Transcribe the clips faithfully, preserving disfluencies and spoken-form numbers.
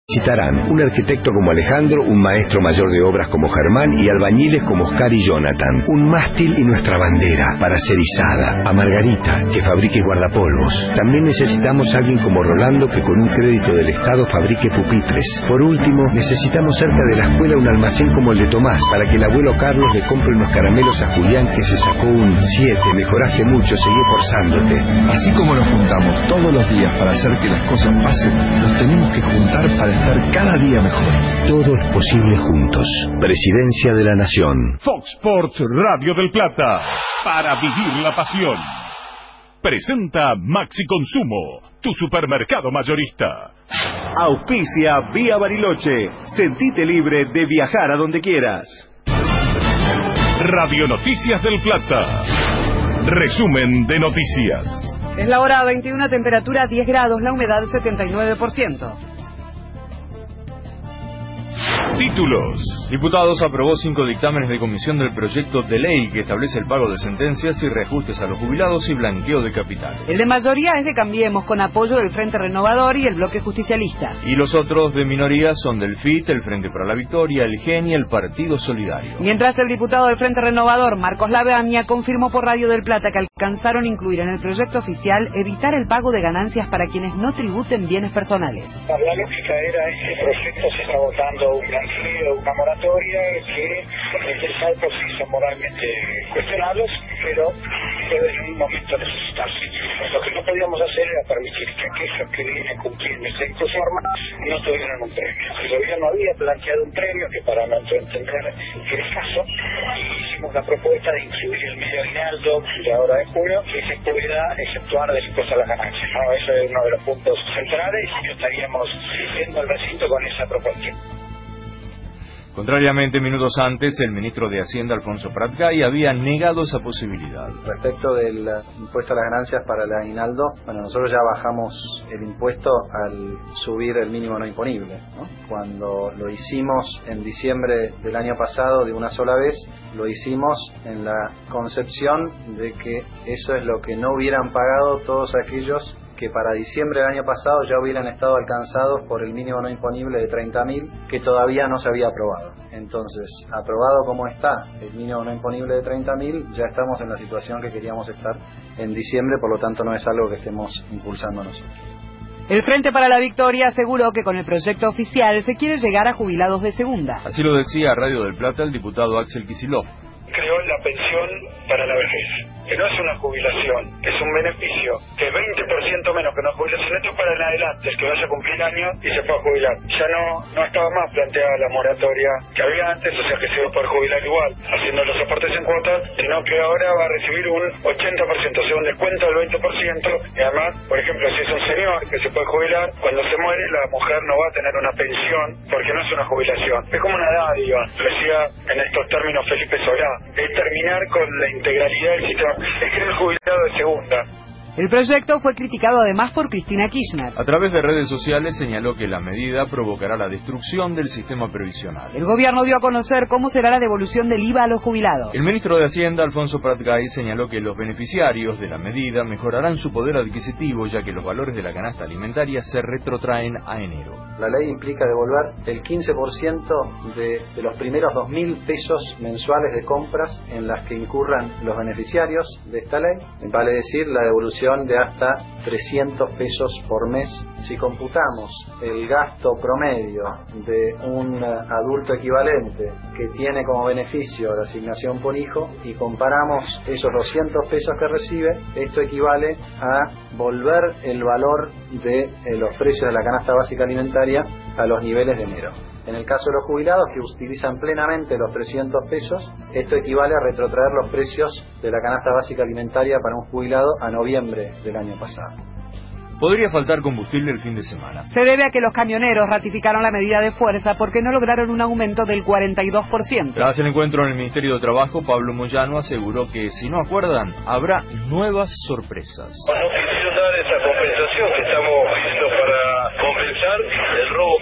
Necesitarán un arquitecto como Alejandro, un maestro mayor de obras como Germán y albañiles como Oscar y Jonathan. Un mástil y nuestra bandera para ser izada. A Margarita, que fabrique guardapolvos. También necesitamos a alguien como Rolando, que con un crédito del Estado fabrique pupitres. Por último, necesitamos cerca de la escuela un almacén como el de Tomás, para que el abuelo Carlos le compre unos caramelos a Julián, que se sacó un siete. Mejoraste mucho, seguí esforzándote. Así como nos juntamos todos los días para hacer que las cosas pasen, nos tenemos que juntar para estar cada día mejor. Todo es posible juntos. Presidencia de la Nación. Fox Sports Radio del Plata. Para vivir la pasión. Presenta Maxi Consumo, tu supermercado mayorista. Auspicia Vía Bariloche. Sentite libre de viajar a donde quieras. Radio Noticias del Plata. Resumen de noticias. Es la hora veintiuna, temperatura diez grados, la humedad setenta y nueve por ciento. Títulos. Diputados aprobó cinco dictámenes de comisión del proyecto de ley que establece el pago de sentencias y reajustes a los jubilados y blanqueo de capitales. El de mayoría es de Cambiemos, con apoyo del Frente Renovador y el Bloque Justicialista. Y los otros de minoría son del F I T, el Frente para la Victoria, el G E N y el Partido Solidario. Mientras el diputado del Frente Renovador, Marcos Lavagna, confirmó por Radio del Plata que alcanzaron incluir en el proyecto oficial evitar el pago de ganancias para quienes no tributen bienes personales. La lógica era, este proyecto se está votando un blanqueo, una moratoria que es algo sí son moralmente cuestionables, pero debe en un momento necesitarse. Lo que no podíamos hacer era permitir que aquellos que vienen cumpliendo esta forma no tuvieran un premio. El gobierno había planteado un premio que para nuestro entender que es escaso, y hicimos la propuesta de incluir el medio aguinaldo de ahora de junio, que se pudiera exceptuar del impuesto a las ganancias, ¿no? Ese es uno de los puntos centrales y estaríamos yendo al recinto con esa propuesta. Contrariamente, minutos antes, el ministro de Hacienda, Alfonso Prat-Gay, había negado esa posibilidad. Respecto del impuesto a las ganancias para el aguinaldo, bueno, nosotros ya bajamos el impuesto al subir el mínimo no imponible, ¿no? Cuando lo hicimos en diciembre del año pasado de una sola vez, lo hicimos en la concepción de que eso es lo que no hubieran pagado todos aquellos que para diciembre del año pasado ya hubieran estado alcanzados por el mínimo no imponible de treinta mil, que todavía no se había aprobado. Entonces, aprobado como está el mínimo no imponible de treinta mil, ya estamos en la situación que queríamos estar en diciembre, por lo tanto no es algo que estemos impulsando nosotros. El Frente para la Victoria aseguró que con el proyecto oficial se quiere llegar a jubilados de segunda. Así lo decía a Radio del Plata el diputado Axel Kicillof. Creó la pensión para la vejez, que no es una jubilación, es un beneficio, que veinte por ciento menos que una jubilación, esto es para en adelante, el que vaya a cumplir años y se pueda jubilar. Ya no no estaba más planteada la moratoria que había antes, o sea que se va a poder jubilar igual, haciendo los aportes en cuotas, sino que ahora va a recibir un ochenta por ciento, o sea, un descuento del veinte por ciento, y además, por ejemplo, si es un señor que se puede jubilar, cuando se muere la mujer no va a tener una pensión, porque no es una jubilación, es como una dádiva, lo decía en estos términos Felipe Solá, es terminar con la integralidad del sistema, es que el jubilado de segunda. El proyecto fue criticado además por Cristina Kirchner. A través de redes sociales señaló que la medida provocará la destrucción del sistema previsional. El gobierno dio a conocer cómo será la devolución del I V A a los jubilados. El ministro de Hacienda, Alfonso Prat-Gay, señaló que los beneficiarios de la medida mejorarán su poder adquisitivo, ya que los valores de la canasta alimentaria se retrotraen a enero. La ley implica devolver el quince por ciento de, de los primeros dos mil pesos mensuales de compras en las que incurran los beneficiarios de esta ley. Vale decir, la devolución de hasta trescientos pesos por mes. Si computamos el gasto promedio de un adulto equivalente que tiene como beneficio la asignación por hijo y comparamos esos doscientos pesos que recibe, esto equivale a volver el valor de eh, los precios de la canasta básica alimentaria a los niveles de enero. En el caso de los jubilados que utilizan plenamente los trescientos pesos, esto equivale a retrotraer los precios de la canasta básica alimentaria para un jubilado a noviembre del año pasado. Podría faltar combustible el fin de semana. Se debe a que los camioneros ratificaron la medida de fuerza porque no lograron un aumento del cuarenta y dos por ciento. Tras el encuentro en el Ministerio de Trabajo, Pablo Moyano aseguró que si no acuerdan, habrá nuevas sorpresas. Bueno, quisieron dar esa compensación que estamos pidiendo para compensar el robo que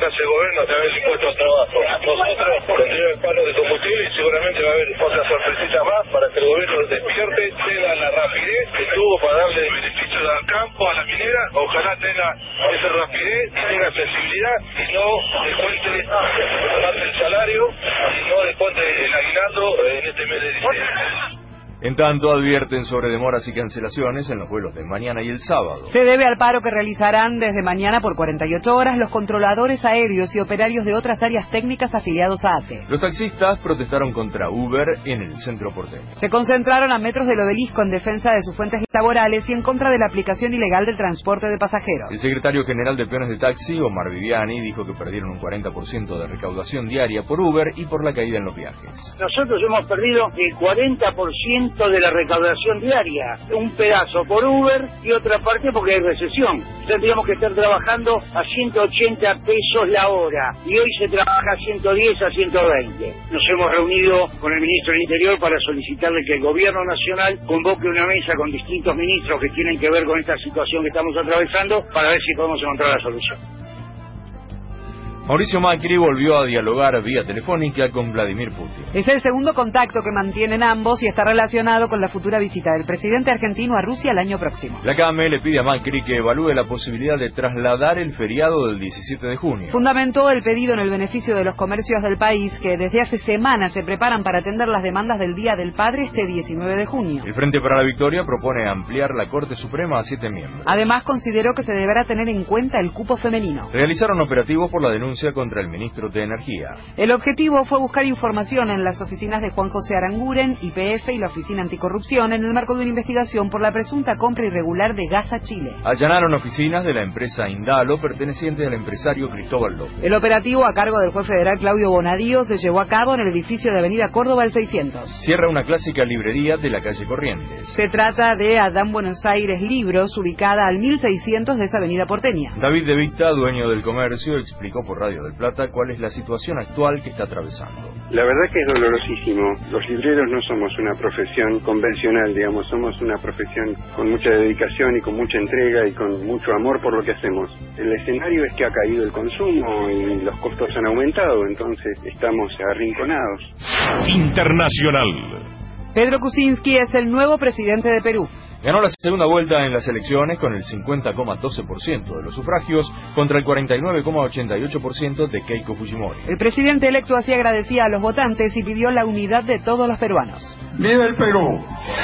que hace el gobierno a través de impuestos al trabajo. Nosotros continuamos el paro de combustible y seguramente va a haber otra sorpresita más para que el gobierno despierte, tenga la rapidez que tuvo para darle beneficios al campo, a la minera. Ojalá tenga esa rapidez, tenga sensibilidad y no descuente más el salario y no descuente el aguinaldo en este mes de diciembre. En tanto, advierten sobre demoras y cancelaciones en los vuelos de mañana y el sábado. Se debe al paro que realizarán desde mañana por cuarenta y ocho horas los controladores aéreos y operarios de otras áreas técnicas afiliados a A T E. Los taxistas protestaron contra Uber en el centro porteño. Se concentraron a metros del obelisco en defensa de sus fuentes laborales y en contra de la aplicación ilegal del transporte de pasajeros. El secretario general de peones de taxi, Omar Viviani, dijo que perdieron un cuarenta por ciento de recaudación diaria por Uber y por la caída en los viajes. Nosotros hemos perdido el cuarenta por ciento de la recaudación diaria, un pedazo por Uber y otra parte porque hay recesión. Tendríamos que estar trabajando a ciento ochenta pesos la hora y hoy se trabaja a ciento diez a ciento veinte. Nos hemos reunido con el ministro del Interior para solicitarle que el gobierno nacional convoque una mesa con distintos ministros que tienen que ver con esta situación que estamos atravesando para ver si podemos encontrar la solución. Mauricio Macri volvió a dialogar vía telefónica con Vladimir Putin. Es el segundo contacto que mantienen ambos y está relacionado con la futura visita del presidente argentino a Rusia el año próximo. La C A M E le pide a Macri que evalúe la posibilidad de trasladar el feriado del diecisiete de junio. Fundamentó el pedido en el beneficio de los comercios del país que desde hace semanas se preparan para atender las demandas del Día del Padre este diecinueve de junio. El Frente para la Victoria propone ampliar la Corte Suprema a siete miembros. Además consideró que se deberá tener en cuenta el cupo femenino. Realizaron operativos por la denuncia contra el ministro de Energía. El objetivo fue buscar información en las oficinas de Juan José Aranguren, Y P F y la Oficina Anticorrupción en el marco de una investigación por la presunta compra irregular de gas a Chile. Allanaron oficinas de la empresa Indalo perteneciente al empresario Cristóbal López. El operativo a cargo del juez federal Claudio Bonadío se llevó a cabo en el edificio de Avenida Córdoba el seiscientos. Cierra una clásica librería de la calle Corrientes. Se trata de Adán Buenos Aires Libros, ubicada al mil seiscientos de esa avenida porteña. David De Victa, dueño del comercio, explicó por Radio del Plata cuál es la situación actual que está atravesando. La verdad que es dolorosísimo. Los libreros no somos una profesión convencional, digamos, somos una profesión con mucha dedicación y con mucha entrega y con mucho amor por lo que hacemos. El escenario es que ha caído el consumo y los costos han aumentado, entonces estamos arrinconados. Internacional. Pedro Kuczynski es el nuevo presidente de Perú. Ganó la segunda vuelta en las elecciones con el cincuenta coma doce por ciento de los sufragios contra el cuarenta y nueve coma ochenta y ocho por ciento de Keiko Fujimori. El presidente electo así agradecía a los votantes y pidió la unidad de todos los peruanos. ¡Viva el Perú!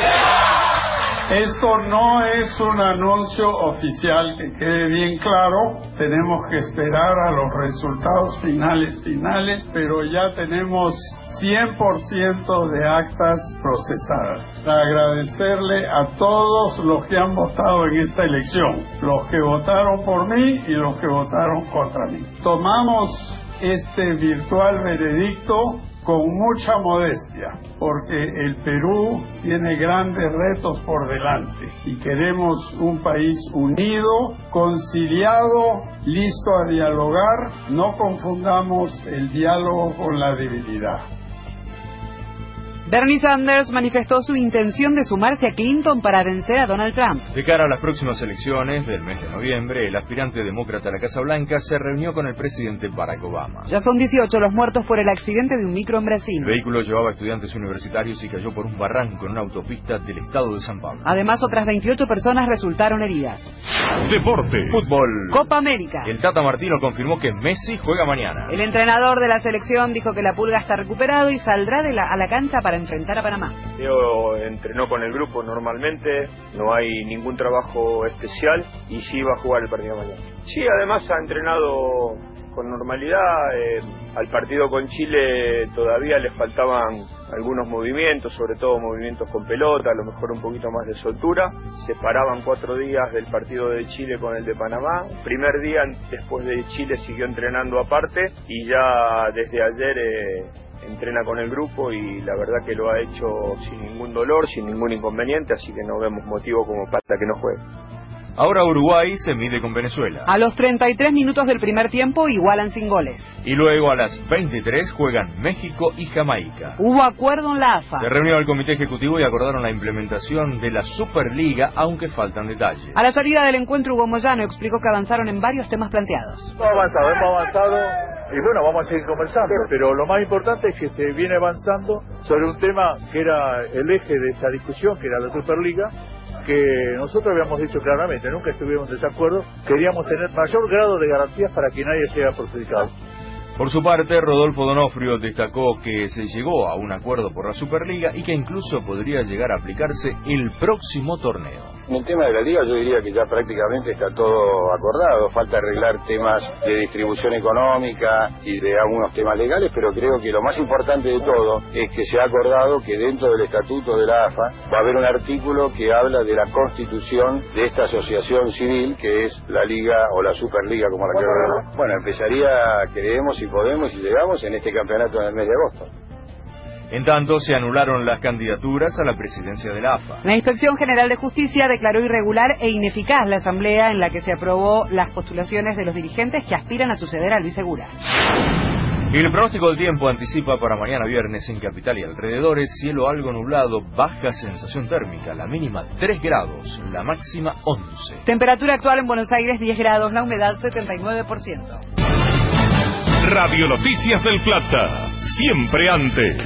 Esto no es un anuncio oficial, que quede bien claro. Tenemos que esperar a los resultados finales finales, pero ya tenemos cien por ciento de actas procesadas. Agradecerle a todos los que han votado en esta elección, los que votaron por mí y los que votaron contra mí. Tomamos este virtual veredicto con mucha modestia, porque el Perú tiene grandes retos por delante y queremos un país unido, conciliado, listo a dialogar. No confundamos el diálogo con la debilidad. Bernie Sanders manifestó su intención de sumarse a Clinton para vencer a Donald Trump. De cara a las próximas elecciones del mes de noviembre, el aspirante demócrata a la Casa Blanca se reunió con el presidente Barack Obama. Ya son dieciocho los muertos por el accidente de un micro en Brasil. El vehículo llevaba estudiantes universitarios y cayó por un barranco en una autopista del estado de San Pablo. Además, otras veintiocho personas resultaron heridas. Deportes. Fútbol. Copa América. El Tata Martino confirmó que Messi juega mañana. El entrenador de la selección dijo que la Pulga está recuperado y saldrá de la, a la cancha para enfrentar a Panamá. Leo entrenó con el grupo normalmente, no hay ningún trabajo especial y sí va a jugar el partido mañana. Sí, además ha entrenado con normalidad. Eh, al partido con Chile todavía le faltaban algunos movimientos, sobre todo movimientos con pelota, a lo mejor un poquito más de soltura. Se paraban cuatro días del partido de Chile con el de Panamá. Primer día después de Chile siguió entrenando aparte y ya desde ayer eh, entrena con el grupo y la verdad que lo ha hecho sin ningún dolor, sin ningún inconveniente, así que no vemos motivo como para que no juegue. Ahora Uruguay se mide con Venezuela. A los treinta y tres minutos del primer tiempo igualan sin goles. Y luego a las veintitrés juegan México y Jamaica. Hubo acuerdo en la A F A. Se reunió el comité ejecutivo y acordaron la implementación de la Superliga, aunque faltan detalles. A la salida del encuentro, Hugo Moyano explicó que avanzaron en varios temas planteados. Hemos avanzado, hemos avanzado y bueno, vamos a seguir conversando. Pero lo más importante es que se viene avanzando sobre un tema que era el eje de esta discusión, que era la Superliga, que nosotros habíamos dicho claramente, nunca estuvimos en desacuerdo, queríamos tener mayor grado de garantías para que nadie sea perjudicado. Por su parte, Rodolfo Donofrio destacó que se llegó a un acuerdo por la Superliga y que incluso podría llegar a aplicarse el próximo torneo. En el tema de la liga yo diría que ya prácticamente está todo acordado, falta arreglar temas de distribución económica y de algunos temas legales, pero creo que lo más importante de todo es que se ha acordado que dentro del estatuto de la A F A va a haber un artículo que habla de la constitución de esta asociación civil que es la liga o la Superliga como la quiero ver. Bueno, empezaría, creemos, si podemos y llegamos en este campeonato en el mes de agosto. En tanto, se anularon las candidaturas a la presidencia de la A F A. La Inspección General de Justicia declaró irregular e ineficaz la asamblea en la que se aprobó las postulaciones de los dirigentes que aspiran a suceder a Luis Segura. El pronóstico del tiempo anticipa para mañana viernes en Capital y alrededores cielo algo nublado, baja sensación térmica, la mínima tres grados, la máxima once. Temperatura actual en Buenos Aires diez grados, la humedad setenta y nueve por ciento. Radio Noticias del Plata, siempre antes.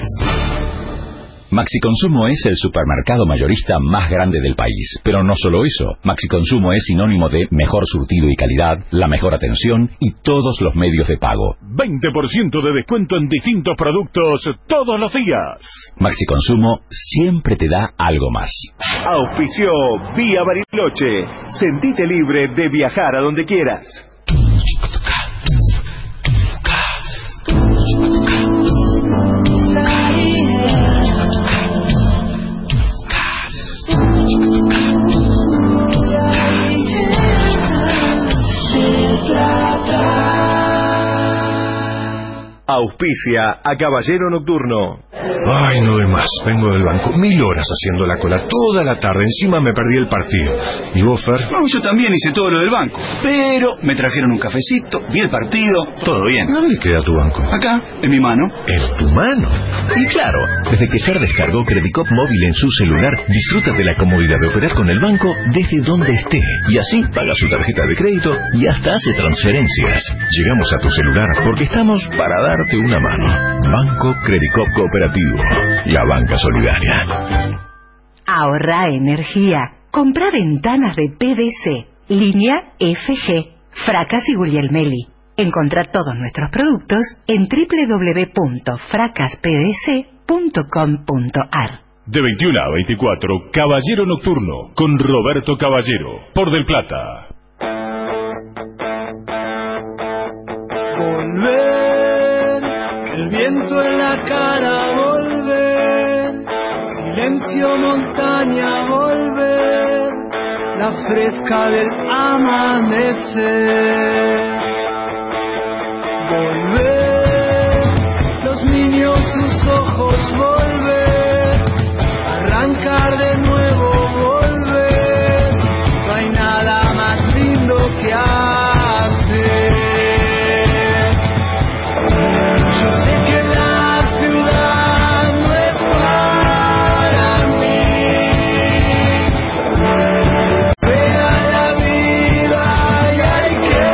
Maxi Consumo es el supermercado mayorista más grande del país. Pero no solo eso, Maxi Consumo es sinónimo de mejor surtido y calidad, la mejor atención y todos los medios de pago. veinte por ciento de descuento en distintos productos todos los días. Maxi Consumo siempre te da algo más. Auspició Vía Bariloche. Sentite libre de viajar a donde quieras. Auspicia a Caballero Nocturno. Ay, no doy más. Vengo del banco. Mil horas haciendo la cola toda la tarde. Encima me perdí el partido. ¿Y vos, Fer? No, yo también hice todo lo del banco. Pero me trajeron un cafecito, vi el partido, todo bien. ¿Dónde queda tu banco? Acá, en mi mano. ¿En tu mano? Y claro, desde que Fer descargó Credicop móvil en su celular, disfruta de la comodidad de operar con el banco desde donde esté. Y así paga su tarjeta de crédito y hasta hace transferencias. Llegamos a tu celular porque estamos para darte una mano. Banco Credicop Cooperativo. La banca solidaria. Ahorra energía. Compra ventanas de P V C. Línea F G. Fracas y Guglielmelli. Encontrá todos nuestros productos en doble u doble u doble u punto fracas p v c punto com punto a r. De veintiuna a veinticuatro, Caballero Nocturno, con Roberto Caballero, por Del Plata. Volver, el viento en la cara, volver, silencio montaña, volver, la fresca del amanecer. Volver, los niños sus ojos, volver, arrancar de nuevo, volver, no hay nada más lindo que hacer. Yo sé que la ciudad no es para mí, pega la vida y hay que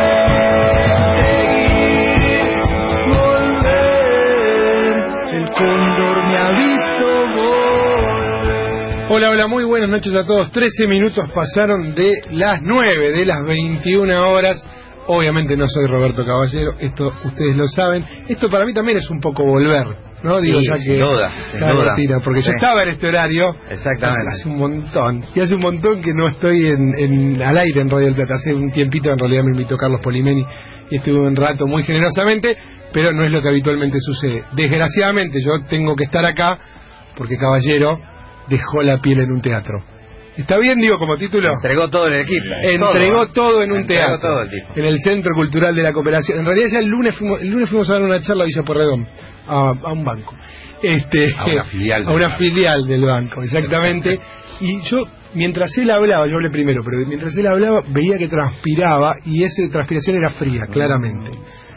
seguir, volver, el cóndor me ha visto volver. Hola, hola, muy buenas noches a todos. trece minutos pasaron de las nueve, de las veintiuna horas. Obviamente no soy Roberto Caballero, esto ustedes lo saben. Esto para mí también es un poco volver, ¿no? Digo, sí, ya sin que duda, sin duda. Tira, porque sí. yo estaba en este horario. Exactamente. Hace, hace un montón. Y hace un montón que no estoy en, en al aire en Radio del Plata. Hace un tiempito en realidad me invitó Carlos Polimeni y estuve un rato muy generosamente, pero no es lo que habitualmente sucede. Desgraciadamente yo tengo que estar acá porque Caballero dejó la piel en un teatro. ¿Está bien, digo, como título? Entregó todo en el equipo. Entregó todo, todo en un Entregó teatro. todo el tipo. En el Centro Cultural de la Cooperación. En realidad ya el lunes fuimos, el lunes fuimos a dar una charla a Villa Porredón, a, a un banco. Este, a una filial. A una filial del banco, exactamente. Y yo mientras él hablaba, yo hablé primero, pero mientras él hablaba veía que transpiraba y esa transpiración era fría, claramente.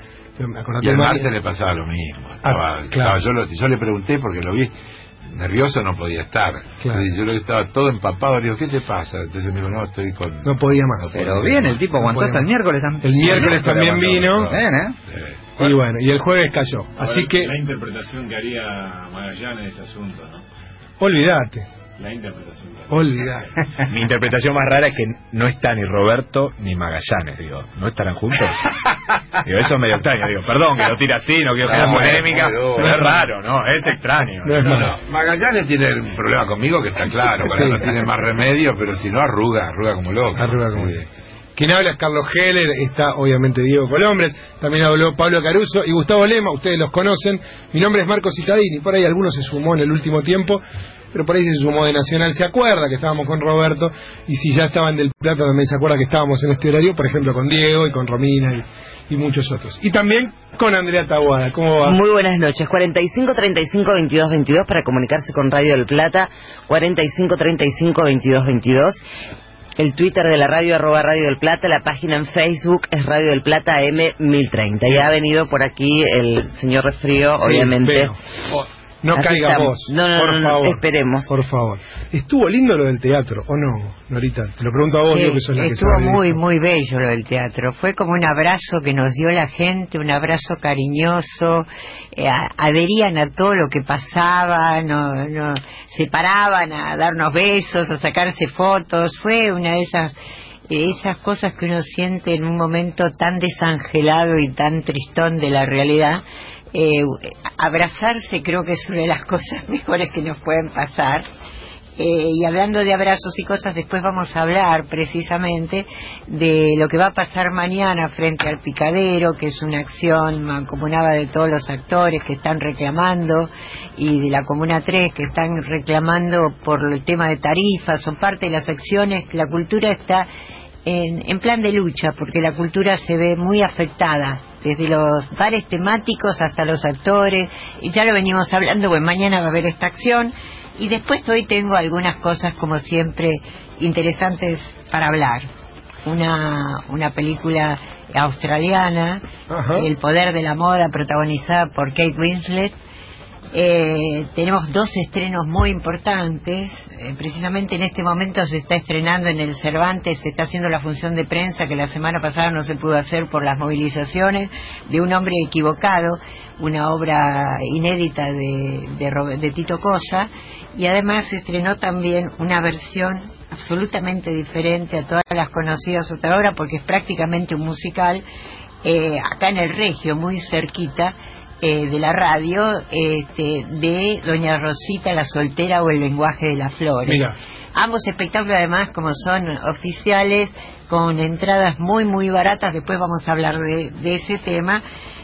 Y al martes le pasaba lo mismo. Estaba, ah, claro. estaba, yo, lo, yo le pregunté porque lo vi nervioso, no podía estar. Claro. Entonces, yo lo estaba todo empapado, le digo, ¿qué te pasa? Entonces me dijo, no, estoy con... No podía más. No Pero podía bien, más. El tipo aguantó no hasta el miércoles también. El miércoles sí, también vino. Bien, ¿eh? Sí. Y bueno, y el jueves cayó. Así Ahora, que... La interpretación que haría Magallanes de este asunto, ¿no? Olvídate. La interpretación. Olvidar. Mi interpretación más rara es que no está ni Roberto ni Magallanes, digo. ¿No estarán juntos? Digo, eso es medio extraño, digo, perdón que lo tira así, no quiero generar polémica, pero es raro, ¿no? Es extraño. No, no, no. Magallanes tiene un problema conmigo que está claro, para sí. No tiene más remedio, pero si no arruga, arruga como loco. Arruga como loco. Quien habla es Carlos Heller, está obviamente Diego Colombres, también habló Pablo Caruso y Gustavo Lema, ustedes los conocen. Mi nombre es Marco Cittadini, por ahí algunos se sumó en el último tiempo, pero por ahí se sumó de Nacional, se acuerda que estábamos con Roberto, y si ya estaban del Plata también se acuerda que estábamos en este horario, por ejemplo con Diego y con Romina y, y muchos otros. Y también con Andrea Taboada. ¿Cómo va? Muy buenas noches. cuarenta y cinco treinta y cinco veintidós veintidós para comunicarse con Radio del Plata, cuarenta y cinco treinta y cinco veintidós veintidós. El Twitter de la radio, arroba Radio del Plata. La página en Facebook es Radio del Plata M mil treinta. Ya ha venido por aquí el señor Resfrío, sí, obviamente. Oh, no Así caiga estamos. vos, no, no, por no, favor. Esperemos. Por favor. ¿Estuvo lindo lo del teatro o no, Norita? Te lo pregunto a vos, sí, yo que sos la que estuvo sabe. muy, muy bello lo del teatro. Fue como un abrazo que nos dio la gente, un abrazo cariñoso. Eh, adherían a todo lo que pasaba, no, no, se paraban a darnos besos, a sacarse fotos. Fue una de esas esas cosas que uno siente en un momento tan desangelado y tan tristón de la realidad. Eh, abrazarse creo que es una de las cosas mejores que nos pueden pasar. Eh, y hablando de abrazos y cosas, después vamos a hablar precisamente de lo que va a pasar mañana frente al Picadero, que es una acción mancomunada de todos los actores que están reclamando, y de la Comuna tres que están reclamando por el tema de tarifas. Son parte de las acciones. La cultura está en, en plan de lucha, porque la cultura se ve muy afectada, desde los bares temáticos hasta los actores, y ya lo venimos hablando, pues mañana va a haber esta acción. Y después hoy tengo algunas cosas, como siempre, interesantes para hablar. Una, una película australiana, Ajá. El poder de la moda, protagonizada por Kate Winslet. Eh, tenemos dos estrenos muy importantes. Eh, precisamente en este momento se está estrenando en el Cervantes, se está haciendo la función de prensa que la semana pasada no se pudo hacer por las movilizaciones, de Un hombre equivocado, una obra inédita de, de, de Tito Cosa. Y además se estrenó también una versión absolutamente diferente a todas las conocidas hasta ahora, porque es prácticamente un musical, eh, acá en el Regio, muy cerquita eh, de la radio, este, de Doña Rosita la soltera o El lenguaje de las flores. Mira. Ambos espectáculos además, como son oficiales, con entradas muy muy baratas. Después vamos a hablar de, de ese tema.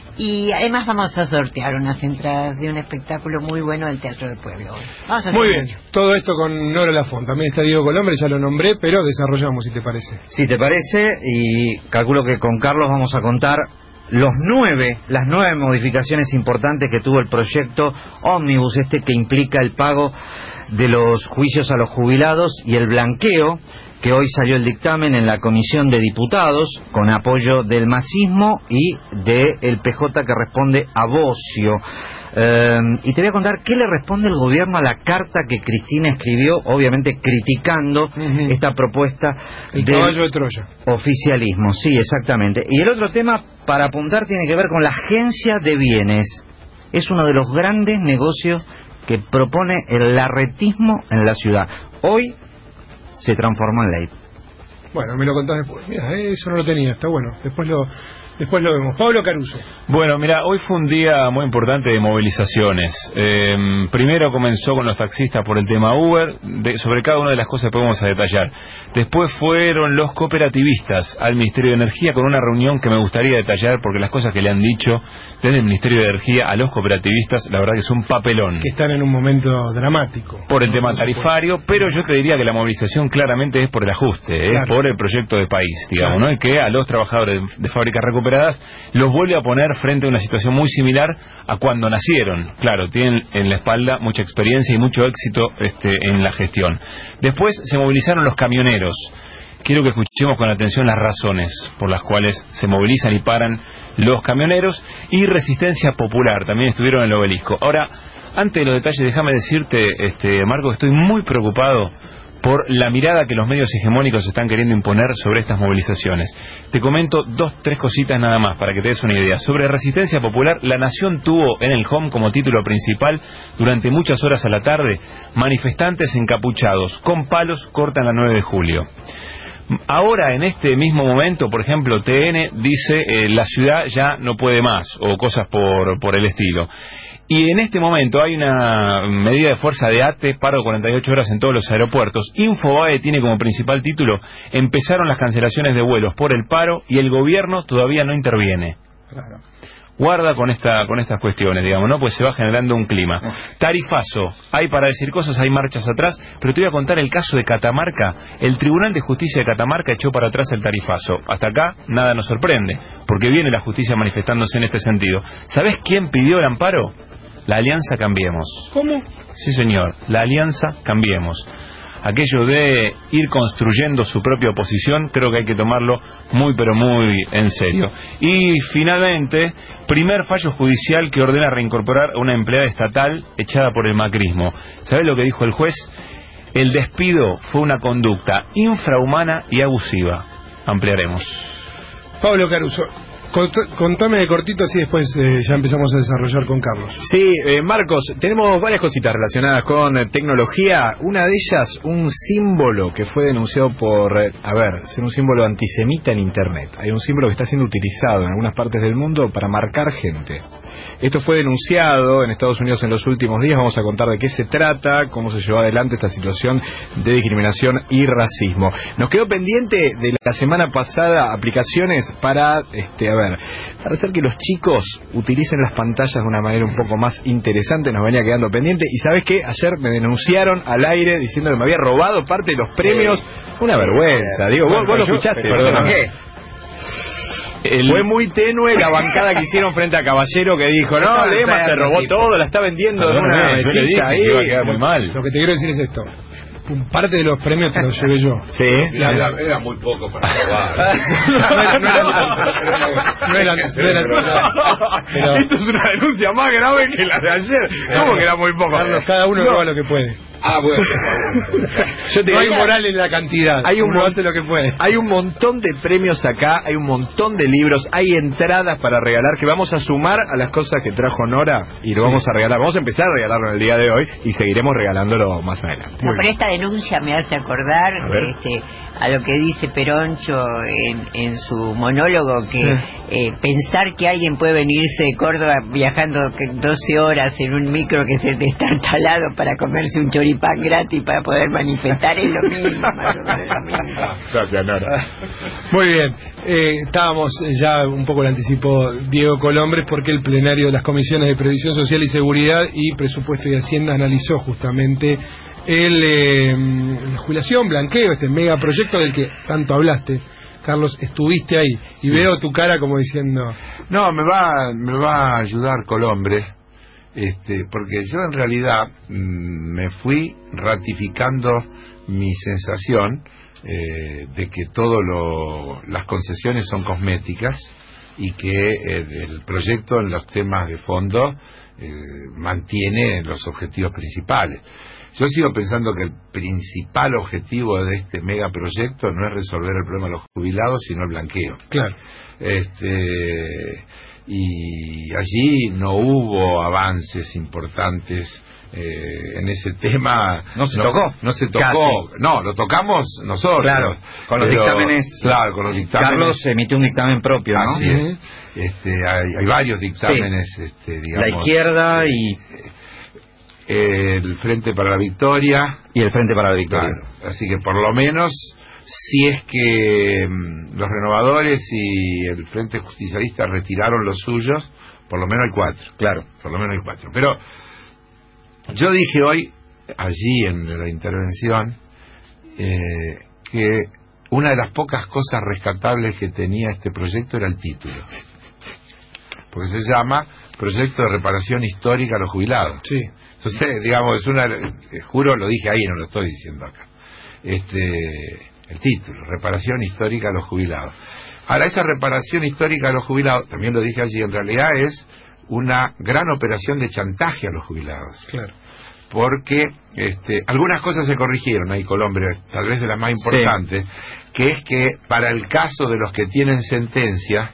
Y además vamos a sortear unas entradas de un espectáculo muy bueno del Teatro del Pueblo. Vamos a muy bien, mucho. Todo esto con Nora Lafont. También está Diego Colombres, ya lo nombré, pero desarrollamos, si te parece. Si te parece, y calculo que con Carlos vamos a contar los nueve, las nueve modificaciones importantes que tuvo el proyecto Ómnibus, este que implica el pago de los juicios a los jubilados y el blanqueo, que hoy salió el dictamen en la Comisión de Diputados con apoyo del masismo y del P J, que responde a Bocio. Eh, y te voy a contar qué le responde el gobierno a la carta que Cristina escribió, obviamente criticando uh-huh. esta propuesta el del caballo de Troya. Oficialismo. Sí, exactamente. Y el otro tema para apuntar tiene que ver con la agencia de bienes. Es uno de los grandes negocios que propone el larretismo en la ciudad. Hoy se transformó en ley. Bueno, me lo contás después. Mira, eso no lo tenía, está bueno. Después lo después lo vemos. Pablo Caruso. Bueno, mira, hoy fue un día muy importante de movilizaciones. Eh, primero comenzó con los taxistas por el tema Uber. De, sobre cada una de las cosas podemos a detallar. Después fueron los cooperativistas al Ministerio de Energía con una reunión que me gustaría detallar, porque las cosas que le han dicho desde el Ministerio de Energía a los cooperativistas, la verdad que es un papelón. Que están en un momento dramático. Por el tema tarifario, pero yo te diría que la movilización claramente es por el ajuste, claro. Es por el proyecto de país, digamos, claro. ¿No? Y que a los trabajadores de fábricas recuperadas recuperadas, los vuelve a poner frente a una situación muy similar a cuando nacieron. Claro, tienen en la espalda mucha experiencia y mucho éxito este, en la gestión. Después se movilizaron los camioneros. Quiero que escuchemos con atención las razones por las cuales se movilizan y paran los camioneros, y Resistencia Popular también estuvieron en el Obelisco. Ahora, antes de los detalles, déjame decirte, este, Marco, que estoy muy preocupado por la mirada que los medios hegemónicos están queriendo imponer sobre estas movilizaciones. Te comento dos, tres cositas nada más para que te des una idea. Sobre Resistencia Popular, La Nación tuvo en el Home como título principal durante muchas horas a la tarde: manifestantes encapuchados con palos cortan la nueve de julio. Ahora, en este mismo momento, por ejemplo, T N dice eh, la ciudad ya no puede más, o cosas por, por el estilo. Y en este momento hay una medida de fuerza de A T E, paro de cuarenta y ocho horas en todos los aeropuertos. Infobae tiene como principal título: empezaron las cancelaciones de vuelos por el paro y el gobierno todavía no interviene. Claro. Guarda con esta con estas cuestiones, digamos, ¿no? Pues se va generando un clima. Tarifazo. Hay para decir cosas, hay marchas atrás, pero te voy a contar el caso de Catamarca. El Tribunal de Justicia de Catamarca echó para atrás el tarifazo. Hasta acá nada nos sorprende, porque viene la justicia manifestándose en este sentido. ¿Sabés quién pidió el amparo? La Alianza Cambiemos. ¿Cómo? Sí, señor, la Alianza Cambiemos. Aquello de ir construyendo su propia oposición, creo que hay que tomarlo muy pero muy en serio. Y finalmente, primer fallo judicial que ordena reincorporar a una empleada estatal echada por el macrismo. ¿Sabés lo que dijo el juez? El despido fue una conducta infrahumana y abusiva. Ampliaremos. Pablo Caruso, contame de cortito, así después eh, ya empezamos a desarrollar con Carlos. Sí, eh, Marcos, tenemos varias cositas relacionadas con eh, tecnología. Una de ellas, un símbolo que fue denunciado por, eh, a ver, ser un símbolo antisemita en Internet. Hay un símbolo que está siendo utilizado en algunas partes del mundo para marcar gente. Esto fue denunciado en Estados Unidos en los últimos días. Vamos a contar de qué se trata, cómo se llevó adelante esta situación de discriminación y racismo. Nos quedó pendiente de la semana pasada aplicaciones para, este, a ver, para hacer que los chicos utilicen las pantallas de una manera un poco más interesante. Nos venía quedando pendiente. Y ¿sabes qué? Ayer me denunciaron al aire diciendo que me había robado parte de los premios. Una vergüenza. Digo, vos, vos lo escuchaste. Perdón, ¿qué? El... Fue muy tenue la bancada que hicieron frente a Caballero, que dijo, no, Lema se robó todo, la está vendiendo en una mesita ahí. Que iba a quedar muy mal. Lo que te quiero decir es esto: parte de los premios te los llevé yo. Sí. La, era, era muy poco para robar. No era, no era, no era, pero... Esto es una denuncia más grave que la de ayer. ¿Cómo que era muy poco? Carlos, cada uno no. roba lo que puede. Ah, bueno. Yo te no hay moral en la cantidad. Hay un uno hace lo que puede. Hay un montón de premios acá, hay un montón de libros, hay entradas para regalar que vamos a sumar a las cosas que trajo Nora y lo sí. vamos a regalar. Vamos a empezar a regalarlo en el día de hoy y seguiremos regalándolo más adelante. No, pero esta denuncia me hace acordar a, este, a lo que dice Peroncho en, en su monólogo, que sí. eh, pensar que alguien puede venirse de Córdoba viajando doce horas en un micro que se está instalado para comerse un chorizo pan gratis para poder manifestar es lo mismo, más o menos lo mismo. Gracias, Nora. Muy bien, eh, estábamos ya un poco lo anticipó Diego Colombres, porque el plenario de las comisiones de Previsión Social y Seguridad y Presupuesto y Hacienda analizó justamente el eh, la jubilación, blanqueo, este megaproyecto del que tanto hablaste. Carlos, estuviste ahí y sí. Veo tu cara como diciendo... No, me va, me va a ayudar Colombres. Este, porque yo en realidad mmm, me fui ratificando mi sensación eh, de que todas las concesiones son cosméticas y que el, el proyecto en los temas de fondo eh, mantiene los objetivos principales. Yo sigo pensando que el principal objetivo de este megaproyecto no es resolver el problema de los jubilados, sino el blanqueo. Claro. Este... y allí no hubo avances importantes eh, en ese tema. No se no, tocó. No se tocó. Casi. No, lo tocamos nosotros. Claro, con los pero, dictámenes. Claro, con los dictámenes. Carlos emitió un dictamen propio, ¿no? Así es. Este, hay, hay varios dictámenes, sí. este, digamos. La izquierda y... el Frente para la Victoria. Y el Frente para la Victoria. Claro, así que por lo menos... si es que mmm, los renovadores y el Frente Justicialista retiraron los suyos, por lo menos hay cuatro. Claro. Por lo menos hay cuatro. Pero yo dije hoy, allí en la intervención, eh, que una de las pocas cosas rescatables que tenía este proyecto era el título. Porque se llama Proyecto de Reparación Histórica a los Jubilados. Sí. Entonces, digamos, es una, eh, juro, lo dije ahí, no lo estoy diciendo acá. Este, el título, Reparación Histórica a los Jubilados. Ahora, esa reparación histórica a los jubilados, también lo dije allí, en realidad es una gran operación de chantaje a los jubilados. Claro. Porque este, algunas cosas se corrigieron ahí, Colombre, tal vez de las más importantes, sí. Que es que para el caso de los que tienen sentencia,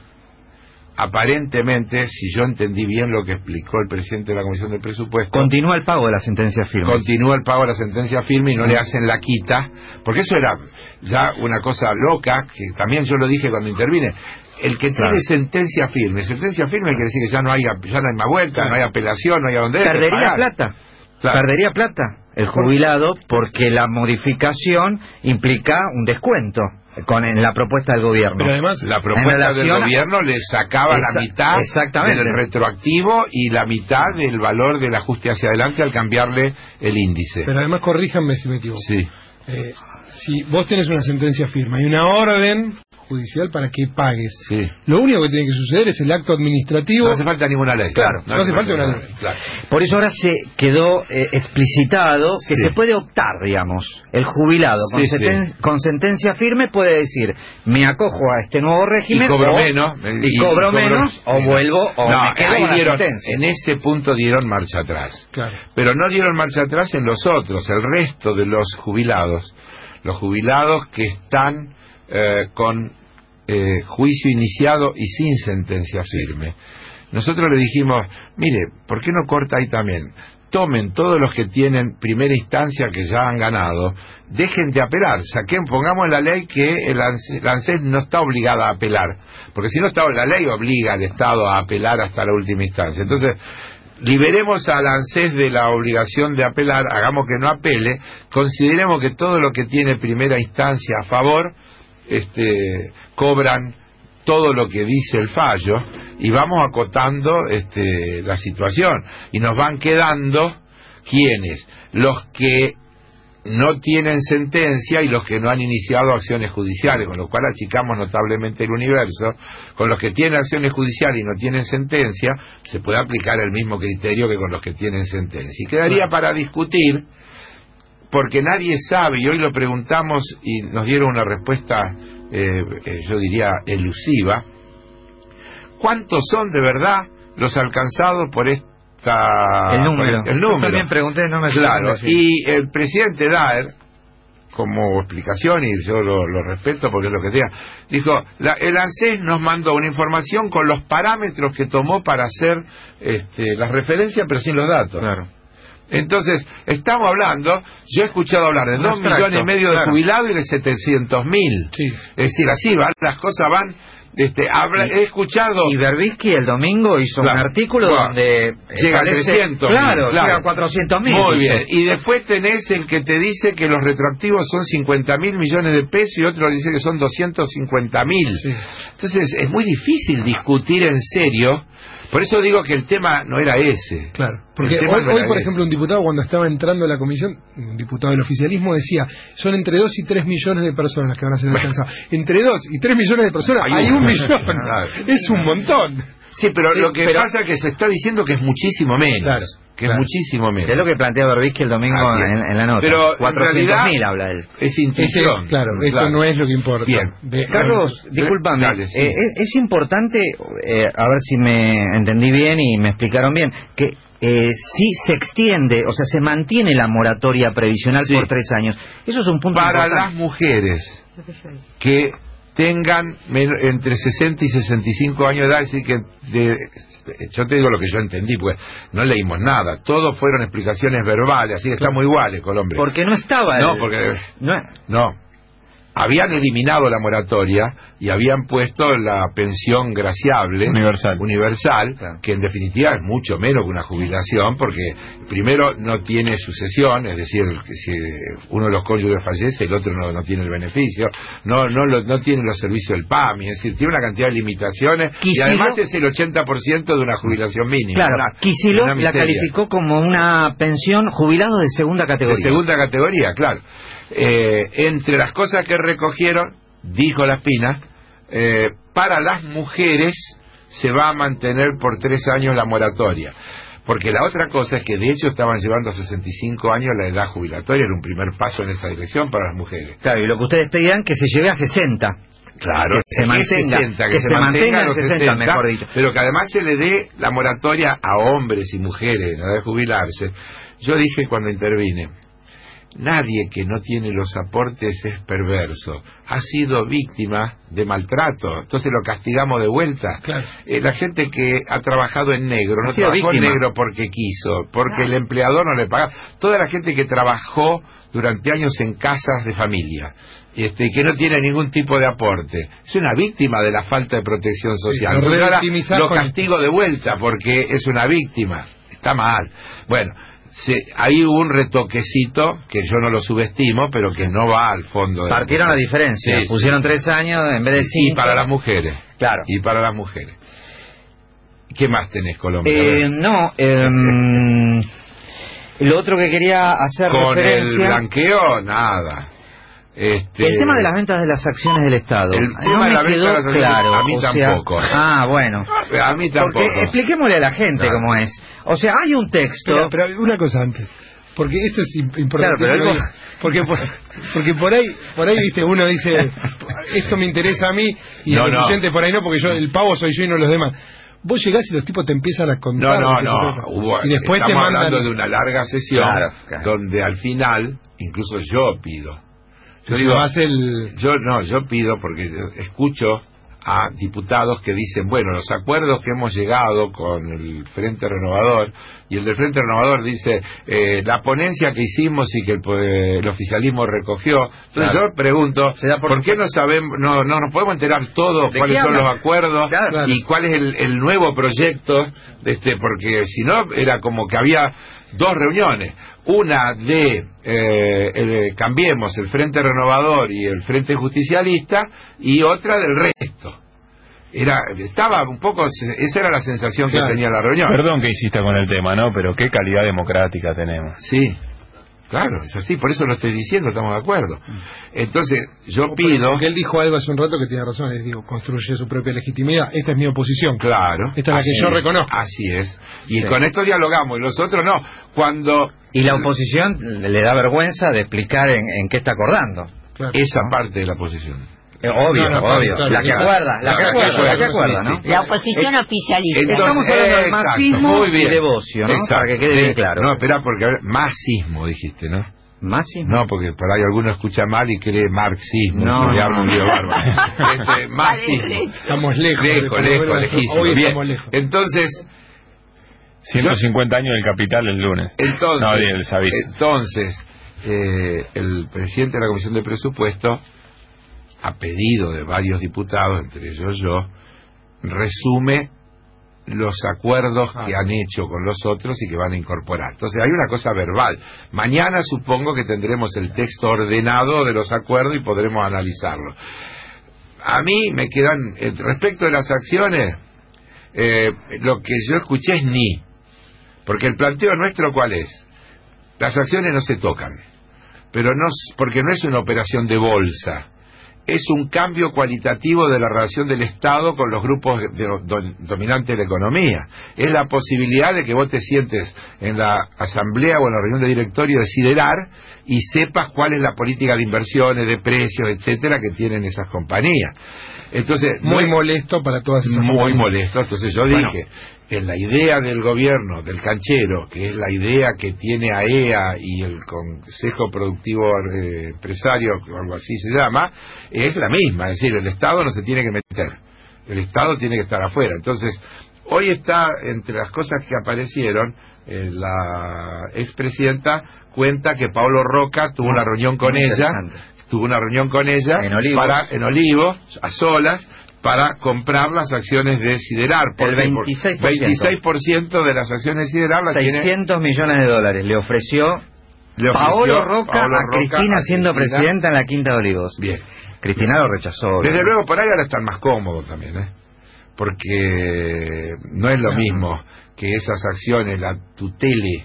aparentemente, si yo entendí bien lo que explicó el presidente de la Comisión del Presupuesto, continúa el pago de la sentencia firme. Continúa el pago de la sentencia firme y no mm. le hacen la quita, porque eso era ya una cosa loca, que también yo lo dije cuando intervine. El que claro. tiene sentencia firme, sentencia firme quiere decir que ya no hay, ya no hay más vuelta, claro. no hay apelación, no hay a dónde perdería plata. Claro. Perdería plata el jubilado porque la modificación implica un descuento con en la propuesta del gobierno. Pero además la propuesta del gobierno le sacaba esa, la mitad exactamente. del retroactivo y la mitad del valor del ajuste hacia adelante al cambiarle el índice. Pero además corríjanme si me equivoco. Sí. Eh, si vos tenés una sentencia firme y una orden judicial para que pagues, sí. lo único que tiene que suceder es el acto administrativo. No hace falta ninguna ley. Claro, no, no hace falta, falta una ley. Claro. Por eso ahora se quedó eh, explicitado que sí. se puede optar, digamos, el jubilado con, sí, senten sí. con sentencia firme puede decir, me acojo a este nuevo régimen y cobro o, menos, y, y cobro, cobro menos o vuelvo o no, me quedo ahí con dieron, la sentencia. En ese punto dieron marcha atrás. Claro. Pero no dieron marcha atrás en los otros, el resto de los jubilados, los jubilados que están eh, con Eh, juicio iniciado y sin sentencia firme. Nosotros le dijimos, mire, ¿por qué no corta ahí también? Tomen todos los que tienen primera instancia que ya han ganado, dejen de apelar, saquen, pongamos en la ley que el ANSES no está obligada a apelar, porque si no está la ley obliga al Estado a apelar hasta la última instancia. Entonces, liberemos al ANSES de la obligación de apelar, hagamos que no apele, consideremos que todo lo que tiene primera instancia a favor Este, cobran todo lo que dice el fallo y vamos acotando este, la situación y nos van quedando ¿quiénes? Los que no tienen sentencia y los que no han iniciado acciones judiciales, con lo cual achicamos notablemente el universo. Con los que tienen acciones judiciales y no tienen sentencia se puede aplicar el mismo criterio que con los que tienen sentencia y quedaría para discutir, porque nadie sabe, y hoy lo preguntamos y nos dieron una respuesta, eh, eh, yo diría, elusiva. ¿Cuántos son de verdad los alcanzados por esta... El número. Por el, el número. Yo también pregunté, no me Claro, y el presidente Daer, como explicación, y yo lo, lo respeto porque es lo que diga, dijo, la, el ANSES nos mandó una información con los parámetros que tomó para hacer este, las referencias, pero sin los datos. Claro. Entonces, estamos hablando, yo he escuchado hablar de dos millones y medio claro. de jubilados y de setecientos mil. Sí. Es decir, así van, las cosas van, este, habla, he escuchado... Y Berbisky el domingo hizo claro. un artículo bueno, donde... Llega a trescientos mil. Claro, claro, llega a cuatrocientos mil. Muy bien, y después tenés el que te dice que los retroactivos son cincuenta mil millones de pesos y otro dice que son doscientos cincuenta mil. Sí. Entonces, es muy difícil discutir en serio. Por eso digo que el tema no era ese. Claro, porque hoy, no hoy por ese. ejemplo, un diputado cuando estaba entrando a la comisión, un diputado del oficialismo decía, son entre dos y tres millones de personas las que van a ser alcanzadas. Entre dos y tres millones de personas hay, hay un, un millón. Claro. Es un montón. Sí, pero sí, lo que pero... pasa es que se está diciendo que es muchísimo menos. Claro. Que claro. es muchísimo menos. Es lo que plantea Berbisky el domingo en, en la nota. Pero cuatrocientos mil habla él. Es intuición. Es, claro, esto claro. no es lo que importa. Bien. De, Carlos, de, discúlpame. Dale, sí. eh, es, es importante, eh, a ver si me entendí bien y me explicaron bien, que eh, si se extiende, o sea, se mantiene la moratoria previsional sí. por tres años. Eso es un punto para importante. las mujeres que tengan entre sesenta y sesenta y cinco años de edad, es decir, que de, yo te digo lo que yo entendí, pues no leímos nada, todos fueron explicaciones verbales, así que estamos iguales, Colombia. Porque no estaba. No, el... porque no. no. Habían eliminado la moratoria y habían puesto la pensión graciable universal, universal claro. que en definitiva es mucho menos que una jubilación, porque primero no tiene sucesión, es decir, que si uno de los cónyuges fallece, el otro no, no tiene el beneficio, no no lo, no tiene los servicios del P A M I, es decir, tiene una cantidad de limitaciones Quisilo, y además es el ochenta por ciento de una jubilación mínima. Claro, una, Quisilo una la calificó como una pensión jubilado de segunda categoría. De segunda categoría, claro. Eh, entre las cosas que recogieron, dijo Laspina, eh, para las mujeres se va a mantener por tres años la moratoria. Porque la otra cosa es que de hecho estaban llevando a sesenta y cinco años la edad jubilatoria, era un primer paso en esa dirección para las mujeres. Claro, y lo que ustedes pedían que se lleve a sesenta. Claro, que se mantenga, sesenta, que, que se, se mantenga, mantenga los sesenta, sesenta, mejor dicho. Pero que además se le dé la moratoria a hombres y mujeres en la edad de jubilarse. Yo dije cuando intervine, nadie que no tiene los aportes es perverso, ha sido víctima de maltrato, entonces lo castigamos de vuelta. Claro. Eh, la gente que ha trabajado en negro, no Ha sido trabajó en víctima. negro porque quiso, porque el empleador no le pagaba. Toda la gente que trabajó durante años en casas de familia, este, que no tiene ningún tipo de aporte, es una víctima de la falta de protección social. Sí, lo Entonces ahora revictimizás lo con- castigo de vuelta porque es una víctima, está mal. Bueno, se, ahí hubo un retoquecito que yo no lo subestimo, pero que no va al fondo de Partieron la diferencia, Sí, pusieron sí. tres años en vez de Y cinco. para las mujeres. Claro. Y para las mujeres. ¿Qué más tenés, Colombia? A Eh, ver. no, em, lo otro que quería hacer Con el referencia... blanqueo, nada. Este, El tema de las ventas de las acciones del Estado. El no tema me de la venta quedó de las acciones, claro. a mí o sea- tampoco. ah, bueno. A mí tampoco. Porque expliquémosle a la gente Claro. cómo es. O sea, hay un texto... Pero, pero una cosa antes, porque esto es im- importante. Claro, pero que lo algo- diga. porque por, porque por ahí, por ahí viste, uno dice, esto me interesa a mí y No, el no. oyente por ahí no, porque yo el pavo soy yo y no los demás. Vos llegás y los tipos te empiezan a contar. No, no, lo que no. se trata. Hubo, y después te estamos mandan. hablando de una larga sesión Claro, claro. donde al final, incluso yo pido. Yo Si digo, no hace el- yo no, yo pido porque yo escucho a diputados que dicen, bueno, los acuerdos que hemos llegado con el Frente Renovador, y el del Frente Renovador dice, eh, la ponencia que hicimos y que el, po- el oficialismo recogió. Entonces Claro. yo pregunto, Se da por- ¿por qué no sabemos, no, no nos podemos enterar todos ¿De cuáles qué son hablan? los acuerdos Claro. y cuál es el, el nuevo proyecto? De este, porque si no, era como que había dos reuniones, una de eh, el- Cambiemos, el Frente Renovador y el Frente Justicialista, y otra del resto. Era, estaba un poco, esa era la sensación que Claro. tenía la reunión. Perdón que insista con el tema, ¿no? Pero qué calidad democrática tenemos. Sí, claro, es así, por eso lo estoy diciendo, estamos de acuerdo. Entonces, yo pido... Porque él dijo algo hace un rato que tiene razón, es digo, construye su propia legitimidad. Esta es mi oposición. Claro. Esta es la que así yo es, reconozco. Así es. Y Sí. con esto dialogamos, y los otros no. Cuando... Y la oposición le da vergüenza de explicar en, en qué está acordando. Claro. Esa parte de la posición. Eh, obvio, No, no, obvio. claro, la que claro. acuerda, la que Claro, acuerda, claro, la que sí, acuerda, sí, ¿no? sí. La oposición oficialista. Entonces, Estamos hablando del exacto, masismo muy bien. y de Bocio, ¿no? Exacto. Para que quede bien Eh, claro. No, espera, porque a ver, masismo dijiste, ¿no? ¿Masismo? No, porque por ahí alguno escucha mal y cree marxismo. No, se le no, arma un no. lío bárbaro. Este, masismo. Estamos lejos. Lejos, de- lejos, de- lejísimo. Hoy Bien. estamos lejos. Entonces, ciento cincuenta años del Capital el lunes. entonces, No, el Sabiz. entonces eh, el presidente de la Comisión de Presupuesto, a pedido de varios diputados, entre ellos yo, resume los acuerdos que han hecho con los otros y que van a incorporar. Entonces hay una cosa verbal. Mañana supongo que tendremos el texto ordenado de los acuerdos y podremos analizarlo. A mí me quedan, eh, respecto de las acciones, eh, lo que yo escuché es ni. Porque el planteo nuestro, ¿cuál es? Las acciones no se tocan. Pero no, s- porque no es una operación de bolsa. Es un cambio cualitativo de la relación del Estado con los grupos de- do- dominantes de la economía. Es la posibilidad de que vos te sientes en la asamblea o en la reunión de directorio de Siderar y sepas cuál es la política de inversiones, de precios, etcétera, que tienen esas compañías. Entonces, Muy no es- molesto para todas esas muy compañías. molesto. Entonces yo Bueno. dije, en la idea del gobierno, del canchero, que es la idea que tiene A E A y el Consejo Productivo eh, Empresario, o algo así se llama, es la misma. Es decir, el Estado no se tiene que meter. El Estado tiene que estar afuera. Entonces, hoy está, entre las cosas que aparecieron, eh, la expresidenta cuenta que Pablo Roca tuvo una reunión con Muy ella, interesante. tuvo una reunión con ella En Olivos. para en Olivos, a solas, para comprar las acciones de Siderar. El Porque veintiséis por ciento. veintiséis por ciento de las acciones de Siderar las tiene... seiscientos millones de dólares le ofreció, le ofreció Paolo Roca Paolo a Roca Cristina a siendo Cristina. presidenta en la Quinta de Olivos. Bien. Cristina lo rechazó. Desde ¿no? luego, por ahí ahora están más cómodos también, ¿eh? Porque no es lo mismo que esas acciones la tutele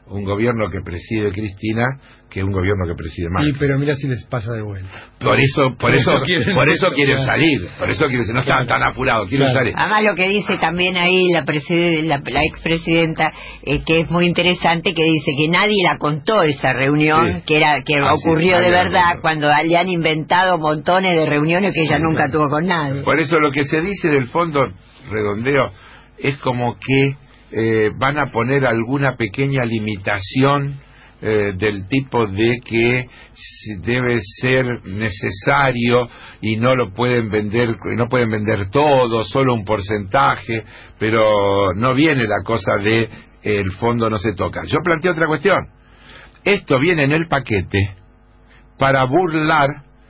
un gobierno que preside Cristina que un gobierno que preside Macri. Y pero mira si les pasa de vuelta. Por eso, por eso, quieren, por eso quieren salir, por eso quieren, no están tan apurados, quieren claro. salir. Además lo que dice también ahí la, la, la expresidenta, eh, que es muy interesante, que dice que nadie la contó esa reunión, sí. que era que ah, ocurrió sí, de verdad, cuando le han inventado montones de reuniones que ella sí, nunca sí. tuvo con nadie. Por eso lo que se dice del fondo redondeo es como que eh, van a poner alguna pequeña limitación eh, del tipo de que debe ser necesario y no lo pueden vender, no pueden vender todo, solo un porcentaje, pero no viene la cosa de eh, el fondo no se toca. Yo planteo otra cuestión. Esto viene en el paquete para burlar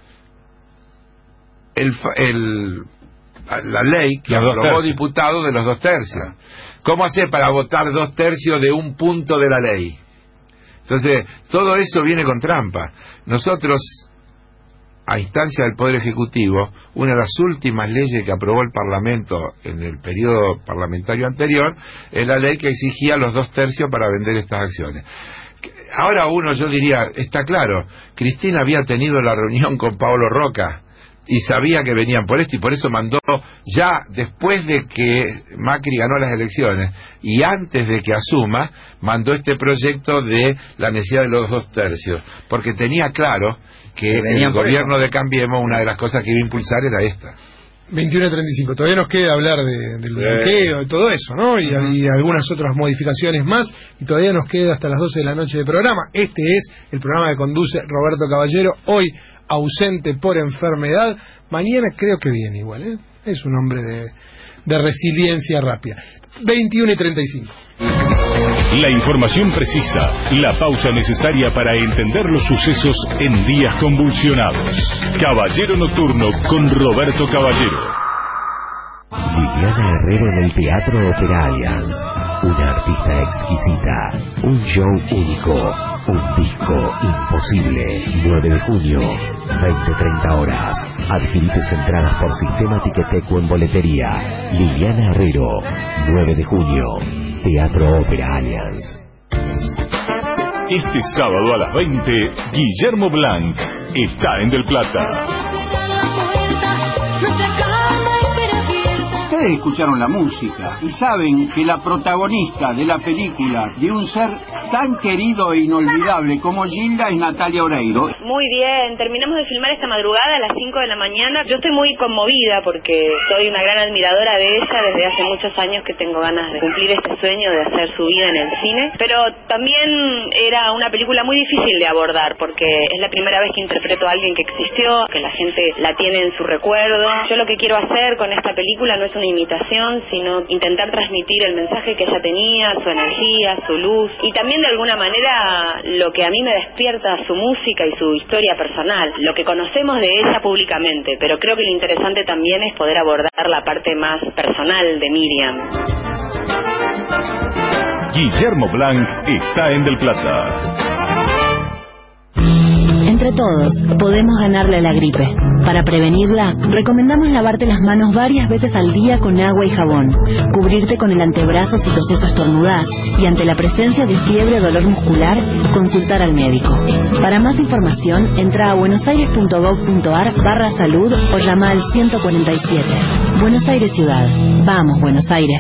el, el la ley que aprobó diputado de los dos tercios. ¿Cómo hacer para votar dos tercios de un punto de la ley? Entonces, todo eso viene con trampa. Nosotros, a instancia del Poder Ejecutivo, una de las últimas leyes que aprobó el Parlamento en el periodo parlamentario anterior es la ley que exigía los dos tercios para vender estas acciones. Ahora uno, yo diría, está claro, Cristina había tenido la reunión con Paolo Roca y sabía que venían por esto y por eso mandó ya después de que Macri ganó las elecciones y antes de que asuma, mandó este proyecto de la necesidad de los dos tercios, porque tenía claro que el gobierno de Cambiemos, una de las cosas que iba a impulsar era esta. veintiuno treinta y cinco, todavía nos queda hablar de, del sí. bloqueo, de todo eso, ¿no? Y, uh-huh. y algunas otras modificaciones más, y todavía nos queda hasta las doce de la noche de programa. Este es el programa que conduce Roberto Caballero, hoy ausente por enfermedad. Mañana creo que viene igual, ¿eh? Es un hombre de, de resiliencia rápida. veintiuno y treinta y cinco. La información precisa, la pausa necesaria para entender los sucesos en días convulsionados. Caballero Nocturno con Roberto Caballero. Liliana Herrero en el Teatro Ópera Allianz. Una artista exquisita, un show único, un disco imposible. nueve de junio, veinte treinta horas. Adquirí tus entradas por Sistema Ticketek o en boletería. Liliana Herrero, nueve de junio, Teatro Ópera Allianz. Este sábado a las veinte, Guillermo Blanc está en Del Plata. Ustedes escucharon la música y saben que la protagonista de la película, de un ser tan querido e inolvidable como Gilda, es Natalia Oreiro. Muy bien, terminamos de filmar esta madrugada a las cinco de la mañana. Yo estoy muy conmovida porque soy una gran admiradora de ella desde hace muchos años que tengo ganas de cumplir este sueño de hacer su vida en el cine. Pero también era una película muy difícil de abordar porque es la primera vez que interpreto a alguien que existió, que la gente la tiene en su recuerdo. Yo lo que quiero hacer con esta película no es una imitación, sino intentar transmitir el mensaje que ella tenía, su energía, su luz, y también de alguna manera lo que a mí me despierta su música y su historia personal, lo que conocemos de ella públicamente, pero creo que lo interesante también es poder abordar la parte más personal de Miriam. Guillermo Blanc está en Del Plata. Entre todos, podemos ganarle a la gripe. Para prevenirla, recomendamos lavarte las manos varias veces al día con agua y jabón, cubrirte con el antebrazo si toses o estornudás, y ante la presencia de fiebre o dolor muscular, consultar al médico. Para más información, entra a buenosaires.gov.ar barra salud o llama al ciento cuarenta y siete. Buenos Aires Ciudad. Vamos, Buenos Aires.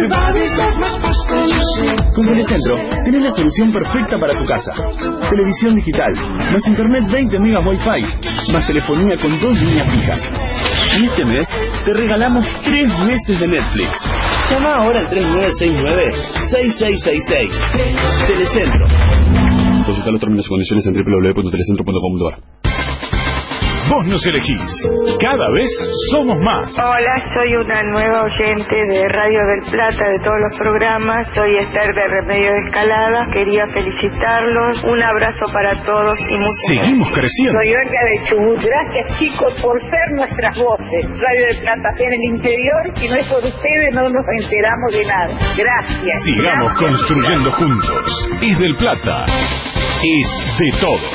Con Telecentro tenés la solución perfecta para tu casa. Televisión digital, más internet veinte megas Wi-Fi, más telefonía con dos líneas fijas. Y este mes te regalamos tres meses de Netflix. Llama ahora al tres nueve seis nueve, seis seis seis seis. Telecentro. Consulta los términos y condiciones en doble u doble u doble u punto telecentro punto com punto a r. Vos nos elegís. Cada vez somos más. Hola, soy una nueva oyente de Radio del Plata, de todos los programas. Soy Esther de Remedio de Escalada. Quería felicitarlos. Un abrazo para todos y muchas Seguimos gracias. creciendo. Soy Olga de Chubut. Gracias, chicos, por ser nuestras voces. Radio del Plata está en el interior. Si no es por ustedes, no nos enteramos de nada. Gracias. Sigamos gracias. construyendo juntos. Es Del Plata. Es de todos.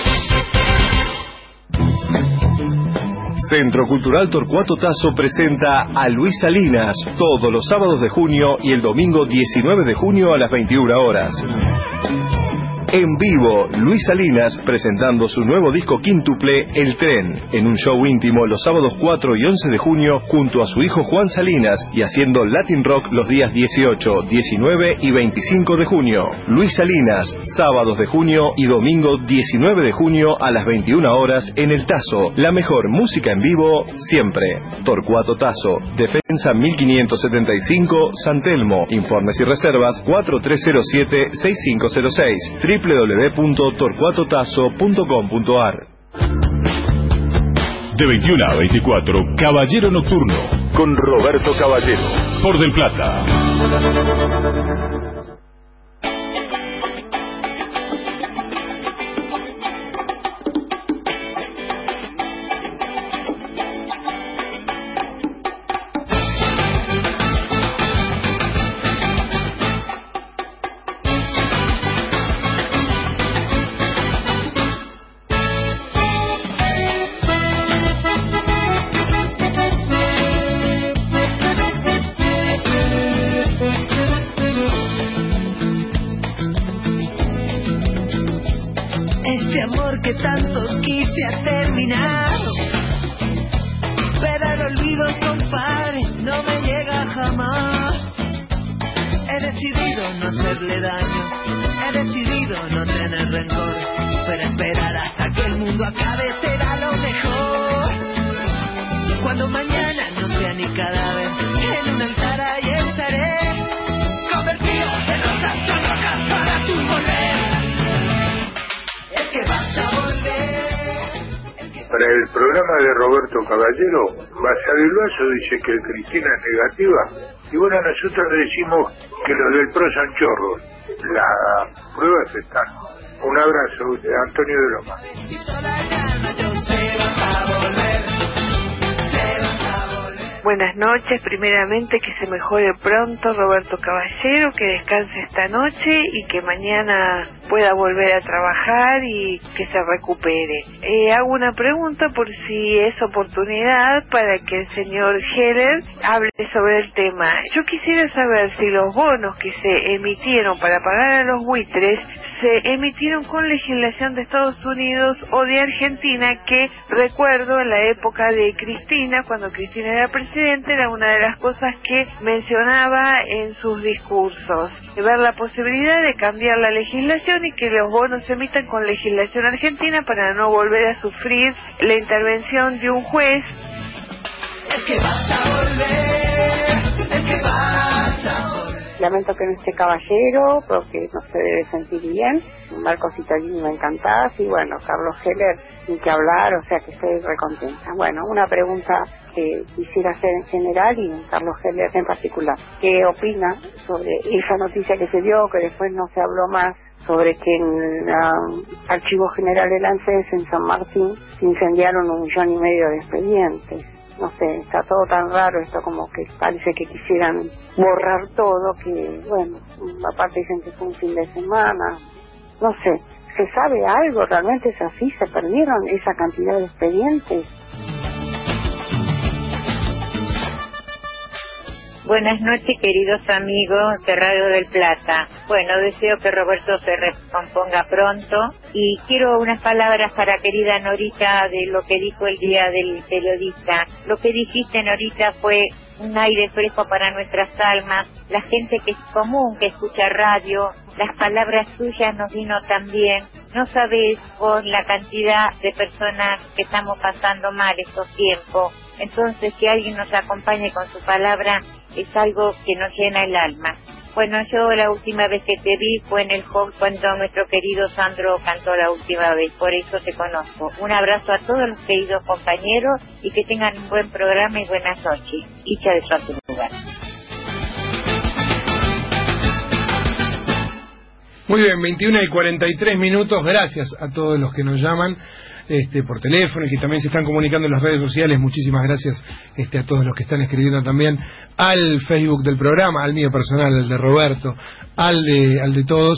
Centro Cultural Torcuato Tasso presenta a Luis Salinas todos los sábados de junio y el domingo diecinueve de junio a las veintiuna horas. En vivo, Luis Salinas presentando su nuevo disco quíntuple, El Tren, en un show íntimo los sábados cuatro y once de junio junto a su hijo Juan Salinas y haciendo Latin Rock los días dieciocho, diecinueve y veinticinco de junio. Luis Salinas, sábados de junio y domingo diecinueve de junio a las veintiuna horas en El Tazo. La mejor música en vivo siempre. Torcuato Tazo, Defensa mil quinientos setenta y cinco, San Telmo. Informes y reservas cuatro tres cero siete, seis cinco cero seis, doble u doble u doble u punto torcuato tazo punto com punto a r. De veintiuna a veinticuatro, Caballero Nocturno, con Roberto Caballero, por Del Plata. Caballero, Basavilbaso dice que Cristina es negativa y bueno, nosotros le decimos que los del PRO son chorros. Las pruebas están. Un abrazo de Antonio de Loma. Buenas noches, primeramente que se mejore pronto Roberto Caballero, que descanse esta noche y que mañana pueda volver a trabajar y que se recupere. Eh, hago una pregunta por si es oportunidad para que el señor Heller hable sobre el tema. Yo quisiera saber si los bonos que se emitieron para pagar a los buitres se emitieron con legislación de Estados Unidos o de Argentina, que recuerdo en la época de Cristina, cuando Cristina era presidenta, era una de las cosas que mencionaba en sus discursos, de ver la posibilidad de cambiar la legislación y que los bonos se emitan con legislación argentina para no volver a sufrir la intervención de un juez. Es que vas a volver, es que vas a volver. Lamento que no esté Caballero, porque no se debe sentir bien. Marcos Italini me encantaba, y bueno, Carlos Heller, ni que hablar, o sea que estoy recontenta. Bueno, una pregunta que quisiera hacer en general y Carlos Heller en particular. ¿Qué opina sobre esa noticia que se dio, que después no se habló más, sobre que en el uh, Archivo General del ANSES en San Martín se incendiaron un millón y medio de expedientes? No sé, está todo tan raro esto, como que parece que quisieran borrar todo, que bueno, aparte dicen que fue un fin de semana, no sé, ¿se sabe algo? ¿Realmente es así? ¿Se perdieron esa cantidad de expedientes? Buenas noches, queridos amigos de Radio del Plata. Bueno, deseo que Roberto se recomponga pronto y quiero unas palabras para querida Norita de lo que dijo el día del periodista. Lo que dijiste, Norita, fue un aire fresco para nuestras almas. La gente que es común, que escucha radio, las palabras suyas nos vino también. No sabés vos la cantidad de personas que estamos pasando mal estos tiempos. Entonces, que alguien nos acompañe con su palabra es algo que nos llena el alma. Bueno, yo la última vez que te vi fue en el hall cuando nuestro querido Sandro cantó la última vez, por eso te conozco. Un abrazo a todos los queridos compañeros y que tengan un buen programa y buenas noches. Hicha de su lugar. Muy bien, veintiuna y cuarenta y tres minutos. Gracias a todos los que nos llaman este, por teléfono y que también se están comunicando en las redes sociales. Muchísimas gracias este, a todos los que están escribiendo también al Facebook del programa, al mío personal, al de Roberto, al de, al de todos.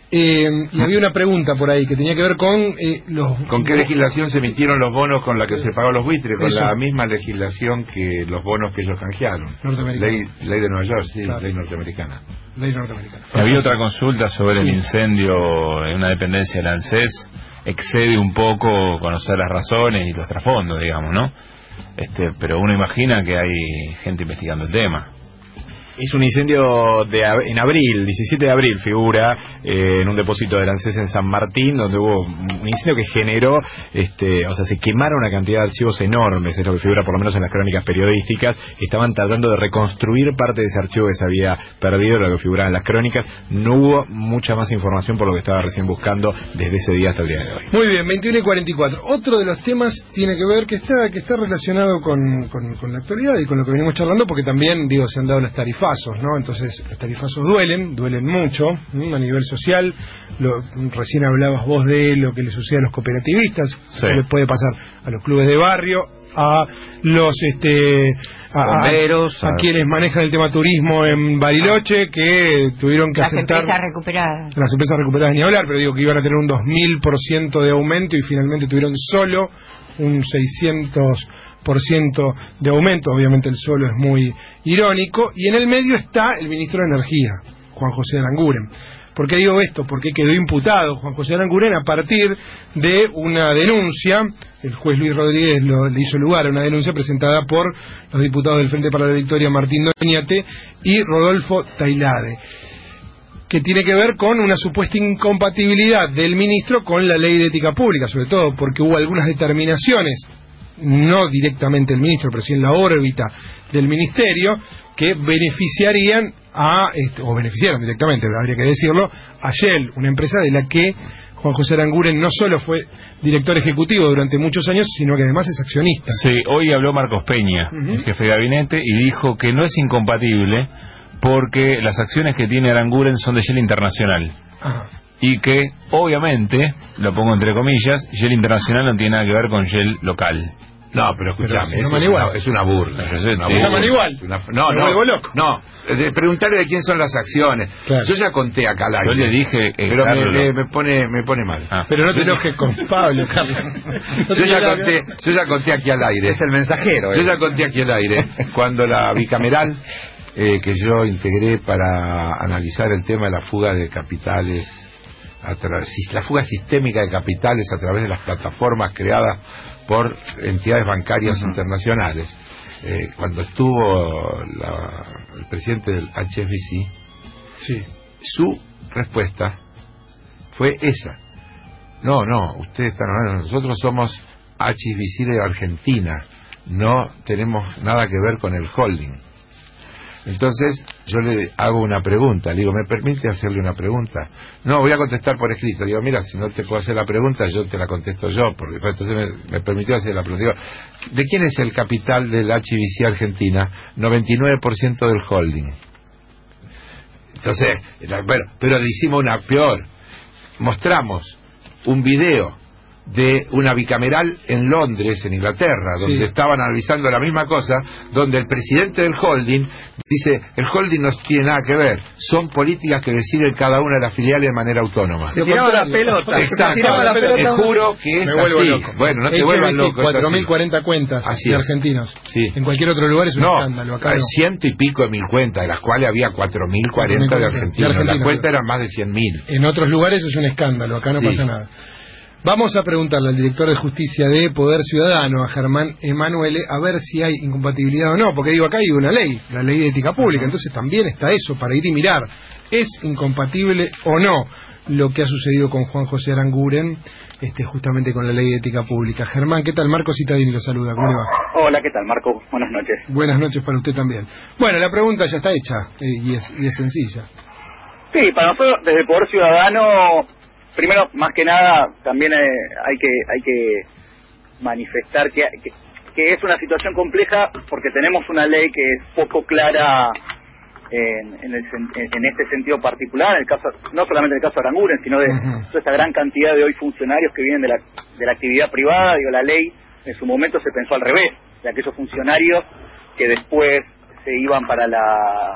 Eh, y había una pregunta por ahí que tenía que ver con eh, los... ¿Con qué legislación se emitieron los bonos con la que se pagó los buitres? Con Eso. la misma legislación que los bonos que ellos canjearon. Norteamericana. Ley, ley de Nueva York, sí, Claro. ley norteamericana. Ley norteamericana. Había otra consulta sobre el incendio en una dependencia del ANSES. Excede un poco conocer las razones y los trasfondos, digamos, ¿no? Este, pero uno imagina que hay gente investigando el tema. Es un incendio de, ab- en abril, diecisiete de abril figura, eh, en un depósito del ANSES en San Martín, donde hubo un incendio que generó, este, o sea, se quemaron una cantidad de archivos enormes, es lo que figura por lo menos en las crónicas periodísticas. Estaban tratando de reconstruir parte de ese archivo que se había perdido, lo que figuraba en las crónicas. No hubo mucha más información por lo que estaba recién buscando desde ese día hasta el día de hoy. Muy bien, veintiuno y cuarenta y cuatro. Otro de los temas tiene que ver que está que está relacionado con, con, con la actualidad y con lo que venimos charlando, porque también, digo, se han dado los tarifazos, ¿no? Entonces, los tarifazos duelen, duelen mucho, ¿m? A nivel social. Lo, recién hablabas vos de lo que le sucede a los cooperativistas, Sí. que le puede pasar a los clubes de barrio, a los este a, a- Bomberos, a, a- quienes manejan el tema turismo en Bariloche, que tuvieron que Las aceptar empresas recuperadas. las empresas recuperadas ni hablar, pero digo que iban a tener un dos mil por ciento de aumento y finalmente tuvieron solo un seiscientos por ciento de aumento. Obviamente el solo es muy irónico. Y en el medio está el ministro de Energía, Juan José Aranguren. ¿Por qué digo esto? Porque quedó imputado Juan José Aranguren a partir de una denuncia. El juez Luis Rodríguez lo, le hizo lugar a una denuncia presentada por los diputados del Frente para la Victoria, Martín Doñate y Rodolfo Tailade, que tiene que ver con una supuesta incompatibilidad del ministro con la ley de ética pública, sobre todo porque hubo algunas determinaciones, no directamente el ministro, pero sí en la órbita del ministerio, que beneficiarían a, este, o beneficiaron directamente, habría que decirlo, a Shell, una empresa de la que Juan José Aranguren no solo fue director ejecutivo durante muchos años, sino que además es accionista. Sí, hoy habló Marcos Peña, Ujú. el jefe de gabinete, y dijo que no es incompatible porque las acciones que tiene Aranguren son de Shell Internacional. Ajá. Y que, obviamente, lo pongo entre comillas, Shell Internacional no tiene nada que ver con Shell local. No, pero escuchame, Pero se es, llaman es igual. una, es una burla. Es una Se burla. llaman igual. Es una- no, Me no, vuelvo loco. no. De preguntarle de quién son las acciones. Claro. Yo ya conté acá al Yo aire. le dije, eh, pero me, Carlos. me- me pone me pone mal. Ah. Pero no te enojes con Pablo, Carlos. No Yo te ya enojes. conté, yo ya conté aquí al aire. Es el mensajero. Yo eh. ya conté aquí al aire cuando la bicameral eh, que yo integré para analizar el tema de la fuga de capitales, a tra- sis- la fuga sistémica de capitales a través de las plataformas creadas por entidades bancarias internacionales. Eh, cuando estuvo la- el presidente del H S B C, Sí. su respuesta fue esa. No, no, ustedes están hablando, nosotros somos H S B C de Argentina, no tenemos nada que ver con el holding. Entonces yo le hago una pregunta, le digo, ¿me permite hacerle una pregunta? No, voy a contestar por escrito. Digo, mira, si no te puedo hacer la pregunta, yo te la contesto yo, porque pues, entonces me, me permitió hacer la pregunta. Digo, ¿de quién es el capital del H S B C Argentina? noventa y nueve por ciento del holding. Entonces, la- bueno, pero le hicimos una peor. Mostramos un video de una bicameral en Londres, en Inglaterra, donde Sí. estaban analizando la misma cosa, donde el presidente del holding dice, el holding no tiene nada que ver, son políticas que deciden cada una de las filiales de manera autónoma. Se tiraba la pelota. Exacto, Se tiraba la te pelota. juro que es Me vuelvo así. loco. Bueno, no te H S B C, vuelvas loco. es así. cuatro mil cuarenta cuentas Así de es. argentinos. Sí. En cualquier otro lugar es un No, escándalo. Acá hay no. ciento y pico de mil cuentas, de las cuales había cuatro mil cuarenta de De argentinos. argentinos, Las cuentas pero- eran más de cien mil. En otros lugares es un escándalo. Acá no Sí. pasa nada. Vamos a preguntarle al director de Justicia de Poder Ciudadano, a Germán Emanuele, a ver si hay incompatibilidad o no, porque digo, acá hay una ley, la ley de ética pública, entonces también está eso, para ir y mirar, ¿es incompatible o no lo que ha sucedido con Juan José Aranguren, este, justamente con la ley de ética pública? Germán, ¿qué tal? Marco Citadini lo saluda, ¿cómo le va? Hola, ¿qué tal, Marco? Buenas noches. Buenas noches para usted también. Bueno, la pregunta ya está hecha, eh, y, es, y es sencilla. Sí, para nosotros, desde el Poder Ciudadano, primero, más que nada, también eh, hay que hay que manifestar que, que, que es una situación compleja porque tenemos una ley que es poco clara en, en, el, sen- en este sentido particular, en el caso no solamente en el caso de Aranguren, sino de Ujú. toda esta gran cantidad de hoy funcionarios que vienen de la, de la actividad privada. Digo, la ley en su momento se pensó al revés, de aquellos funcionarios que después se iban para la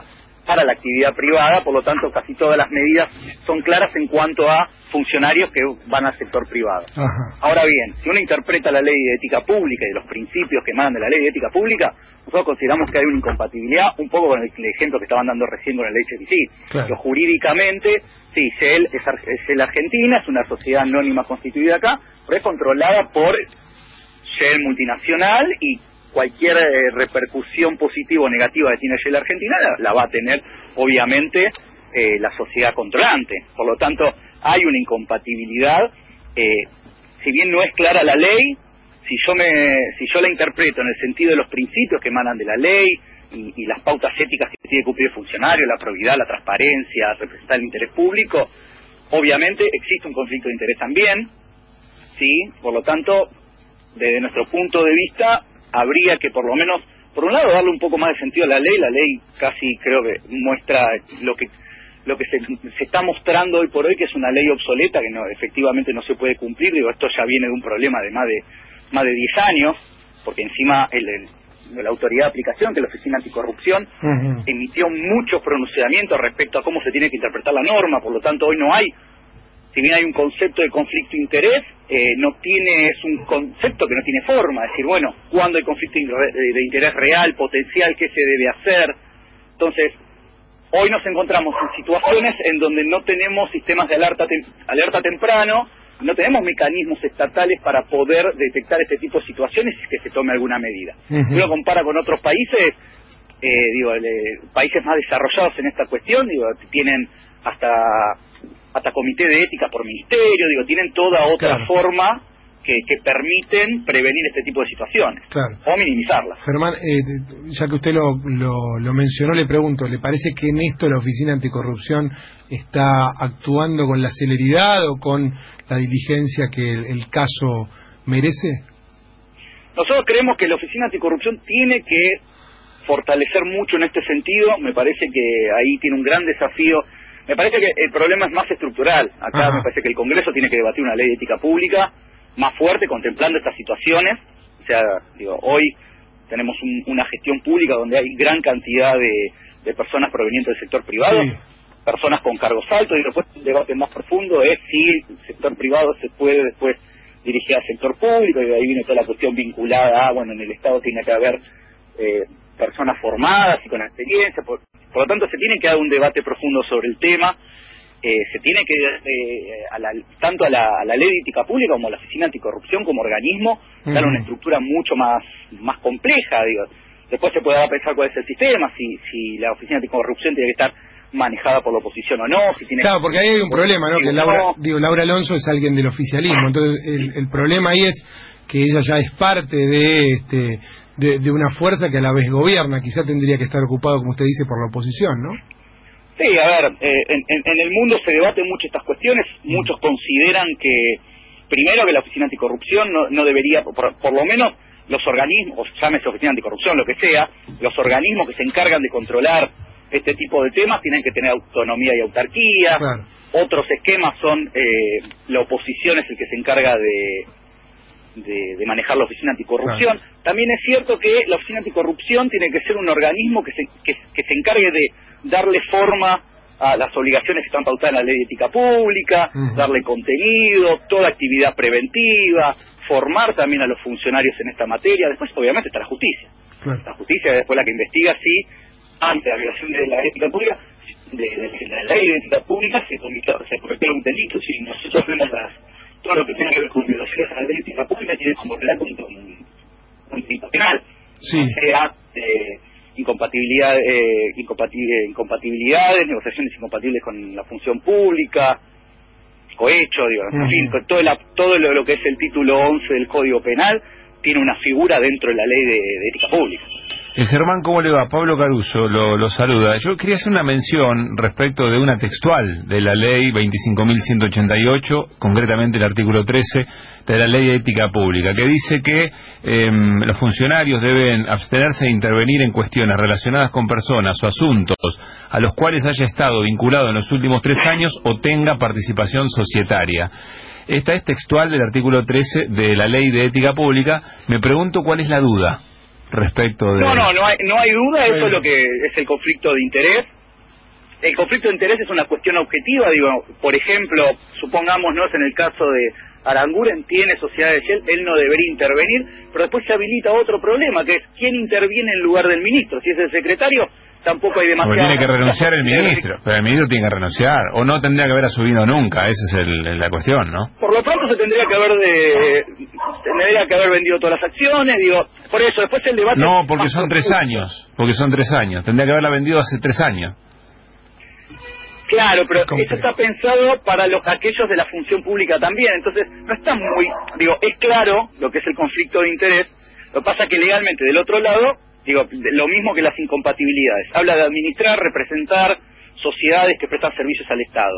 para la actividad privada, por lo tanto casi todas las medidas son claras en cuanto a funcionarios que van al sector privado. Ajá. Ahora bien, si uno interpreta la ley de ética pública y los principios que emanan de la ley de ética pública, nosotros consideramos que hay una incompatibilidad, un poco con el, el ejemplo que estaban dando recién con el H B C. Claro. Que jurídicamente, sí, Shell es, es el Argentina, es una sociedad anónima constituida acá, pero es controlada por Shell multinacional y cualquier eh, repercusión positiva o negativa que tiene Shell Argentina la, la va a tener, obviamente, eh, la sociedad controlante. Por lo tanto, hay una incompatibilidad. Eh, si bien no es clara la ley, si yo me si yo la interpreto en el sentido de los principios que emanan de la ley y, y las pautas éticas que tiene que cumplir el funcionario, la probidad, la transparencia, representar el interés público, obviamente existe un conflicto de interés también, sí. Por lo tanto, desde nuestro punto de vista, habría que por lo menos, por un lado, darle un poco más de sentido a la ley. La ley casi creo que muestra lo que lo que se, se está mostrando hoy por hoy, que es una ley obsoleta, que no efectivamente no se puede cumplir. Digo, esto ya viene de un problema de más de más de diez años, porque encima el, el, la autoridad de aplicación, que es la Oficina Anticorrupción, uh-huh. emitió muchos pronunciamientos respecto a cómo se tiene que interpretar la norma. Por lo tanto, hoy no hay, si bien hay un concepto de conflicto de interés, eh, no tiene, es un concepto que no tiene forma. Es decir, bueno, ¿cuándo hay conflicto de interés real, potencial? ¿Qué se debe hacer? Entonces, hoy nos encontramos en situaciones en donde no tenemos sistemas de alerta, tem- alerta temprano, no tenemos mecanismos estatales para poder detectar este tipo de situaciones y que se tome alguna medida. Uh-huh. Si uno compara con otros países, eh, digo, le, países más desarrollados en esta cuestión, digo, tienen hasta hasta comité de ética por ministerio, digo, tienen toda otra claro. forma que, que permiten prevenir este tipo de situaciones, claro. o minimizarlas. Germán, eh, ya que usted lo, lo, lo mencionó, le pregunto, ¿le parece que en esto la Oficina Anticorrupción está actuando con la celeridad o con la diligencia que el, el caso merece? Nosotros creemos que la Oficina Anticorrupción tiene que fortalecer mucho en este sentido. Me parece que ahí tiene un gran desafío. Me parece que el problema es más estructural. Acá Ajá. me parece que el Congreso tiene que debatir una ley de ética pública más fuerte, contemplando estas situaciones. O sea, digo, hoy tenemos un, una gestión pública donde hay gran cantidad de, de personas provenientes del sector privado, sí. personas con cargos altos, y después un debate más profundo es si el sector privado se puede después dirigir al sector público, y de ahí viene toda la cuestión vinculada a, bueno, en el Estado tiene que haber eh, personas formadas y con experiencia. Por, por lo tanto, se tiene que dar un debate profundo sobre el tema. Eh, se tiene que, eh, a la, tanto a la, a la ley de ética pública como a la Oficina Anticorrupción como organismo, uh-huh. dar una estructura mucho más más compleja. Digo, después se podrá pensar cuál es el sistema, si si la Oficina Anticorrupción tiene que estar manejada por la oposición o no. Si tiene claro, porque ahí hay un problema, ¿no? Que Laura, digo, Laura Alonso es alguien del oficialismo, entonces el, el problema ahí es que ella ya es parte de este de, de una fuerza que a la vez gobierna. Quizá tendría que estar ocupado, como usted dice, por la oposición, ¿no? Sí, a ver, eh, en, en el mundo se debaten mucho estas cuestiones. Muchos consideran que, primero, que la Oficina Anticorrupción no, no debería, por, por lo menos los organismos, llámese Oficina Anticorrupción, lo que sea, los organismos que se encargan de controlar este tipo de temas tienen que tener autonomía y autarquía. Claro. Otros esquemas son, eh, la oposición es el que se encarga de, de, de manejar la Oficina Anticorrupción. Claro. También es cierto que la Oficina Anticorrupción tiene que ser un organismo que se, que, que se encargue de darle forma a las obligaciones que están pautadas en la ley de ética pública, uh-huh. darle contenido, toda actividad preventiva, formar también a los funcionarios en esta materia. Después, obviamente, está la justicia. Claro. La justicia es después la que investiga si, ante la violación de la ética pública, de, de, de la ley de ética pública, se cometió, se cometió un delito. Si nosotros vemos las, todo lo que tiene que ver con violaciones a la ley de ética pública, tiene como relato un, un, un delito penal. Sí. O sea, eh, incompatibilidad, eh, incompatibil, incompatibilidades, negociaciones incompatibles con la función pública, cohecho, digo, uh-huh. en fin, todo, la, todo lo, lo que es el título once del Código Penal tiene una figura dentro de la ley de, de ética pública. Eh, Germán, ¿cómo le va? Pablo Caruso lo, lo saluda. Yo quería hacer una mención respecto de una textual de la ley veinticinco mil ciento ochenta y ocho, concretamente el artículo trece de la ley de ética pública, que dice que eh, los funcionarios deben abstenerse de intervenir en cuestiones relacionadas con personas o asuntos a los cuales haya estado vinculado en los últimos tres años o tenga participación societaria. Esta es textual del artículo trece de la ley de ética pública. Me pregunto cuál es la duda respecto de... No, no, no hay, no hay duda, eso es lo que es el conflicto de interés. el conflicto de interés es una cuestión objetiva, digo, por ejemplo, supongámonos en el caso de Aranguren, tiene sociedad de Shell, él no debería intervenir, pero después se habilita otro problema, que es quién interviene en lugar del ministro. Si es el secretario, tampoco hay demasiado. Porque tiene que renunciar el ministro, pero el ministro tiene que renunciar, o no tendría que haber asumido nunca, esa es el, la cuestión, ¿no? Por lo pronto se tendría que haber de, tendría que haber vendido todas las acciones, digo, por eso después el debate... No, porque son tres años, porque son tres años, tendría que haberla vendido hace tres años. Claro, pero eso está pensado para los aquellos de la función pública también, entonces no está muy, digo, es claro lo que es el conflicto de interés, lo que pasa que legalmente del otro lado, digo, lo mismo que las incompatibilidades, habla de administrar, representar sociedades que prestan servicios al Estado.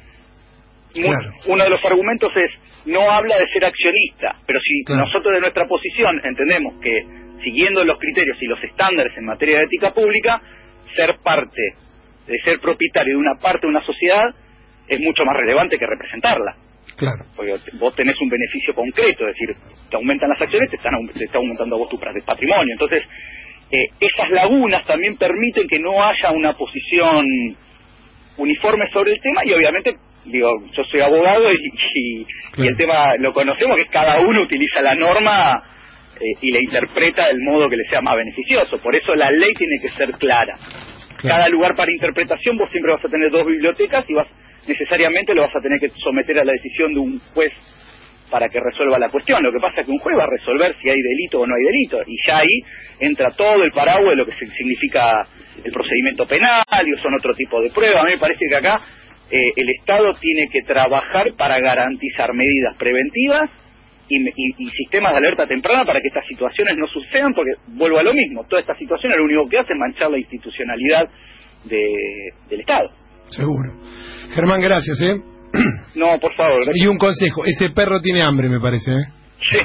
Claro. Uno de los argumentos es, no habla de ser accionista, pero si claro. nosotros de nuestra posición entendemos que, siguiendo los criterios y los estándares en materia de ética pública, ser parte de ser propietario de una parte de una sociedad es mucho más relevante que representarla. Claro. Porque vos tenés un beneficio concreto, es decir, te aumentan las acciones, te están te está aumentando a vos tu patrimonio. Entonces, eh, esas lagunas también permiten que no haya una posición uniforme sobre el tema y obviamente, digo, yo soy abogado y, y, claro. y el tema lo conocemos, que cada uno utiliza la norma eh, y la interpreta del modo que le sea más beneficioso. Por eso la ley tiene que ser clara. Cada lugar para interpretación vos siempre vas a tener dos bibliotecas y vas necesariamente lo vas a tener que someter a la decisión de un juez para que resuelva la cuestión. Lo que pasa es que un juez va a resolver si hay delito o no hay delito, y ya ahí entra todo el paraguas de lo que significa el procedimiento penal, y son otro tipo de pruebas. A mí me parece que acá eh, el Estado tiene que trabajar para garantizar medidas preventivas Y, y, y sistemas de alerta temprana para que estas situaciones no sucedan, porque vuelvo a lo mismo, toda esta situación lo único que hace es manchar la institucionalidad de, del Estado. Seguro. Germán, gracias, ¿eh? No, por favor. Y un consejo, ese perro tiene hambre, me parece, ¿eh? Sí.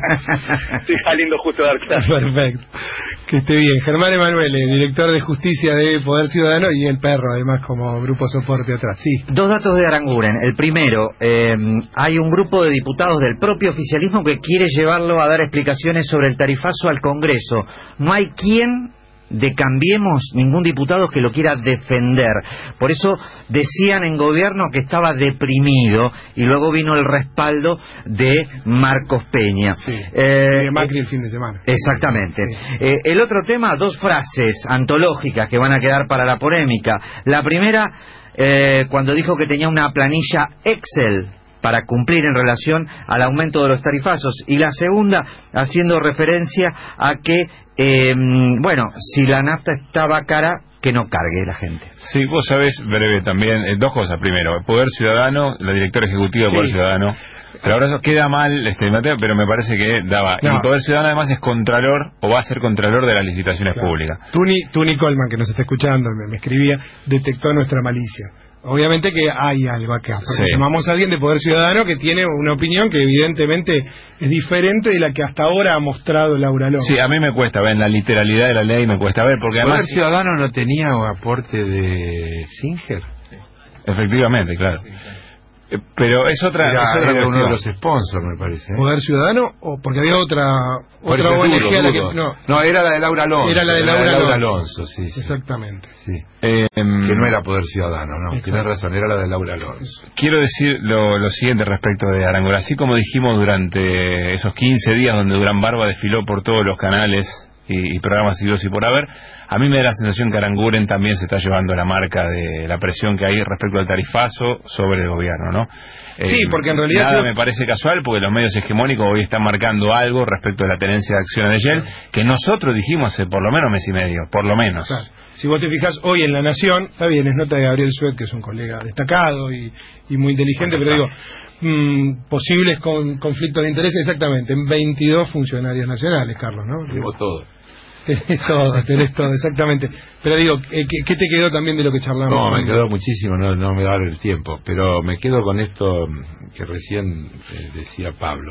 Estoy saliendo justo de dar clase. Perfecto. Que esté bien. Germán Emanuele, director de Justicia de Poder Ciudadano, y el perro, además, como grupo soporte atrás. Sí. Dos datos de Aranguren. El primero, eh, hay un grupo de diputados del propio oficialismo que quiere llevarlo a dar explicaciones sobre el tarifazo al Congreso. No hay quien de Cambiemos, ningún diputado que lo quiera defender. Por eso decían en gobierno que estaba deprimido, y luego vino el respaldo de Marcos Peña. Sí, eh, de Macri el fin de semana. Exactamente. Sí. Eh, el otro tema, dos frases antológicas que van a quedar para la polémica. La primera, eh, cuando dijo que tenía una planilla Excel para cumplir en relación al aumento de los tarifazos, y la segunda haciendo referencia a que eh, bueno, si la nafta estaba cara, que no cargue la gente. Sí, vos sabés, breve también, eh, dos cosas. Primero, Poder Ciudadano, la directora ejecutiva de Poder sí. Ciudadano, pero ahora eso queda mal, este Mateo, pero me parece que daba. No. Y Poder Ciudadano además es contralor, o va a ser contralor de las licitaciones claro. públicas. Tuni, Tuni Coleman, que nos está escuchando, me, me escribía, detectó nuestra malicia. Obviamente que hay algo acá, porque sí. llamamos a alguien de Poder Ciudadano que tiene una opinión que evidentemente es diferente de la que hasta ahora ha mostrado Laura López. Sí, a mí me cuesta ver, en la literalidad de la ley me cuesta ver, porque además... ¿Poder Ciudadano no tenía un aporte de Singer? Sí. Efectivamente, claro. Sí, claro. Pero es otra, era, es otra era uno de los sponsors, me parece, ¿eh? ¿Poder Ciudadano? O porque había otra otra O N G a la que no. no era la de Laura Alonso. Era la de Laura, la de Laura Alonso. Alonso, sí, sí. Exactamente. Sí. Eh, que no era Poder Ciudadano, no. Tienes razón, era la de Laura Alonso. Quiero decir lo, lo siguiente respecto de Aranguren. Así como dijimos durante esos quince días donde Durán Barba desfiló por todos los canales y, y programas seguidos y por haber, a mí me da la sensación que Aranguren también se está llevando la marca de la presión que hay respecto al tarifazo sobre el gobierno, ¿no? Sí, porque en realidad... Nada me parece casual, porque los medios hegemónicos hoy están marcando algo respecto a la tenencia de acciones de Shell, que nosotros dijimos hace por lo menos mes y medio, por lo menos. Claro. Si vos te fijas, hoy en La Nación, está bien, es nota de Gabriel Suet, que es un colega destacado y, y muy inteligente, bueno, pero digo, mmm, posibles con, conflictos de interés, exactamente, en veintidós funcionarios nacionales, Carlos, ¿no? Digo todo. Tenés todo, tenés todo, exactamente. Pero digo, ¿qué, ¿qué te quedó también de lo que charlamos? No, me quedó muchísimo, no, no me da el tiempo, pero me quedo con esto que recién eh, decía Pablo.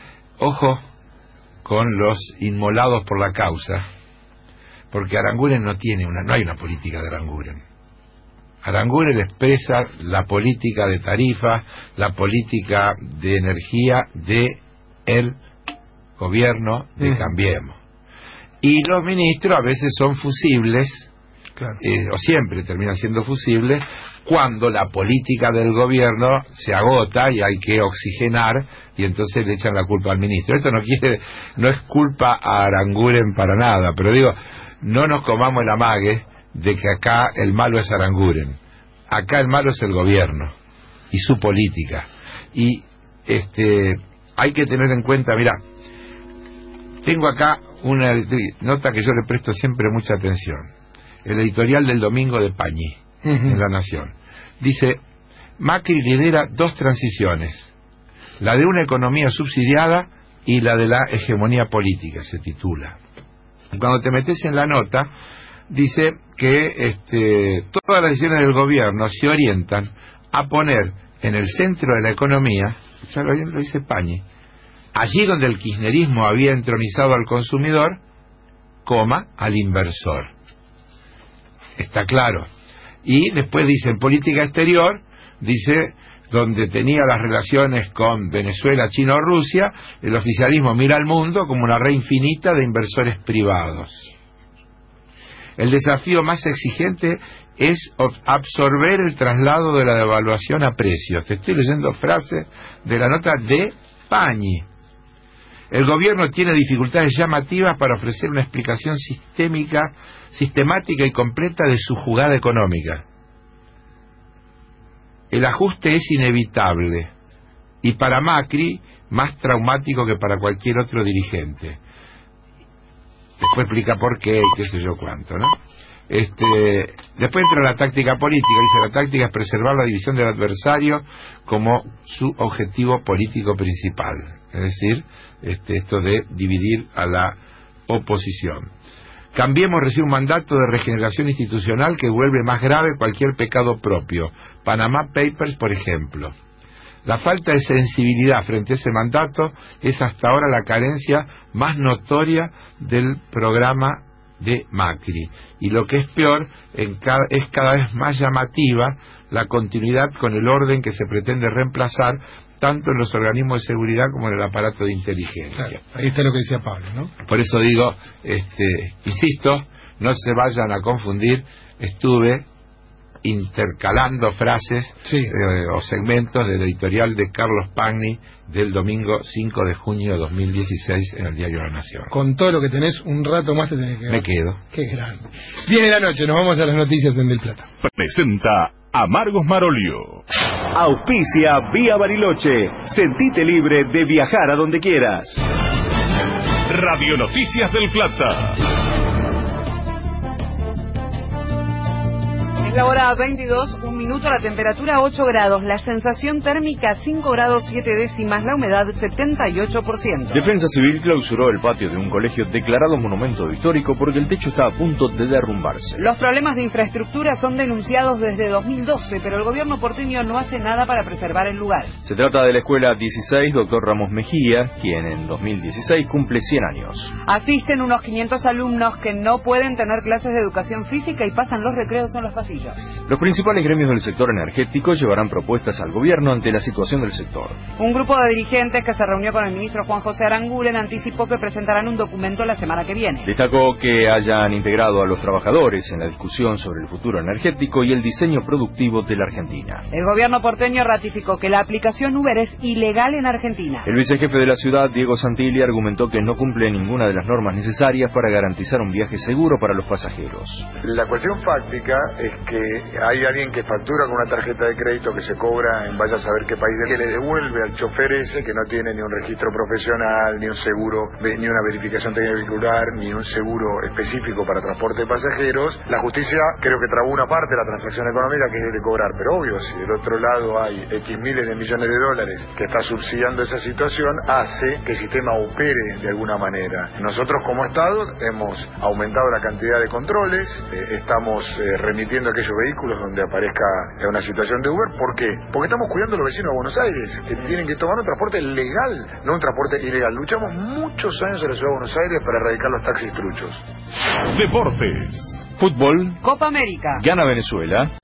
Ojo con los inmolados por la causa, porque Aranguren no tiene una, no hay una política de Aranguren. Aranguren expresa la política de tarifa, la política de energía de el gobierno de mm. Cambiemos. Y los ministros a veces son fusibles claro. eh, o siempre termina siendo fusible, cuando la política del gobierno se agota y hay que oxigenar, y entonces le echan la culpa al ministro. Esto no quiere, no es culpa a Aranguren para nada, pero digo, no nos comamos el amague de que acá el malo es Aranguren. Acá el malo es el gobierno y su política. Y este hay que tener en cuenta, mirá, tengo acá una nota que yo le presto siempre mucha atención. El editorial del domingo de Pañi, uh-huh. en La Nación. Dice, Macri lidera dos transiciones, la de una economía subsidiada y la de la hegemonía política, se titula. Y cuando te metes en la nota, dice que este, todas las decisiones del gobierno se orientan a poner en el centro de la economía, ya lo, lo dice Pañi, allí donde el kirchnerismo había entronizado al consumidor, coma, al inversor. Está claro. Y después dice, en política exterior, dice, donde tenía las relaciones con Venezuela, China o Rusia, el oficialismo mira al mundo como una red infinita de inversores privados. El desafío más exigente es absorber el traslado de la devaluación a precios. Te estoy leyendo frases de la nota de Pañi. El gobierno tiene dificultades llamativas para ofrecer una explicación sistémica, sistemática y completa de su jugada económica. El ajuste es inevitable y para Macri más traumático que para cualquier otro dirigente. Después explica por qué y qué sé yo cuánto, ¿no? Este, después entra la táctica política. Dice, la táctica es preservar la división del adversario como su objetivo político principal. Es decir, este, esto de dividir a la oposición. Cambiemos recibe un mandato de regeneración institucional que vuelve más grave cualquier pecado propio. Panama Papers, por ejemplo. La falta de sensibilidad frente a ese mandato es hasta ahora la carencia más notoria del programa de Macri. Y lo que es peor, en cada, es cada vez más llamativa la continuidad con el orden que se pretende reemplazar tanto en los organismos de seguridad como en el aparato de inteligencia. Claro, ahí está lo que decía Pablo, ¿no? Por eso digo, este, insisto, no se vayan a confundir, estuve intercalando frases sí. eh, o segmentos del editorial de Carlos Pagni del domingo cinco de junio de dos mil dieciséis en el diario La Nación. Con todo lo que tenés, un rato más te tenés que quedar. Me quedo. Qué grande. Diez de la noche, nos vamos a las noticias en Del Plata. Presenta Amargos Marolio. Auspicia Vía Bariloche. Sentite libre de viajar a donde quieras. Radio Noticias del Plata. Es la hora veintidós, un minuto, la temperatura ocho grados, la sensación térmica cinco grados siete décimas, la humedad setenta y ocho por ciento. Defensa Civil clausuró el patio de un colegio declarado monumento histórico porque el techo está a punto de derrumbarse. Los problemas de infraestructura son denunciados desde dos mil doce, pero el gobierno porteño no hace nada para preservar el lugar. Se trata de la escuela dieciséis, doctor Ramos Mejía, quien en dos mil dieciséis cumple cien años. Asisten unos quinientos alumnos que no pueden tener clases de educación física y pasan los recreos en los pasillos. Los principales gremios del sector energético llevarán propuestas al gobierno ante la situación del sector. Un grupo de dirigentes que se reunió con el ministro Juan José Aranguren anticipó que presentarán un documento la semana que viene. Destacó que hayan integrado a los trabajadores en la discusión sobre el futuro energético y el diseño productivo de la Argentina. El gobierno porteño ratificó que la aplicación Uber es ilegal en Argentina. El vicejefe de la ciudad, Diego Santilli, argumentó que no cumple ninguna de las normas necesarias para garantizar un viaje seguro para los pasajeros. La cuestión fáctica es que hay alguien que factura con una tarjeta de crédito que se cobra en vaya a saber qué país, que le devuelve al chofer ese que no tiene ni un registro profesional, ni un seguro, ni una verificación técnica vehicular, ni un seguro específico para transporte de pasajeros. La justicia creo que trabó una parte de la transacción económica que es de cobrar, pero obvio, si del otro lado hay X miles de millones de dólares que está subsidiando esa situación, hace que el sistema opere de alguna manera. Nosotros como Estado hemos aumentado la cantidad de controles, eh, estamos eh, remitiendo aquellos vehículos donde aparezca una situación de Uber. ¿Por qué? Porque estamos cuidando a los vecinos de Buenos Aires, que tienen que tomar un transporte legal, no un transporte ilegal. Luchamos muchos años en la ciudad de Buenos Aires para erradicar los taxis truchos. Deportes. Fútbol. Copa América. Gana Venezuela.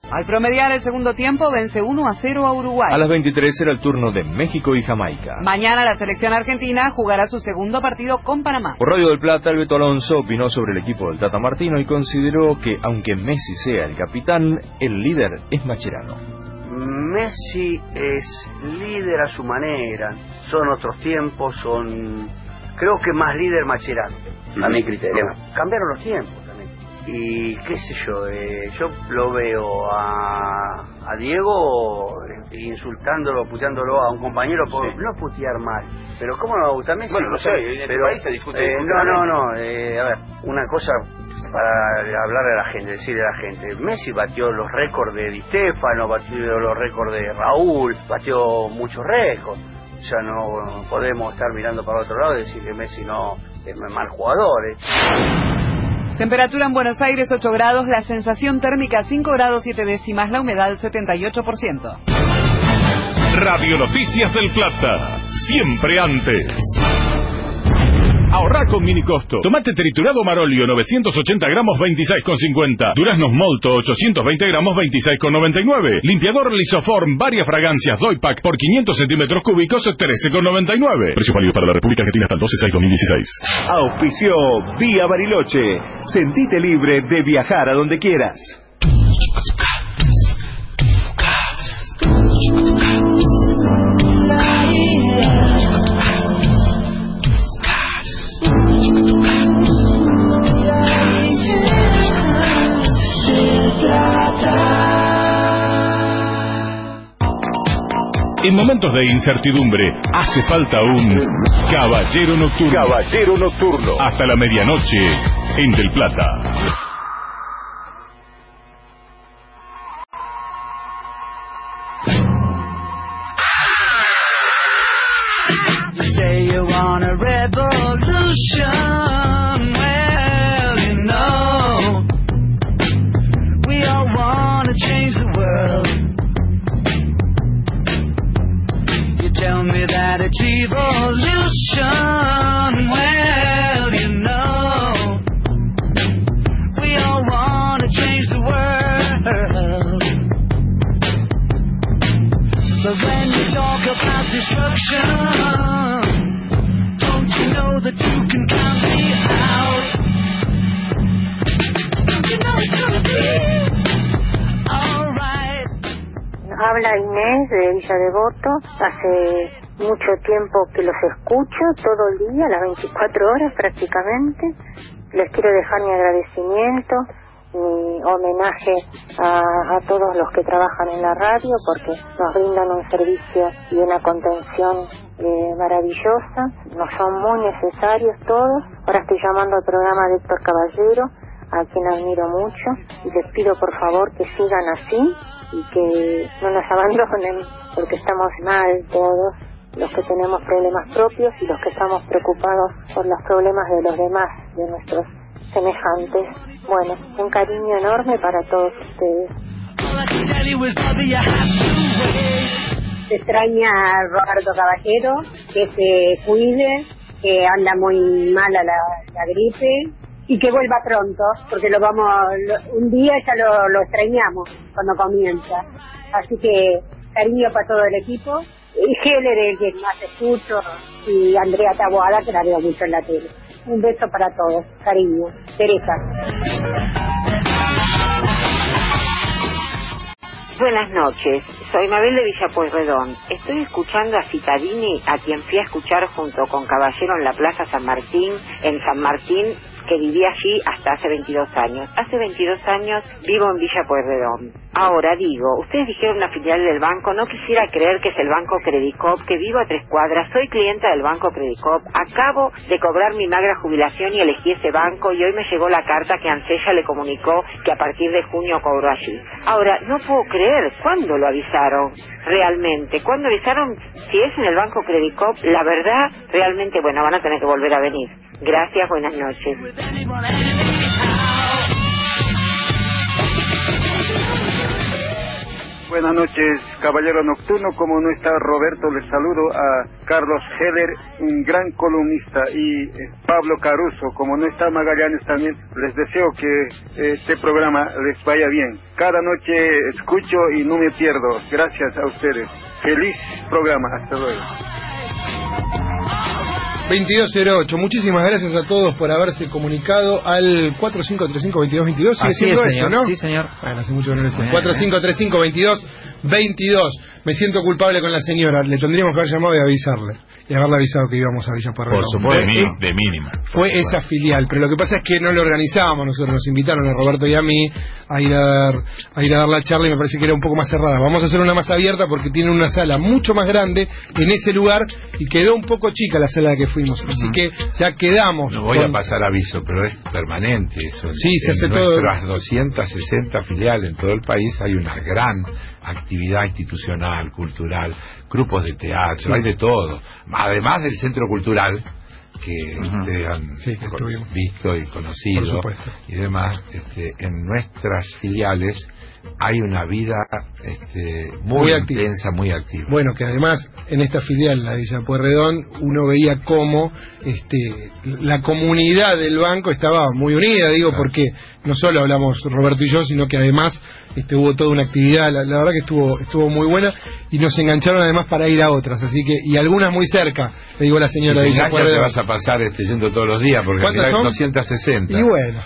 Al promediar el segundo tiempo, vence uno a cero a Uruguay. A las veintitrés será el turno de México y Jamaica. Mañana la selección argentina jugará su segundo partido con Panamá. Por Radio del Plata, el Beto Alonso opinó sobre el equipo del Tata Martino y consideró que, aunque Messi sea el capitán, el líder es Mascherano. Messi es líder a su manera, son otros tiempos, son, creo que más líder Mascherano, a mi criterio. Cambiaron los tiempos también. Y qué sé yo, eh, yo lo veo a, a Diego eh, insultándolo, puteándolo a un compañero por sí. No putear mal. Pero ¿cómo no me gusta Messi? Bueno, no sé, en este país se discute. Eh, no, no, no, eh, a ver, una cosa para hablarle a la gente, decirle a la gente, Messi batió los récords de Di Stéfano, batió los récords de Raúl, batió muchos récords. Ya no podemos estar mirando para otro lado y decir que Messi no es mal jugador. ¿eh? Temperatura en Buenos Aires ocho grados, la sensación térmica cinco grados siete décimas, la humedad setenta y ocho por ciento. Radio Noticias del Plata, siempre antes. Ahorrar con mini costo. Tomate triturado Marolio novecientos ochenta gramos veintiséis con cincuenta. Duraznos Molto ochocientos veinte gramos veintiséis con noventa y nueve. Limpiador Lisoform varias fragancias Doypack por quinientos centímetros cúbicos trece con noventa y nueve. Precio válido para la República Argentina hasta el doce de seis de dos mil dieciséis. Auspició Vía Bariloche. Sentite libre de viajar a donde quieras. En momentos de incertidumbre, hace falta un Caballero Nocturno. Caballero Nocturno. Hasta la medianoche, en Del Plata. Say you want a revolution. Well, you know, we all want to change the world. Tell me that it's evolution. Well, you know, we all want to change the world. But when you talk about destruction, don't you know that you can count me out? Don't you know it's gonna be alright? Habla Inés de Villa Devoto. Hace mucho tiempo que los escucho, todo el día, las veinticuatro horas prácticamente. Les quiero dejar mi agradecimiento, mi homenaje a, a todos los que trabajan en la radio, porque nos brindan un servicio y una contención eh, maravillosa. Nos son muy necesarios todos. Ahora estoy llamando al programa de Héctor Caballero, a quien admiro mucho, y les pido por favor que sigan así y que no nos abandonen, porque estamos mal todos, los que tenemos problemas propios y los que estamos preocupados por los problemas de los demás, de nuestros semejantes. Bueno, un cariño enorme para todos ustedes. Se extraña a Roberto Caballero, que se cuide, que anda muy mala la, la gripe, y que vuelva pronto, porque lo vamos, lo, un día ya lo, lo extrañamos cuando comienza. Así que cariño para todo el equipo. Y Heller, el que más escucho, y Andrea Taboada, que la veo mucho en la tele. Un beso para todos, cariño. Teresa. Buenas noches, soy Mabel de Villa Pueyrredón. Estoy escuchando a Citadini, a quien fui a escuchar junto con Caballero en la Plaza San Martín, en San Martín, que vivía allí hasta hace veintidós años. Hace veintidós años vivo en Villa Pueyrredón. Ahora digo, ustedes dijeron una filial del banco, no quisiera creer que es el Banco Credicop, que vivo a tres cuadras, soy clienta del Banco Credicop, acabo de cobrar mi magra jubilación y elegí ese banco y hoy me llegó la carta que Ansella le comunicó que a partir de junio cobró allí. Ahora, no puedo creer, ¿cuándo lo avisaron? Realmente, ¿cuándo avisaron? Si es en el Banco Credicop, la verdad, realmente, bueno, van a tener que volver a venir. Gracias, buenas noches. Buenas noches, caballero nocturno. Como no está Roberto, les saludo a Carlos Heller, un gran columnista, y eh, Pablo Caruso. Como no está Magallanes también, les deseo que eh, este programa les vaya bien. Cada noche escucho y no me pierdo. Gracias a ustedes. Feliz programa. Hasta luego. veintidós cero ocho. Muchísimas gracias a todos por haberse comunicado al cuatro cinco tres cinco, veintidós veintidós. Sigue Así siendo es, eso, señor. ¿no? Sí, señor. Bueno, hace mucho que no lo decía. cuatro cinco tres cinco, veintidós veintidós. Me siento culpable con la señora. Le tendríamos que haber llamado y avisarle. Y haberle avisado que íbamos a Villa Pueyrredón. Por supuesto, de, mí- de mínima. Fue esa filial, pero lo que pasa es que no lo organizábamos nosotros, nos invitaron a Roberto y a mí a ir a dar, a ir a dar la charla y me parece que era un poco más cerrada. Vamos a hacer una más abierta porque tiene una sala mucho más grande en ese lugar y quedó un poco chica la sala a la que fuimos, así que ya quedamos. No voy con... a pasar aviso, pero es permanente eso. Sí, se hace en todo. nuestras doscientas sesenta filiales en todo el país hay una gran actividad institucional, cultural, grupos de teatro, Sí. hay de todo. Además del centro cultural que Ujú. ustedes han Sí, que con- estuvimos. visto y conocido Por supuesto. y demás, este, en nuestras filiales hay una vida este, muy, Muy activa. intensa, muy activa. Bueno, que además en esta filial, la de Villa Pueyrredón, uno veía cómo este, la comunidad del banco estaba muy unida, digo, Claro. porque no solo hablamos Roberto y yo, sino que además este, hubo toda una actividad, la, la verdad que estuvo estuvo muy buena y nos engancharon además para ir a otras, así que, y algunas muy cerca, le digo a la Si señora te de Villa enganchas, te Pueyrredón. vas a pasar este, yendo todos los días, porque ¿Cuántas mirá, son? doscientas sesenta. Y bueno,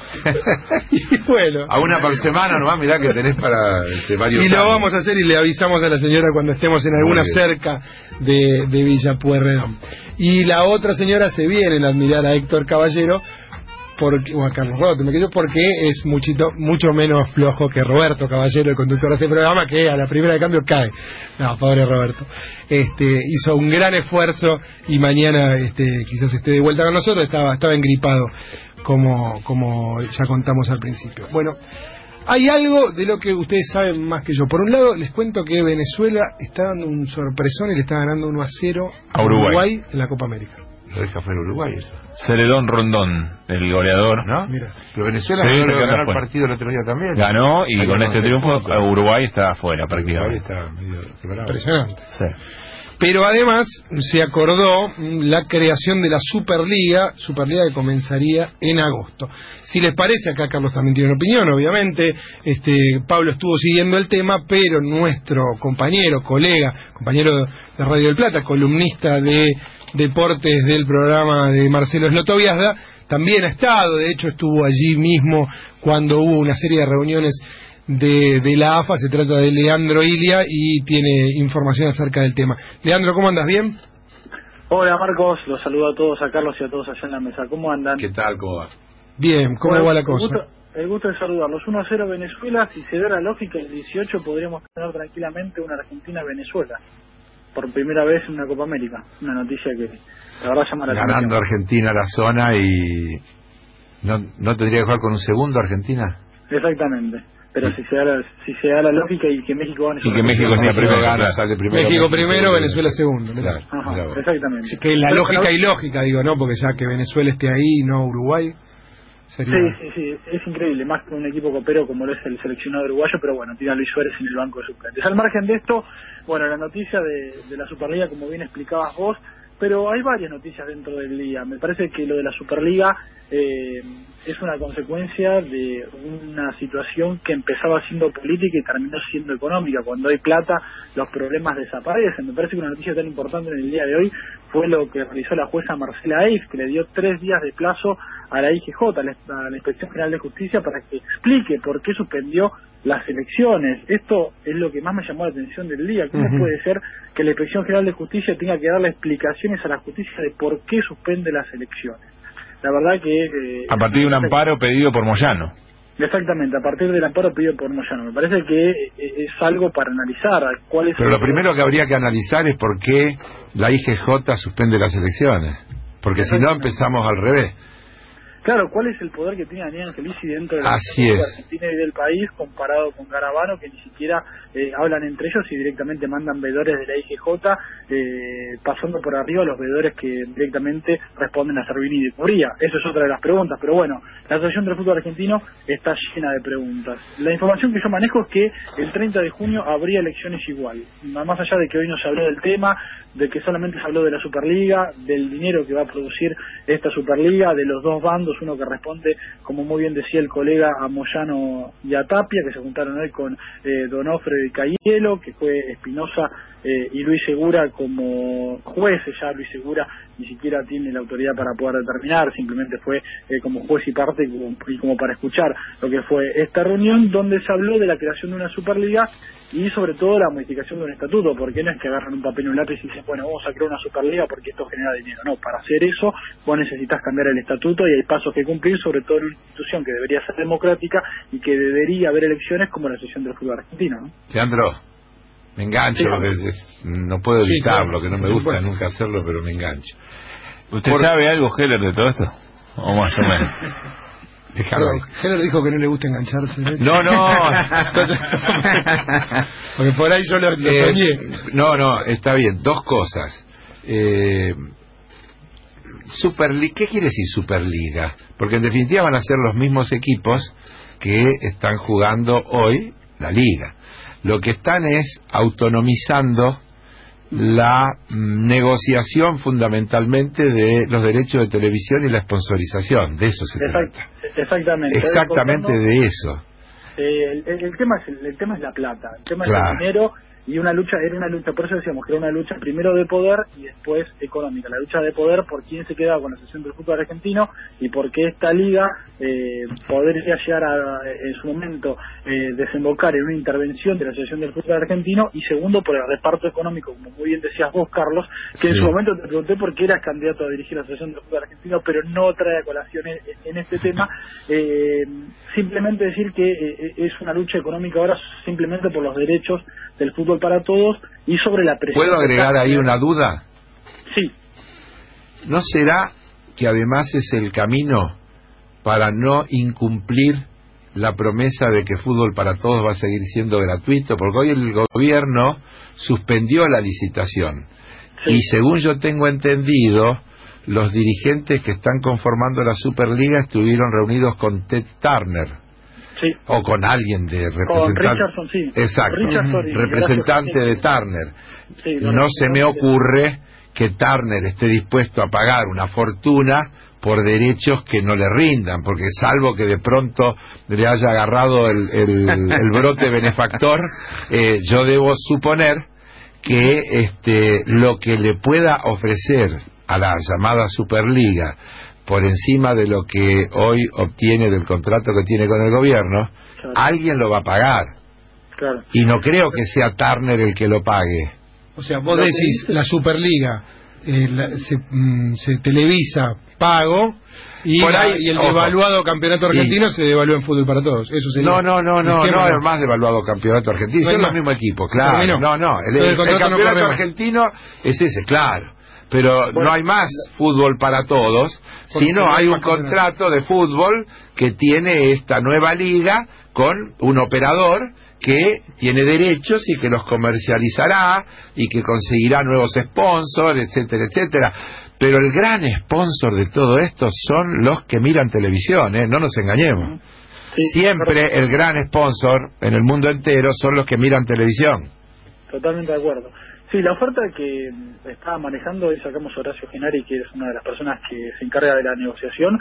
y bueno. A una por semana nomás, mirá que tenés para este, varios Y lo años. vamos a hacer y le avisamos a la señora cuando estemos en alguna Muy bien. cerca de, de Villa Pueyrredón. Y la otra señora se viene a admirar a Héctor Caballero, porque, o a Carlos Roberto, me quedo porque es muchito, mucho menos flojo que Roberto Caballero, el conductor de este programa, que a la primera de cambio cae. No, pobre Roberto. Este, hizo un gran esfuerzo y mañana este, quizás esté de vuelta con nosotros. Estaba, estaba engripado, como, como ya contamos al principio. Bueno, hay algo de lo que ustedes saben más que yo. Por un lado, les cuento que Venezuela está dando un sorpresón y le está ganando uno a cero A Uruguay. en la Copa América. Lo deja fuera Uruguay eso. Celedón Rondón, el goleador. ¿No? Mira. Pero Venezuela Sí, ganó, pero ganó anda el fuera. partido el otro día también. Ganó y Hay con que este conocer triunfo fútbol. Uruguay está afuera Uruguay prácticamente. está medio quebrado. Impresionante. Sí. Pero además se acordó mm, la creación de la Superliga, Superliga que comenzaría en agosto. Si les parece, acá Carlos también tiene una opinión, obviamente, este Pablo estuvo siguiendo el tema, pero nuestro compañero, colega, compañero de Radio del Plata, columnista de deportes del programa de Marcelo Slotoviazda, también ha estado, de hecho estuvo allí mismo cuando hubo una serie de reuniones de, de la A F A. Se trata de Leandro Ilia y tiene información acerca del tema. Leandro, ¿cómo andas? ¿Bien? Hola Marcos, los saludo a todos, a Carlos y a todos allá en la mesa. ¿Cómo andan? ¿Qué tal? ¿Cómo va? Bien, ¿cómo Bueno, va la el cosa? gusto- El gusto de saludarlos. uno a cero Venezuela. Si se da la lógica, el dieciocho podríamos tener tranquilamente una Argentina-Venezuela. Por primera vez en una Copa América. Una noticia que la verdad llama la Ganando atención. Argentina la zona y... ¿No, no tendría que jugar con un segundo Argentina? Exactamente. Pero si se da la, si se da la lógica y que México gane. Y que México sea primero, gana, sale primero. México primero, Venezuela segundo. Claro, Ajá, mirá vos. exactamente. Así que la Pero- lógica pero- y lógica, digo, ¿no? Porque ya que Venezuela esté ahí y no Uruguay, sería... Sí, sí, sí, es increíble, más que un equipo copero como lo es el seleccionado uruguayo, pero bueno, tiene a Luis Suárez en el banco de suplentes. Al margen de esto, bueno, la noticia de, de la Superliga, como bien explicabas vos, pero hay varias noticias dentro del día. Me parece que lo de la Superliga eh, es una consecuencia de una situación que empezaba siendo política y terminó siendo económica. Cuando hay plata, los problemas desaparecen. Me parece que una noticia tan importante en el día de hoy fue lo que realizó la jueza Marcela Eif, que le dio tres días de plazo a la I G J, a la, a la Inspección General de Justicia, para que explique por qué suspendió las elecciones. Esto es lo que más me llamó la atención del día. ¿Cómo Ujú. puede ser que la Inspección General de Justicia tenga que darle explicaciones a la justicia de por qué suspende las elecciones? La verdad que... eh, A partir de un amparo pedido por Moyano. Exactamente, a partir del amparo pedido por Moyano. Me parece que eh, es algo para analizar. ¿Cuál es Pero el- lo primero que habría que analizar es por qué la I G J suspende las elecciones. Porque si no empezamos al revés. claro, ¿cuál es el poder que tiene Daniel Angelici dentro de la Así de es. Argentina y del país comparado con Garabano, que ni siquiera eh, hablan entre ellos y directamente mandan veedores de la I G J, eh, pasando por arriba los veedores que directamente responden a Servini y de Cubría? Eso es otra de las preguntas, pero bueno, la Asociación del Fútbol Argentino está llena de preguntas. La información que yo manejo es que el treinta de junio habría elecciones igual, más allá de que hoy no se habló del tema, de que solamente se habló de la Superliga, del dinero que va a producir esta Superliga, de los dos bandos, uno que responde, como muy bien decía el colega, a Moyano y a Tapia, que se juntaron hoy con eh, Donofre y Cayelo, que fue Espinosa eh, y Luis Segura como jueces. Ya Luis Segura ni siquiera tiene la autoridad para poder determinar, simplemente fue eh, como juez y parte y como, y como para escuchar lo que fue esta reunión, donde se habló de la creación de una Superliga y sobre todo la modificación de un estatuto, porque no es que agarran un papel y un lápiz y dicen, bueno, vamos a crear una Superliga porque esto genera dinero. No, para hacer eso vos necesitas cambiar el estatuto y hay pasos que cumplir, sobre todo en una institución que debería ser democrática y que debería haber elecciones como la Asociación del Fútbol Argentino, ¿no? Leandro, me engancho, Sí. porque es- no puedo Sí, evitarlo, claro. que no me gusta Bueno. nunca hacerlo, pero me engancho. ¿Usted Por- sabe algo, Heller, de todo esto? O más o menos. Déjalo ahí. Heller dijo que no le gusta engancharse. No, no. Porque por ahí yo lo, lo Eh, soñé. no, no, está bien. Dos cosas. Eh, Superliga, ¿qué quiere decir Superliga? Porque en definitiva van a ser los mismos equipos que están jugando hoy la liga. Lo que están es autonomizando la mm, negociación fundamentalmente de los derechos de televisión y la sponsorización. De eso se Exact- trata. Exactamente. Exactamente Recordando, de eso. eh, el, el- el tema es el, el tema es la plata, el tema es Claro. el dinero, y una lucha, era una lucha, por eso decíamos que era una lucha primero de poder y después económica. La lucha de poder por quién se quedaba con la Asociación del Fútbol Argentino y por qué esta liga eh, podría llegar a, en su momento, eh, desembocar en una intervención de la Asociación del Fútbol Argentino, y segundo por el reparto económico, como muy bien decías vos, Carlos, que en Sí. su momento te pregunté por qué eras candidato a dirigir la Asociación del Fútbol Argentino, pero no trae a colación en, en este tema. Eh, simplemente decir que eh, es una lucha económica ahora simplemente por los derechos del fútbol para todos y sobre la presión. ¿Puedo agregar ahí una duda? Sí. ¿No será que además es el camino para no incumplir la promesa de que fútbol para todos va a seguir siendo gratuito? Porque hoy el gobierno suspendió la licitación y según yo tengo entendido, los dirigentes que están conformando la Superliga estuvieron reunidos con Ted Turner. Sí. O con alguien de Con representante. Richardson, sí. Exacto. Richardson y representante Horacio de Jesús. Turner. Sí, No los se me representantes. ocurre que Turner esté dispuesto a pagar una fortuna por derechos que no le rindan, porque salvo que de pronto le haya agarrado el, el, el brote benefactor, eh, yo debo suponer que este, lo que le pueda ofrecer a la llamada Superliga por encima de lo que hoy obtiene del contrato que tiene con el gobierno, Claro. alguien lo va a pagar. Claro. Y no creo que sea Turner el que lo pague. O sea, vos Lo que decís, dice- la Superliga eh, la- se, mm, se televisa pago y, Por la- ahí, y el ojo. devaluado campeonato argentino se devalúa en fútbol para todos. Eso sería No, no, no, el no, esquema, no es más devaluado campeonato argentino, No hay son los más. mismos equipos, claro. Terminó. No, no, el, Entonces el el contrato no campeonato corre más. argentino es ese, claro. Pero Bueno, no hay más fútbol para todos, Porque sino no hay hay un más campeonato. contrato de fútbol que tiene esta nueva liga con un operador que tiene derechos y que los comercializará y que conseguirá nuevos sponsors, etcétera, etcétera. Pero el gran sponsor de todo esto son los que miran televisión, ¿eh? No nos engañemos. Sí, Siempre el gran sponsor en el mundo entero son los que miran televisión. Totalmente de acuerdo. Sí, la oferta que estaba manejando, hoy sacamos a Horacio Genari, que es una de las personas que se encarga de la negociación,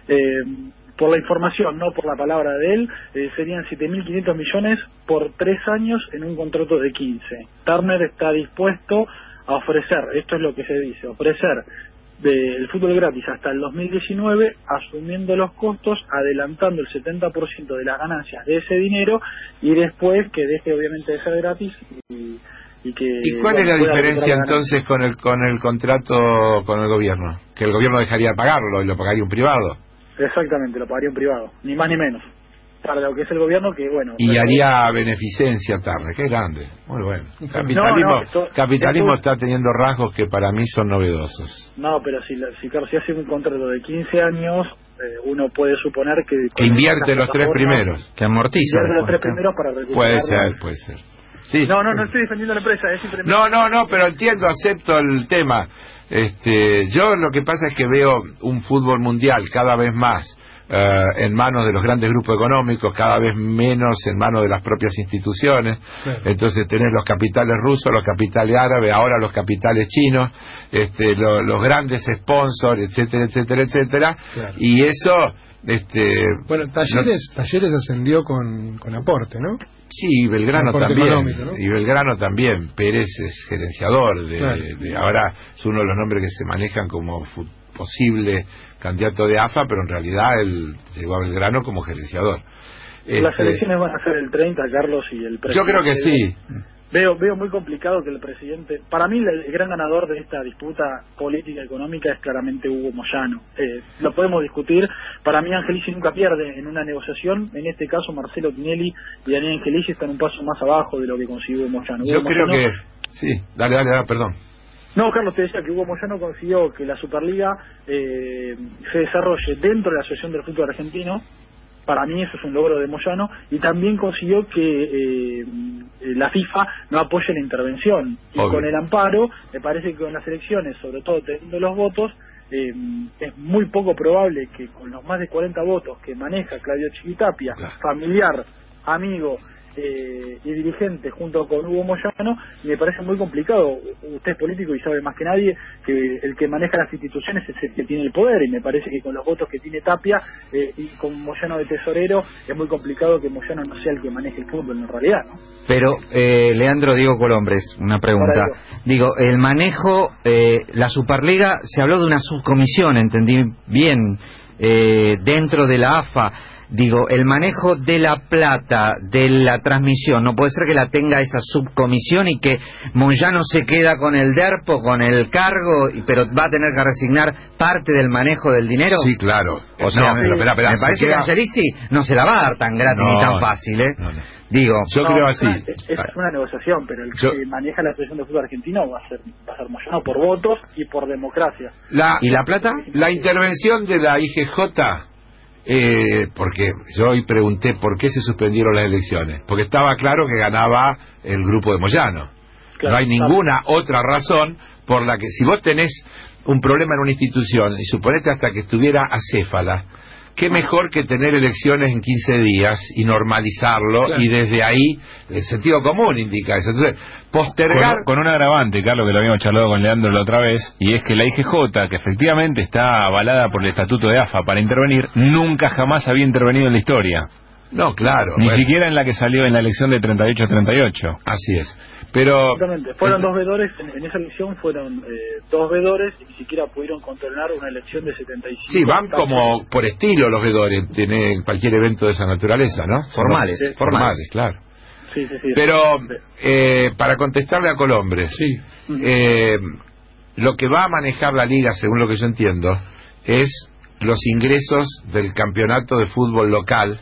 eh, por la información, no por la palabra de él, eh, serían siete mil quinientos millones por tres años en un contrato de quince. Turner está dispuesto a ofrecer, esto es lo que se dice, ofrecer del fútbol gratis hasta el dos mil diecinueve, asumiendo los costos, adelantando el setenta por ciento de las ganancias de ese dinero y después que deje obviamente de ser gratis y, y que... ¿Y cuál bueno, es la pueda diferencia recuperar ganancias. entonces con el con el contrato con el gobierno? Que el gobierno dejaría de pagarlo y lo pagaría un privado. Exactamente, lo pagaría un privado, ni más ni menos. Para lo que es el gobierno, que bueno... Y pero- haría beneficencia tarde, qué grande. Muy bueno. Capitalismo, No, no, esto- capitalismo esto- está teniendo rasgos que para mí son novedosos. No, pero si, la- si, Carlos, si hace un contrato de quince años, eh, uno puede suponer que... Que invierte los tres primeros. Que amortiza. Invierte los tres primeros para recuperar. Puede ser, puede ser. Sí. No, no, no estoy defendiendo a la empresa, es simplemente... No, no, no, pero entiendo, acepto el tema. Este, yo lo que pasa es que veo un fútbol mundial cada vez más uh, en manos de los grandes grupos económicos, cada vez menos en manos de las propias instituciones. Claro. Entonces tenés los capitales rusos, los capitales árabes, ahora los capitales chinos, este, lo, los grandes sponsors, etcétera, etcétera, etcétera. Claro. Y eso... Este, bueno, Talleres, no, Talleres ascendió con, con aporte, ¿no? Sí, Belgrano también, ¿no? Y Belgrano también. Pérez es gerenciador de, claro. de, de ahora es uno de los nombres que se manejan como posible candidato de A F A, pero en realidad él llegó a Belgrano como gerenciador. Las este, elecciones van a ser el treinta, Carlos, y el presidente. Yo creo que sí. Veo veo muy complicado que el presidente... Para mí el gran ganador de esta disputa política y económica es claramente Hugo Moyano. Eh, lo podemos discutir. Para mí Angelici nunca pierde en una negociación. En este caso Marcelo Tinelli y Daniel Angelici están un paso más abajo de lo que consiguió Hugo Moyano. Yo Hugo creo Moyano, que... Sí, dale, dale, dale, perdón. No, Carlos, te decía que Hugo Moyano consiguió que la Superliga eh, se desarrolle dentro de la Asociación del Fútbol Argentino. Para mí eso es un logro de Moyano, y también consiguió que eh, la FIFA no apoye la intervención. Y Obvio. Con el amparo, me parece que con las elecciones, sobre todo teniendo los votos, eh, es muy poco probable que con los más de cuarenta votos que maneja Claudio Chiquitapia, claro. familiar, amigo eh, y dirigente junto con Hugo Moyano, me parece muy complicado. Usted es político y sabe más que nadie que el que maneja las instituciones es el que tiene el poder, y me parece que con los votos que tiene Tapia eh, y con Moyano de tesorero es muy complicado que Moyano no sea el que maneje el fútbol en realidad, ¿no? Pero, eh, Leandro Diego Colombres, una pregunta. Digo, el manejo, eh, la Superliga, se habló de una subcomisión, entendí bien, eh, dentro de la A F A. Digo, el manejo de la plata, de la transmisión, ¿no puede ser que la tenga esa subcomisión y que Moyano se queda con el DERPO, con el cargo, pero va a tener que resignar parte del manejo del dinero? Sí, claro. O sea, no, pero, pero, pero, me parece queda... que Angelici no se la va a dar tan gratis no, ni tan fácil, ¿eh? No, no. Digo, yo no, creo así. Es, es una negociación, pero el yo... que maneja la Asociación de Fútbol Argentino va a ser va a ser Moyano por votos y por democracia. La, ¿Y la plata? La intervención de la I G J... Eh, porque yo hoy pregunté por qué se suspendieron las elecciones, porque estaba claro que ganaba el grupo de Moyano. Claro, no hay ninguna claro. otra razón por la que, si vos tenés un problema en una institución y suponete hasta que estuviera acéfala, qué mejor que tener elecciones en quince días y normalizarlo, claro. y desde ahí el sentido común indica eso. Entonces, postergar... Con, con un agravante, Carlos, que lo habíamos charlado con Leandro la otra vez, y es que la I G J, que efectivamente está avalada por el Estatuto de A F A para intervenir, nunca jamás había intervenido en la historia. No, claro. Ni bueno. siquiera en la que salió en la elección de treinta y ocho a treinta y ocho. Así es. Pero exactamente, fueron dos veedores, en, en esa elección fueron eh, dos veedores y ni siquiera pudieron controlar una elección de setenta y cinco. Sí, van como por estilo los veedores, tienen cualquier evento de esa naturaleza, ¿no? Formales, sí, formales, formales, claro. Sí, sí, sí. Pero eh, para contestarle a Colombres, sí. eh, lo que va a manejar la liga, según lo que yo entiendo, es los ingresos del campeonato de fútbol local,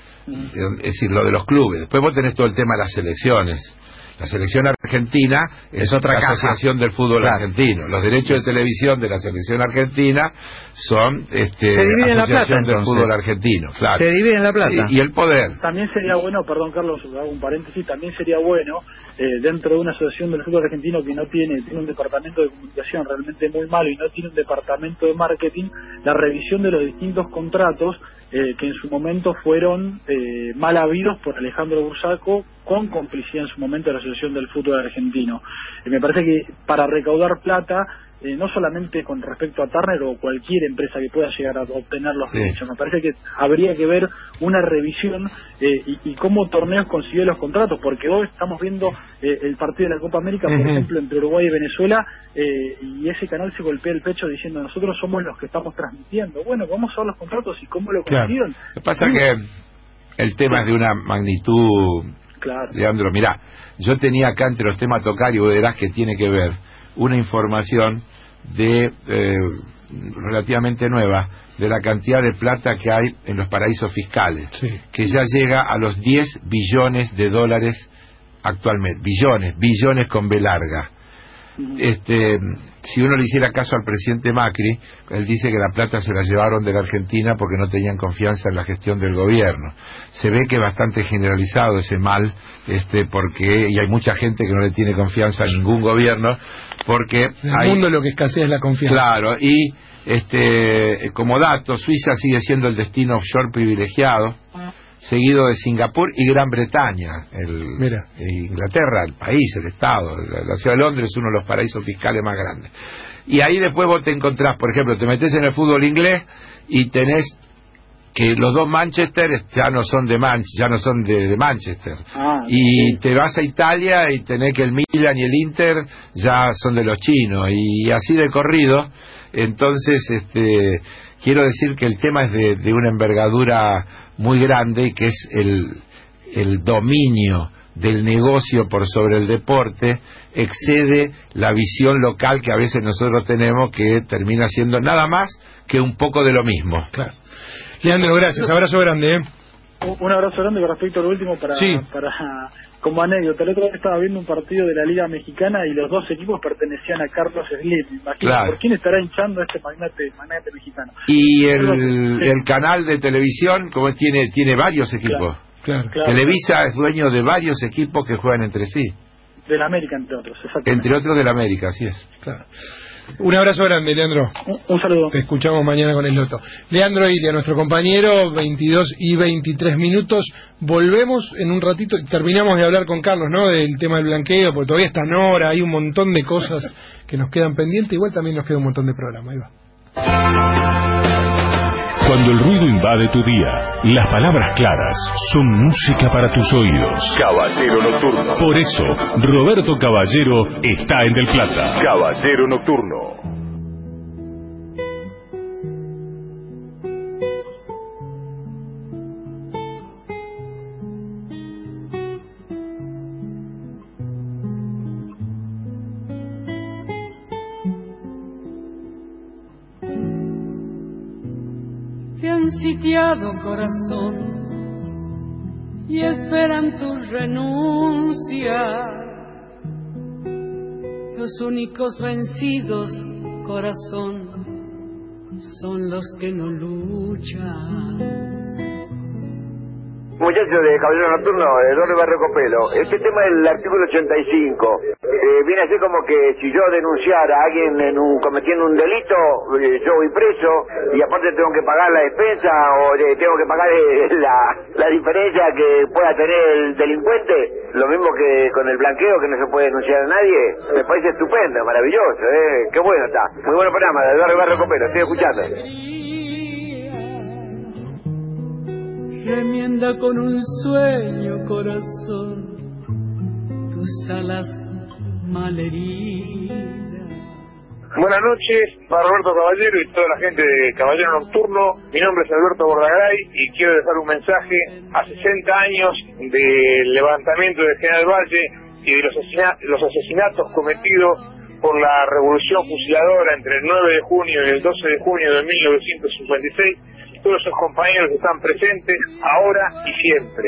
es decir, lo de los clubes. Después vos tenés todo el tema de las selecciones. La selección argentina es, es otra la Asociación del Fútbol claro. Argentino. Los derechos de televisión de la selección argentina son este, se divide Asociación la plata, del entonces. Fútbol Argentino. Claro. Se divide en la plata. Sí, y el poder. También sería bueno, perdón Carlos, hago un paréntesis, también sería bueno, eh, dentro de una asociación del fútbol argentino que no tiene, tiene un departamento de comunicación realmente muy malo y no tiene un departamento de marketing, la revisión de los distintos contratos eh, que en su momento fueron eh, mal habidos por Alejandro Bursaco, con complicidad en su momento de la Asociación del Fútbol Argentino. Eh, me parece que para recaudar plata, eh, no solamente con respecto a Turner o cualquier empresa que pueda llegar a obtener los sí. derechos, me parece que habría que ver una revisión eh, y, y cómo Torneos consiguió los contratos, porque hoy estamos viendo eh, el partido de la Copa América, por uh-huh. ejemplo, entre Uruguay y Venezuela, eh, y ese canal se golpea el pecho diciendo nosotros somos los que estamos transmitiendo. Bueno, vamos a ver los contratos y cómo lo consiguieron. Claro. Lo que pasa es que el tema es de una magnitud... Claro. Leandro, mirá, yo tenía acá entre los temas a tocar y vos verás que tiene que ver una información de eh, relativamente nueva de la cantidad de plata que hay en los paraísos fiscales, sí. que ya llega a los diez billones de dólares actualmente, billones, billones con B larga. este, si uno le hiciera caso al presidente Macri, él dice que la plata se la llevaron de la Argentina porque no tenían confianza en la gestión del gobierno. Se ve que es bastante generalizado ese mal, este, porque y hay mucha gente que no le tiene confianza a ningún gobierno, porque en el hay, mundo lo que escasea es la confianza. Claro, y este, como dato, Suiza sigue siendo el destino offshore privilegiado, seguido de Singapur y Gran Bretaña. El, Mira. Inglaterra, el país, el Estado, la, la ciudad de Londres es uno de los paraísos fiscales más grandes. Y ahí después vos te encontrás, por ejemplo, te metés en el fútbol inglés y tenés que los dos Manchester ya no son de Man, ya no son de, de Manchester. Ah, y te vas a Italia y tenés que el Milan y el Inter ya son de los chinos, y así de corrido. Entonces, este, quiero decir que el tema es de, de una envergadura muy grande, y que es el, el dominio del negocio por sobre el deporte, excede la visión local que a veces nosotros tenemos, que termina siendo nada más que un poco de lo mismo. Claro. Leandro, gracias, abrazo grande, ¿eh? Un abrazo grande con respecto al último para, sí. para como anécdota. El otro día estaba viendo un partido de la Liga Mexicana y los dos equipos pertenecían a Carlos Slim. Imagino claro. por quién estará hinchando a este magnate, magnate mexicano. Y el, el canal de televisión, como tiene tiene varios equipos. Claro, claro. Televisa es dueño de varios equipos que juegan entre sí. Del América, entre otros, exactamente. Entre otros del América, así es. Claro. Un abrazo grande, Leandro. Un, un saludo. Te escuchamos mañana con el Loto. Leandro Ilia, nuestro compañero, veintidós y veintitrés minutos. Volvemos en un ratito. Terminamos de hablar con Carlos, ¿no? Del tema del blanqueo, porque todavía está en hora. Hay un montón de cosas que nos quedan pendientes. Igual también nos queda un montón de programa. Ahí va. Cuando el ruido invade tu día, las palabras claras son música para tus oídos. Caballero Nocturno. Por eso, Roberto Caballero está en Del Plata. Caballero Nocturno. Sitiado corazón y esperan tu renuncia. Los únicos vencidos, corazón, son los que no luchan. Muchachos de Caballero Nocturno, Eduardo Barrio Copelo, este tema del artículo ochenta y cinco eh, viene a ser como que si yo denunciara a alguien en un, cometiendo un delito, eh, yo voy preso y aparte tengo que pagar la despensa o eh, tengo que pagar eh, la, la diferencia que pueda tener el delincuente, lo mismo que con el blanqueo, que no se puede denunciar a nadie. Me parece estupendo, maravilloso, eh, qué bueno está. Muy buen programa de Eduardo Barrio Copelo, estoy escuchando. Remienda con un sueño, corazón, tus alas malheridas. Buenas noches para Roberto Caballero y toda la gente de Caballero Nocturno. Mi nombre es Alberto Bordagray y quiero dejar un mensaje a sesenta años del levantamiento de General Valle y de los, asesina- los asesinatos cometidos por la revolución fusiladora entre el nueve de junio y el doce de junio de mil novecientos cincuenta y seis. Todos esos compañeros que están presentes ahora y siempre.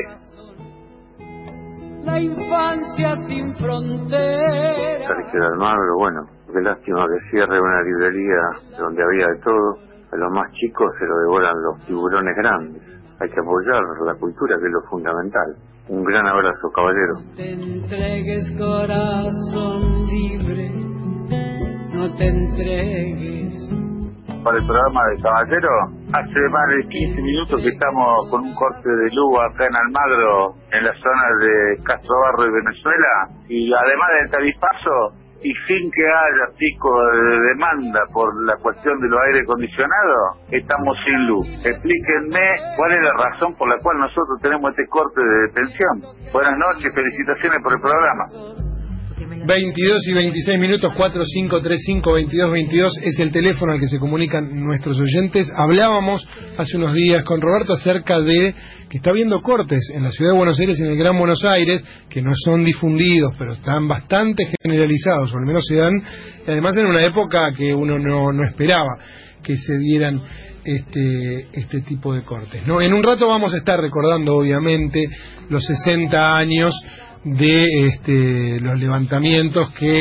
La infancia sin fronteras. Sergio de Almagro, bueno, qué lástima que cierre una librería donde había de todo. A los más chicos se lo devoran los tiburones grandes. Hay que apoyar la cultura, que es lo fundamental. Un gran abrazo, caballero. Te entregues, corazón libre, no te entregues. Para el programa de Caballero, hace más de quince minutos que estamos con un corte de luz acá en Almagro, en la zona de Castro Barro y Venezuela, y además del tarifazo, y sin que haya pico de demanda por la cuestión de los aire acondicionados, estamos sin luz. Explíquenme cuál es la razón por la cual nosotros tenemos este corte de detención. Buenas noches, felicitaciones por el programa. veintidós y veintiséis minutos, cuatro cinco tres cinco, veintidós veintidós es el teléfono al que se comunican nuestros oyentes. Hablábamos hace unos días con Roberto acerca de que está habiendo cortes en la ciudad de Buenos Aires y en el Gran Buenos Aires, que no son difundidos, pero están bastante generalizados, o al menos se dan, y además en una época que uno no, no esperaba que se dieran este este tipo de cortes, ¿no? En un rato vamos a estar recordando, obviamente, los sesenta años de este, los levantamientos que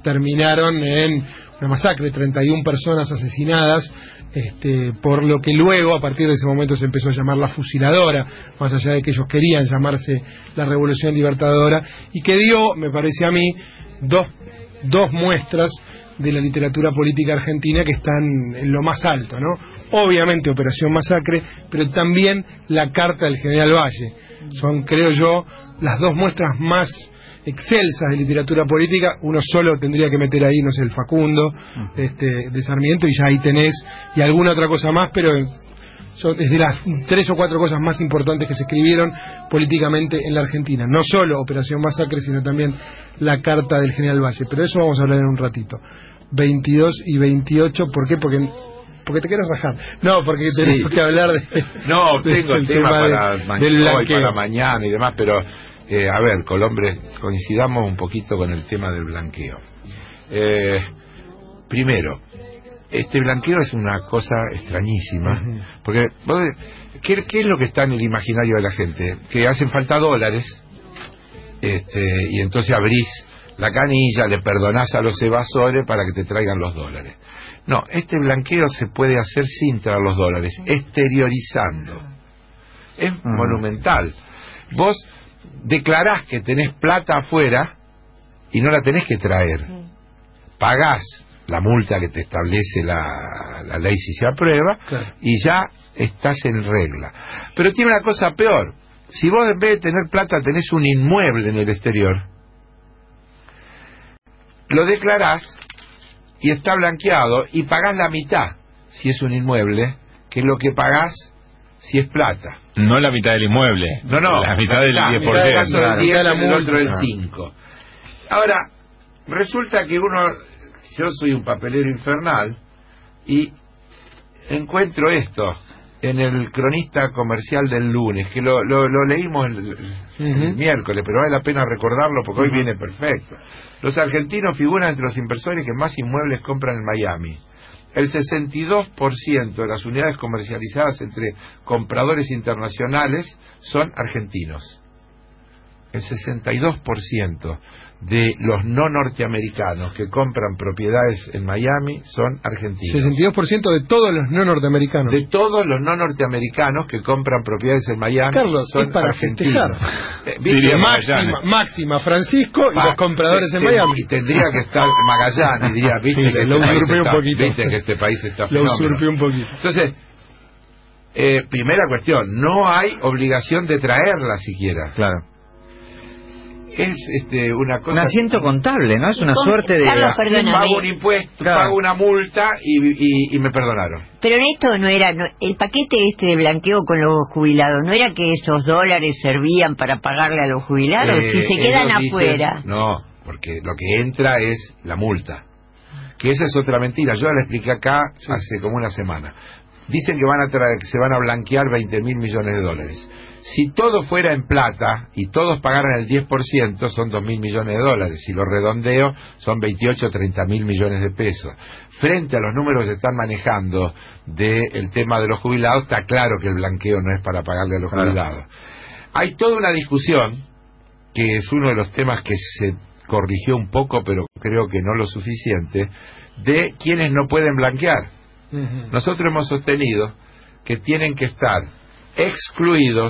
terminaron en una masacre, treinta y una personas asesinadas, este, por lo que luego, a partir de ese momento, se empezó a llamar la fusiladora, más allá de que ellos querían llamarse la Revolución Libertadora, y que dio, me parece a mí, dos, dos muestras de la literatura política argentina que están en lo más alto, ¿no? Obviamente Operación Masacre, pero también la Carta del General Valle. Son, creo yo, las dos muestras más excelsas de literatura política. Uno solo tendría que meter ahí, no sé, el Facundo, este, de Sarmiento, y ya ahí tenés, y alguna otra cosa más, pero son, es de las tres o cuatro cosas más importantes que se escribieron políticamente en la Argentina. No solo Operación Masacre, sino también la Carta del General Valle. Pero eso vamos a hablar en un ratito. veintidós y veintiocho, ¿por qué? Porque porque te quieres rajar. No, porque sí. tenemos que hablar de... No, tengo el tema, tema para, de, ma del hoy, para mañana y demás, pero... Eh, a ver, Colombre, coincidamos un poquito con el tema del blanqueo. Eh, primero, este blanqueo es una cosa extrañísima, uh-huh. porque ¿qué, ¿qué es lo que está en el imaginario de la gente? Que hacen falta dólares, este, y entonces abrís la canilla, le perdonás a los evasores para que te traigan los dólares. No, este blanqueo se puede hacer sin traer los dólares, exteriorizando. Es uh-huh. monumental. Vos declarás que tenés plata afuera y no la tenés que traer. Pagás la multa que te establece la, la ley si se aprueba, claro. y ya estás en regla. Pero tiene una cosa peor. Si vos en vez de tener plata tenés un inmueble en el exterior, lo declarás y está blanqueado y pagás la mitad si es un inmueble, que es lo que pagás si es plata. No la mitad del inmueble. No, no. La mitad del diez por ciento. El caso del diez, el otro del cinco. Ahora, resulta que uno... Yo soy un papelero infernal y encuentro esto en el Cronista Comercial del lunes, que lo, lo, lo leímos el, uh-huh. el miércoles, pero vale la pena recordarlo porque uh-huh. hoy viene perfecto. Los argentinos figuran entre los inversores que más inmuebles compran en Miami. El sesenta y dos por ciento de las unidades comercializadas entre compradores internacionales son argentinos. El sesenta y dos por ciento de los no norteamericanos que compran propiedades en Miami son argentinos. sesenta y dos por ciento de todos los no norteamericanos. De todos los no norteamericanos que compran propiedades en Miami, Carlos, son es para argentinos. Festejar. Eh, Máxima, Máxima, Francisco y pa, los compradores te, en Miami. Y tendría que estar Magallanes, diría, viste, sí, que, este lo usurpé un está, poquito. viste que este país está lo usurpé un poquito. Entonces, eh, primera cuestión, no hay obligación de traerla siquiera. Claro. Es este, una cosa... Un asiento contable, ¿no? Es una suerte de... Carlos, sí, pago un impuesto, claro. pago una multa y, y, y me perdonaron. Pero en esto no era... No, el paquete este de blanqueo con los jubilados, ¿no era que esos dólares servían para pagarle a los jubilados? Eh, si se quedan afuera... Dicen, no, porque lo que entra es la multa. Que esa es otra mentira. Yo la expliqué acá sí. hace como una semana. Dicen que van a traer, que se van a blanquear veinte mil millones de dólares. Si todo fuera en plata y todos pagaran el diez por ciento, son dos mil millones de dólares. Si lo redondeo, son veintiocho o treinta mil millones de pesos. Frente a los números que se están manejando del tema de los jubilados, está claro que el blanqueo no es para pagarle a los claro. jubilados. Hay toda una discusión, que es uno de los temas que se corrigió un poco, pero creo que no lo suficiente, de quienes no pueden blanquear. Uh-huh. Nosotros hemos sostenido que tienen que estar excluidos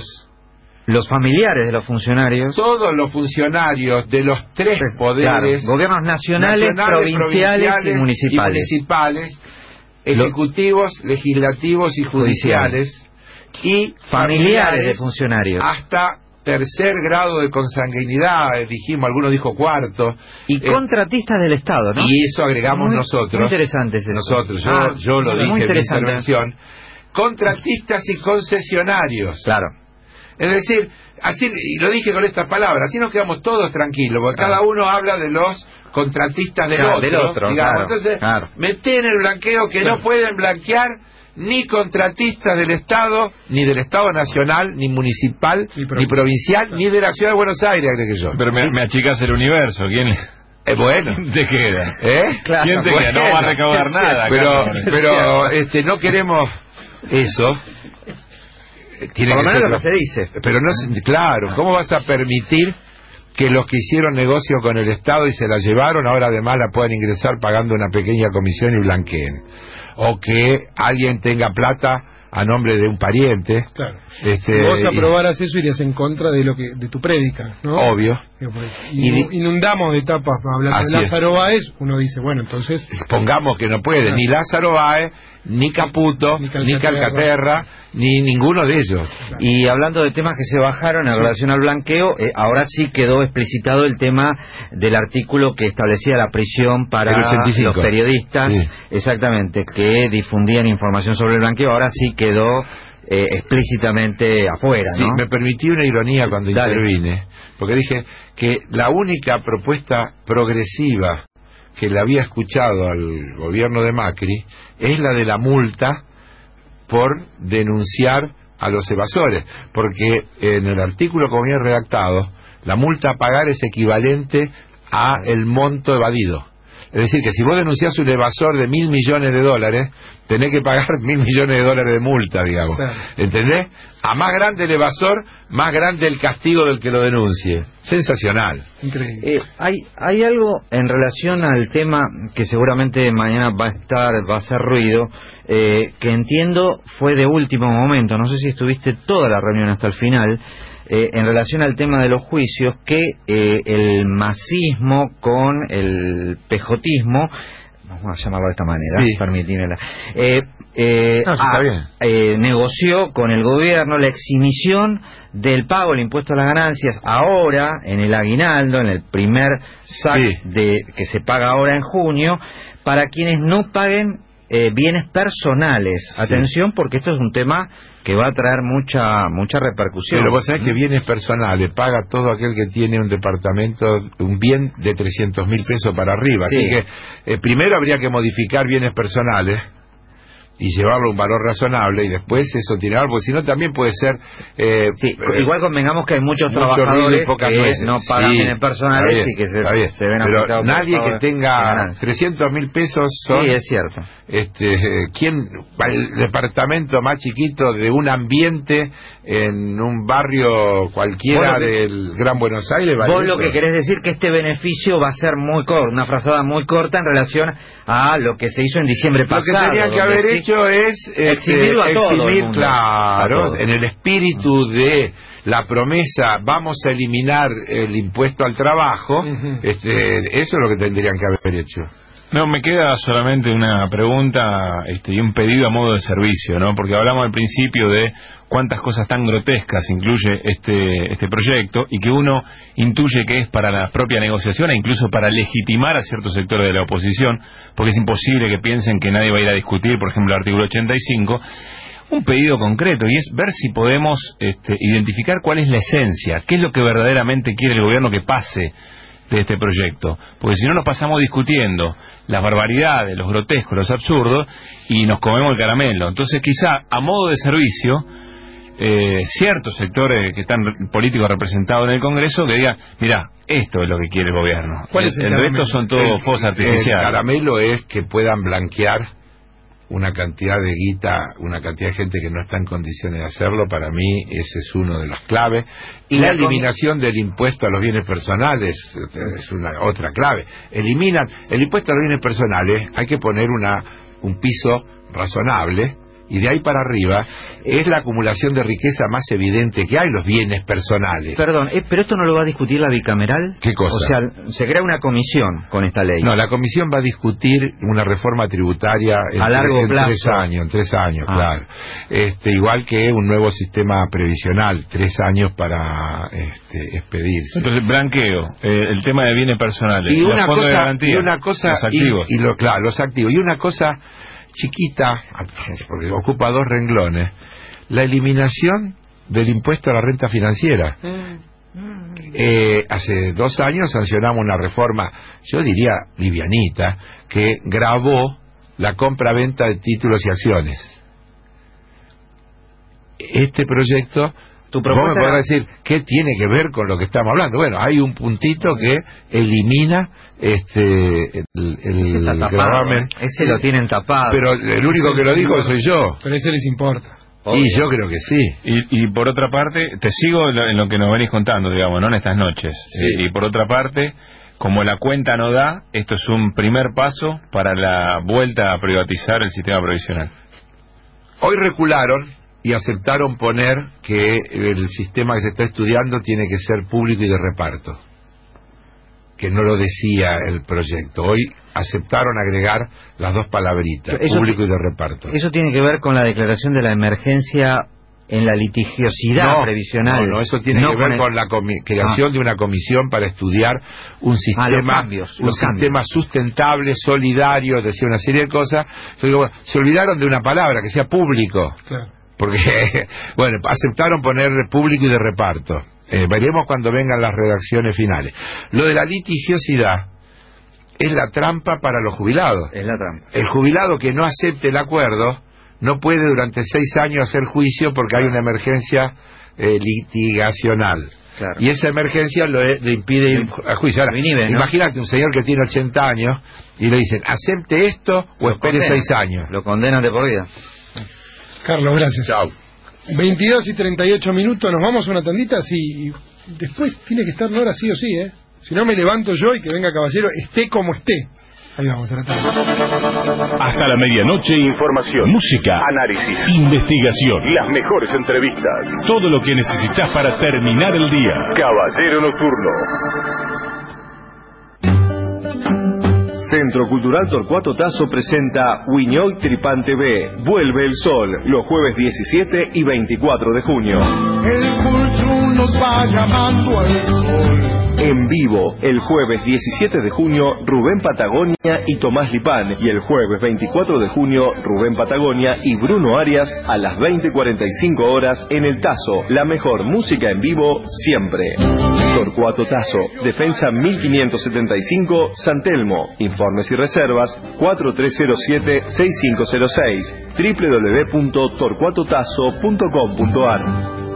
los familiares de los funcionarios, todos los funcionarios de los tres poderes, claro, gobiernos nacionales, nacionales provinciales, provinciales y municipales, y municipales ejecutivos, Lo... legislativos y judiciales, y familiares, familiares de funcionarios hasta tercer grado de consanguinidad, dijimos, algunos dijo cuarto, y eh, contratistas del Estado, ¿no? Y eso agregamos muy, muy nosotros, interesante es eso. nosotros, yo, ah, yo lo dije en mi intervención. Contratistas y concesionarios. Claro. Es decir, así, y lo dije con estas palabras, así nos quedamos todos tranquilos, porque claro. cada uno habla de los contratistas del claro, otro. Del otro digamos. Claro, Entonces, claro. meté en el blanqueo que claro. no pueden blanquear ni contratistas del Estado, ni del Estado nacional, ni municipal, ni, ni provincial, claro. ni de la Ciudad de Buenos Aires, creo que yo. Pero me, me achicas el universo, ¿quién Eh, bueno, te queda? ¿Eh? Claro, ¿quién te bueno, queda? No va a recaudar nada. Pero, claro. pero este, no queremos eso. Tiene Por que lo ser menos lo que se dice. Pero no, claro, ¿cómo vas a permitir que los que hicieron negocio con el Estado y se la llevaron, ahora además la puedan ingresar pagando una pequeña comisión y blanqueen. O que alguien tenga plata a nombre de un pariente. Claro. Este, si vos y, aprobaras eso, irías en contra de lo que de tu prédica, ¿no? Obvio. Y, inundamos de tapas hablando Así de Lázaro es. Báez, uno dice, bueno, entonces... Pongamos que no puede, Claro. ni Lázaro Báez, ni Caputo, ni Calcaterra, ni, Calcaterra, ni ninguno de ellos. Y hablando de temas que se bajaron en Sí. relación al blanqueo, eh, ahora sí quedó explicitado el tema del artículo que establecía la prisión para El ochenta y cinco. los periodistas, Sí. exactamente, que difundían información sobre el blanqueo. Ahora sí quedó eh, explícitamente afuera, Sí, ¿no? me permití una ironía cuando Dale. intervine, porque dije que la única propuesta progresiva que le había escuchado al gobierno de Macri es la de la multa por denunciar a los evasores, porque en el artículo como viene redactado, la multa a pagar es equivalente a el monto evadido. Es decir, que si vos denunciás un evasor de mil millones de dólares, tenés que pagar mil millones de dólares de multa, digamos. Claro. ¿Entendés? A más grande el evasor, más grande el castigo del que lo denuncie. Sensacional. Increíble. Eh, hay, hay algo en relación al tema que seguramente mañana va a estar, va a hacer ruido, eh, que entiendo fue de último momento, no sé si estuviste toda la reunión hasta el final, eh, en relación al tema de los juicios, que eh, el masismo con el pejotismo, vamos a llamarlo de esta manera, Sí. permitímela, eh, eh, No, sí, está a- bien. eh, negoció con el gobierno la exhibición del pago del impuesto a las ganancias ahora en el aguinaldo, en el primer S A C Sí. de, que se paga ahora en junio, para quienes no paguen eh, bienes personales. Sí. Atención, porque esto es un tema que va a traer mucha mucha repercusión. Pero vos sabés que bienes personales paga todo aquel que tiene un departamento, un bien de trescientos mil pesos para arriba. Sí. Así que eh, primero habría que modificar bienes personales y llevarlo a un valor razonable, y después eso tiene algo, si no también puede ser... Eh, Sí, eh, igual convengamos que hay muchos mucho ruido trabajadores y pocas que nueces. no pagan Sí, bienes personales está bien, y que se, está bien. se ven Pero afectados por el nadie pago que de- de tenga ganancias. trescientos mil pesos son... Sí, es cierto. Este, ¿quién va al departamento más chiquito de un ambiente en un barrio cualquiera Vos lo que- del Gran Buenos Aires? vale Vos lo eso? que querés decir que este beneficio va a ser muy corto, una frazada muy corta en relación a lo que se hizo en diciembre Lo que pasado. tenían que donde haber sí- hecho es este, exhibirlo a todo el exhibir, mundo. claro, A todo. en el espíritu de la promesa, vamos a eliminar el impuesto al trabajo. Ujú. este, eso es lo que tendrían que haber hecho. No, me queda solamente una pregunta este, y un pedido a modo de servicio, ¿no? Porque hablamos al principio de cuántas cosas tan grotescas incluye este, este proyecto y que uno intuye que es para la propia negociación e incluso para legitimar a ciertos sectores de la oposición, porque es imposible que piensen que nadie va a ir a discutir, por ejemplo, el artículo ochenta y cinco. Un pedido concreto, y es ver si podemos este, identificar cuál es la esencia, qué es lo que verdaderamente quiere el gobierno que pase de este proyecto, porque si no nos pasamos discutiendo las barbaridades, los grotescos, los absurdos, y nos comemos el caramelo. Entonces quizá a modo de servicio, eh, ciertos sectores que están políticos representados en el Congreso que digan, mira, esto es lo que quiere el gobierno, ¿Cuál el, es el el caramelo? resto son todos El- fuegos El artificiales. caramelo es que puedan blanquear una cantidad de guita, una cantidad de gente que no está en condiciones de hacerlo. Para mí ese es uno de las claves. Y la la eliminación del impuesto a los bienes personales es una otra clave. Eliminan el impuesto a los bienes personales, hay que poner una un piso razonable, y de ahí para arriba es la acumulación de riqueza más evidente que hay, los bienes personales. Perdón, eh, pero esto no lo va a discutir la bicameral. ¿Qué cosa? O sea, se crea una comisión con esta ley. No, la comisión va a discutir una reforma tributaria en, A largo en plazo. tres años, en tres años, Ah. claro. Este, igual que un nuevo sistema previsional, tres años para este, expedirse. Entonces, blanqueo, eh, el tema de bienes personales, y los una fondos de cosa, garantía, y una cosa, los y- activos. y, lo, claro, los activos, y una cosa chiquita, porque ocupa dos renglones, la eliminación del impuesto a la renta financiera. Eh, hace dos años sancionamos una reforma, yo diría livianita, que gravó la compra-venta de títulos y acciones. Este proyecto, Tu vos me propuesta era- podrás decir, ¿qué tiene que ver con lo que estamos hablando? Bueno, hay un puntito que elimina este el, el Ese está tapado, gravamen. ¿eh? Ese lo tienen tapado. Pero el único que lo dijo soy yo. Pero ese les importa. Obvio. Y yo creo que sí. Y, y por otra parte, te sigo en lo, en lo que nos venís contando, digamos, ¿no? En estas noches. Sí. Eh, y por otra parte, como la cuenta no da, esto es un primer paso para la vuelta a privatizar el sistema provisional. Hoy recularon y aceptaron poner que el sistema que se está estudiando tiene que ser público y de reparto, que no lo decía el proyecto. Hoy aceptaron agregar las dos palabritas, eso, público y de reparto. Eso tiene que ver con la declaración de la emergencia en la litigiosidad no, previsional. No, no, eso tiene no que ver con, con el... la creación ah. de una comisión para estudiar un sistema, ah, los cambios, un los sistema cambios. sustentable, solidario, decía una serie de cosas. Yo digo, bueno, se olvidaron de una palabra, que sea público. Claro. Porque, bueno, aceptaron poner público y de reparto. Eh, veremos cuando vengan las redacciones finales. Lo de la litigiosidad es la trampa para los jubilados. Es la trampa. El jubilado que no acepte el acuerdo no puede durante seis años hacer juicio porque hay una emergencia eh, litigacional. Claro. Y esa emergencia lo, le impide ir a juicio. Ahora, Vinive, ¿no? Imagínate un señor que tiene ochenta años y le dicen, acepte esto o lo espere condena. seis años. Lo condenan de por vida. Carlos, gracias. Chao. veintidós y treinta y ocho minutos, nos vamos a una tandita, sí, después tiene que estar Nora sí o sí, ¿eh? Si no me levanto yo y que venga Caballero, esté como esté. Ahí vamos a la tarde. Hasta la medianoche, Información, música, análisis, investigación, las mejores entrevistas. todo lo que necesitas para terminar el día. Caballero Nocturno. Centro Cultural Torcuato Tasso presenta Wiñoy Tripante B. Vuelve el Sol, los jueves diecisiete y veinticuatro de junio. El culto nos va llamando al sol. En vivo, el jueves diecisiete de junio, Rubén Patagonia y Tomás Lipán. Y el jueves veinticuatro de junio, Rubén Patagonia y Bruno Arias a las veinte cuarenta y cinco horas en el Tasso. La mejor música en vivo siempre. Torcuato Tasso, Defensa mil quinientos setenta y cinco, San Telmo. Informes y reservas cuatro tres cero siete, seis cinco cero seis, doble u doble u doble u punto torcuato tasso punto com punto a r.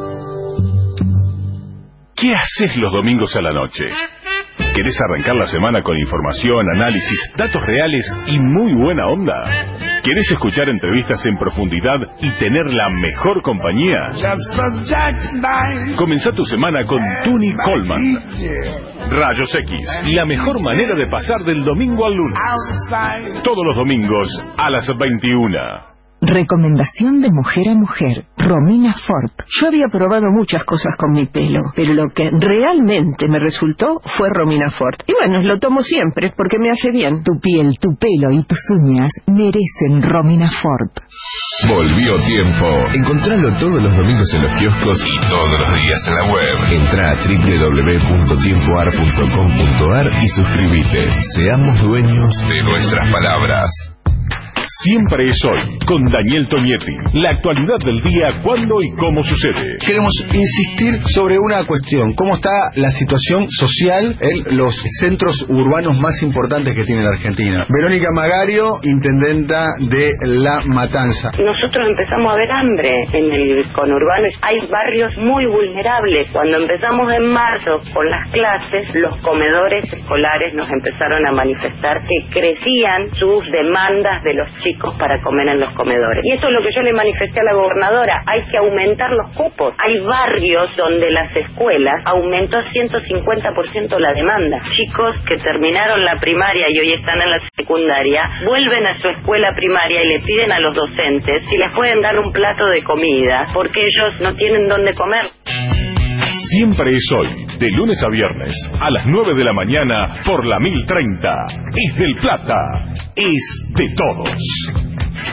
¿Qué haces los domingos a la noche? ¿Querés arrancar la semana con información, análisis, datos reales y muy buena onda? ¿Querés escuchar entrevistas en profundidad y tener la mejor compañía? Comenzá tu semana con Tuni Coleman. Rayos X, la mejor manera de pasar del domingo al lunes. Todos los domingos a las veintiuna. Recomendación de mujer a mujer, Romina Ford. Yo había probado muchas cosas con mi pelo, pero lo que realmente me resultó fue Romina Ford. Y bueno, lo tomo siempre porque me hace bien. Tu piel, tu pelo y tus uñas merecen Romina Ford. Volvió Tiempo. Encontralo todos los domingos en los kioscos y todos los días en la web. Entra a doble u doble u doble u punto tiempo ar punto com punto a r y suscríbete. Seamos dueños de nuestras palabras. Siempre es hoy, con Daniel Tonietti. La actualidad del día, cuándo y cómo sucede. Queremos insistir sobre una cuestión. ¿Cómo está la situación social en los centros urbanos más importantes que tiene la Argentina? Verónica Magario, intendenta de La Matanza. Nosotros empezamos a ver hambre en el conurbano. Hay barrios muy vulnerables. Cuando empezamos en marzo con las clases, los comedores escolares nos empezaron a manifestar que crecían sus demandas de los chicos para comer en los comedores. Y esto es lo que yo le manifesté a la gobernadora. Hay que aumentar los cupos. Hay barrios donde las escuelas aumentó ciento cincuenta por ciento la demanda. Chicos que terminaron la primaria y hoy están en la secundaria, vuelven a su escuela primaria y le piden a los docentes si les pueden dar un plato de comida, porque ellos no tienen dónde comer. Siempre es hoy, de lunes a viernes, a las nueve de la mañana, por la mil treinta. Es del Plata, es de todos.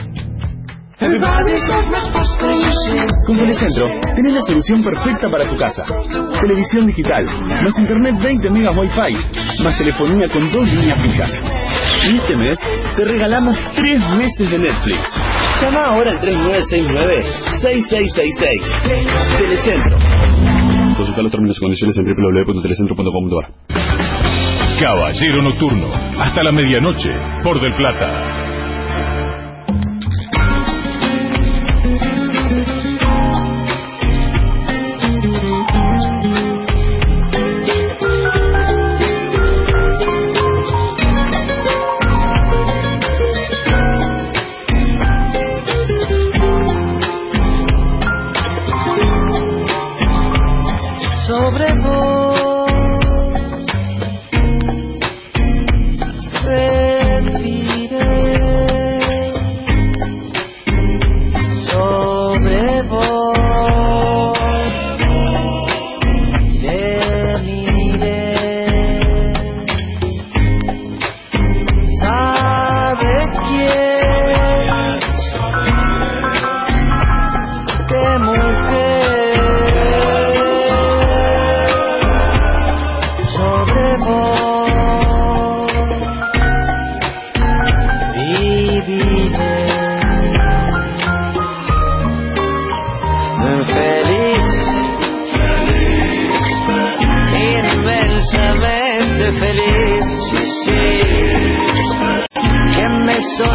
Con Telecentro tenés la solución perfecta para tu casa. Televisión digital, más internet veinte megas Wi-Fi, más telefonía con dos líneas fijas. Y este mes te regalamos tres meses de Netflix. Llama ahora al tres nueve seis nueve, seis seis seis seis. Telecentro. Consulta los términos y condiciones en doble u doble u doble u punto telecentro punto com punto a r. Caballero Nocturno, hasta la medianoche, por Del Plata.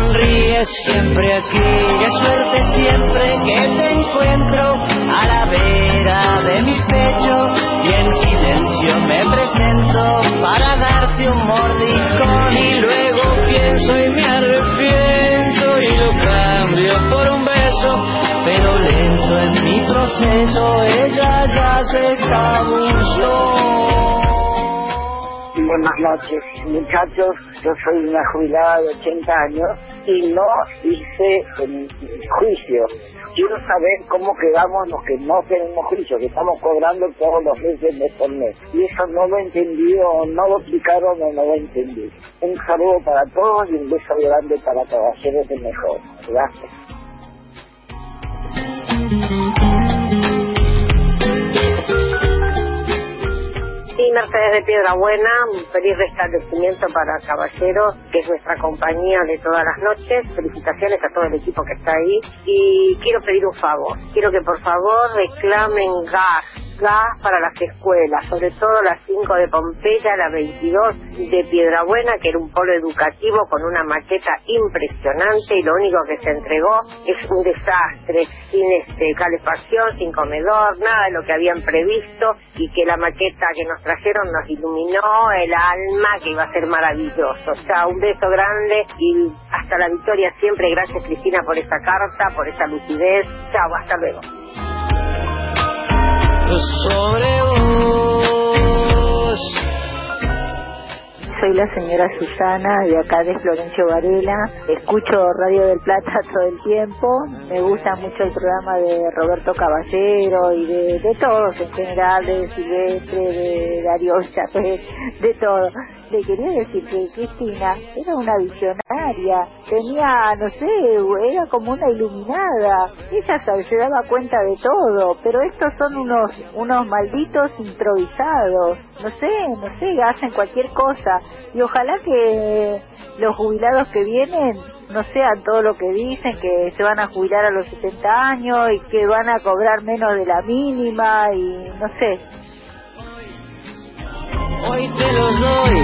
sonríes siempre aquí. Qué suerte siempre que te encuentro a la vera de mi pecho y en silencio me presento para darte un mordiscón y luego pienso y me arrepiento y lo cambio por un beso, pero lento en mi proceso ella ya se escabulló. Buenas noches, muchachos. Yo soy una jubilada de ochenta años y no hice um, juicio. Quiero saber cómo quedamos los que no tenemos juicio, que estamos cobrando todos los meses, mes por mes. Y eso no lo entendí, o no lo explicaron, o no lo entendí. Un saludo para todos y un beso grande para Caballeros de Mejor. Gracias. Sí, Mercedes de Piedrabuena, un feliz restablecimiento para Caballeros, que es nuestra compañía de todas las noches. Felicitaciones a todo el equipo que está ahí. Y quiero pedir un favor. Quiero que por favor reclamen gas. Gas para las escuelas, sobre todo la cinco de Pompeya, la veintidós de Piedrabuena, que era un polo educativo con una maqueta impresionante y lo único que se entregó es un desastre, sin este, calefacción, sin comedor, nada de lo que habían previsto, y que la maqueta que nos trajeron nos iluminó el alma, que iba a ser maravilloso. O sea, un beso grande y hasta la victoria siempre. Gracias, Cristina, por esta carta, por esa lucidez. Chao, hasta luego. Sobre vos. Soy la señora Susana de acá de Florencio Varela. Escucho Radio del Plata todo el tiempo. Me gusta mucho el programa de Roberto Caballero y de, de todos en general, de Silvestre, de Darío Chapé, de todo. Le quería decir que Cristina era una visionaria, tenía, no sé, era como una iluminada. Ella se, se daba cuenta de todo, pero estos son unos unos malditos improvisados. No sé, no sé, hacen cualquier cosa. Y ojalá que los jubilados que vienen no sean todo lo que dicen, que se van a jubilar a los setenta años y que van a cobrar menos de la mínima y no sé. Hoy te los doy.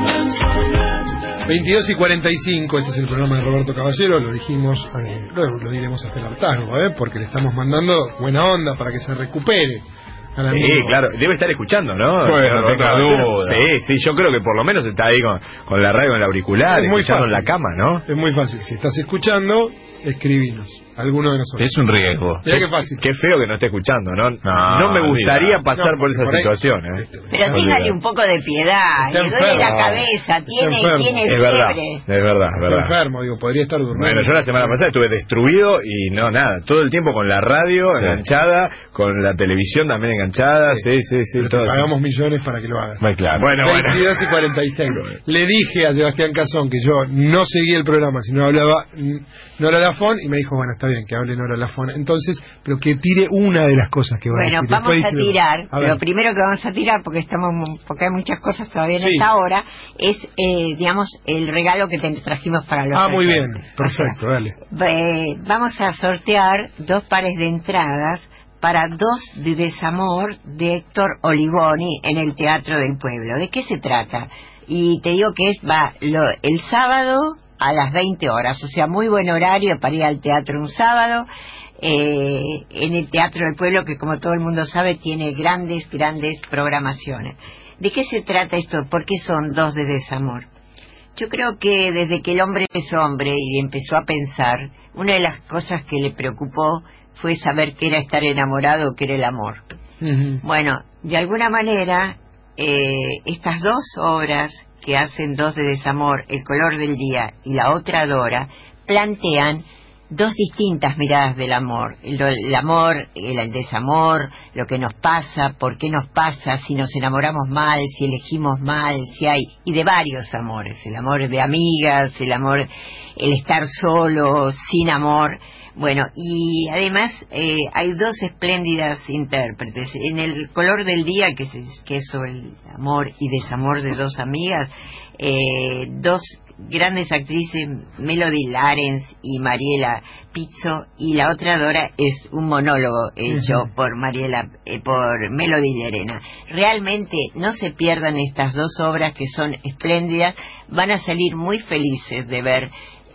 veintidós y cuarenta y cinco, este es el programa de Roberto Caballero, lo dijimos, eh, luego lo diremos hasta el hartazgo, ¿eh? Porque le estamos mandando buena onda para que se recupere. Sí, claro, debe estar escuchando, ¿no? Bueno, no tenga duda. Sí, sí, yo creo que por lo menos está ahí con, con la radio en el auricular, es muy escuchando fácil. en la cama, ¿no? Es muy fácil, si estás escuchando, escribinos, alguno de nosotros. Es un riesgo. Mira qué fácil. Qué feo que no esté escuchando, ¿no? No, no me gustaría mira. pasar no, por esa por ahí, situación, ¿eh? Pero téngale un poco de piedad, le duele la cabeza, tiene, tiene es fiebre. verdad, es verdad, es verdad. enfermo, digo, podría estar durmiendo. Bueno, yo la semana pasada estuve destruido y no, nada, todo el tiempo con la radio sí. enganchada, con la televisión también enganchada, sí, sí, sí. Pero todo te así. pagamos millones para que lo hagas. Muy claro. Bueno, veintidós y cuarenta y seis. Le dije a Sebastián Cazón que yo no seguía el programa, sino hablaba Nora Lafón, y me dijo, bueno, está bien, que hable Nora Lafón. Entonces, pero que tire una de las cosas que va bueno, a decir. Bueno, vamos a tirar, a lo primero que vamos a tirar, porque estamos porque hay muchas cosas todavía en sí. esta hora, es, eh, digamos, el regalo que te trajimos para los Ah, muy bien, presentes. perfecto, dale. Eh, vamos a sortear dos pares de entradas para Dos de Desamor de Héctor Olivoni en el Teatro del Pueblo. ¿De qué se trata? Y te digo que es va lo, el sábado a las veinte horas, o sea, muy buen horario para ir al teatro un sábado, eh, en el Teatro del Pueblo, que como todo el mundo sabe tiene grandes, grandes programaciones. ¿De qué se trata esto? ¿Por qué son Dos de Desamor? Yo creo que desde que el hombre es hombre y empezó a pensar, una de las cosas que le preocupó fue saber qué era estar enamorado, qué era el amor. Uh-huh. Bueno, de alguna manera, eh, estas dos obras que hacen Dos de Desamor, El color del día y La otra Dora, plantean dos distintas miradas del amor. El, el amor, el, el desamor, lo que nos pasa, por qué nos pasa, si nos enamoramos mal, si elegimos mal, si hay... Y de varios amores, el amor de amigas, el amor, el estar solo, sin amor... Bueno, y además eh, hay dos espléndidas intérpretes. En El color del día, que es, que es sobre el amor y desamor de dos amigas, eh, dos grandes actrices, Melody Larens y Mariela Pizzo, y La otra Dora es un monólogo hecho uh-huh. por Mariela, eh, por Melody Lerena. Realmente no se pierdan estas dos obras que son espléndidas, van a salir muy felices de ver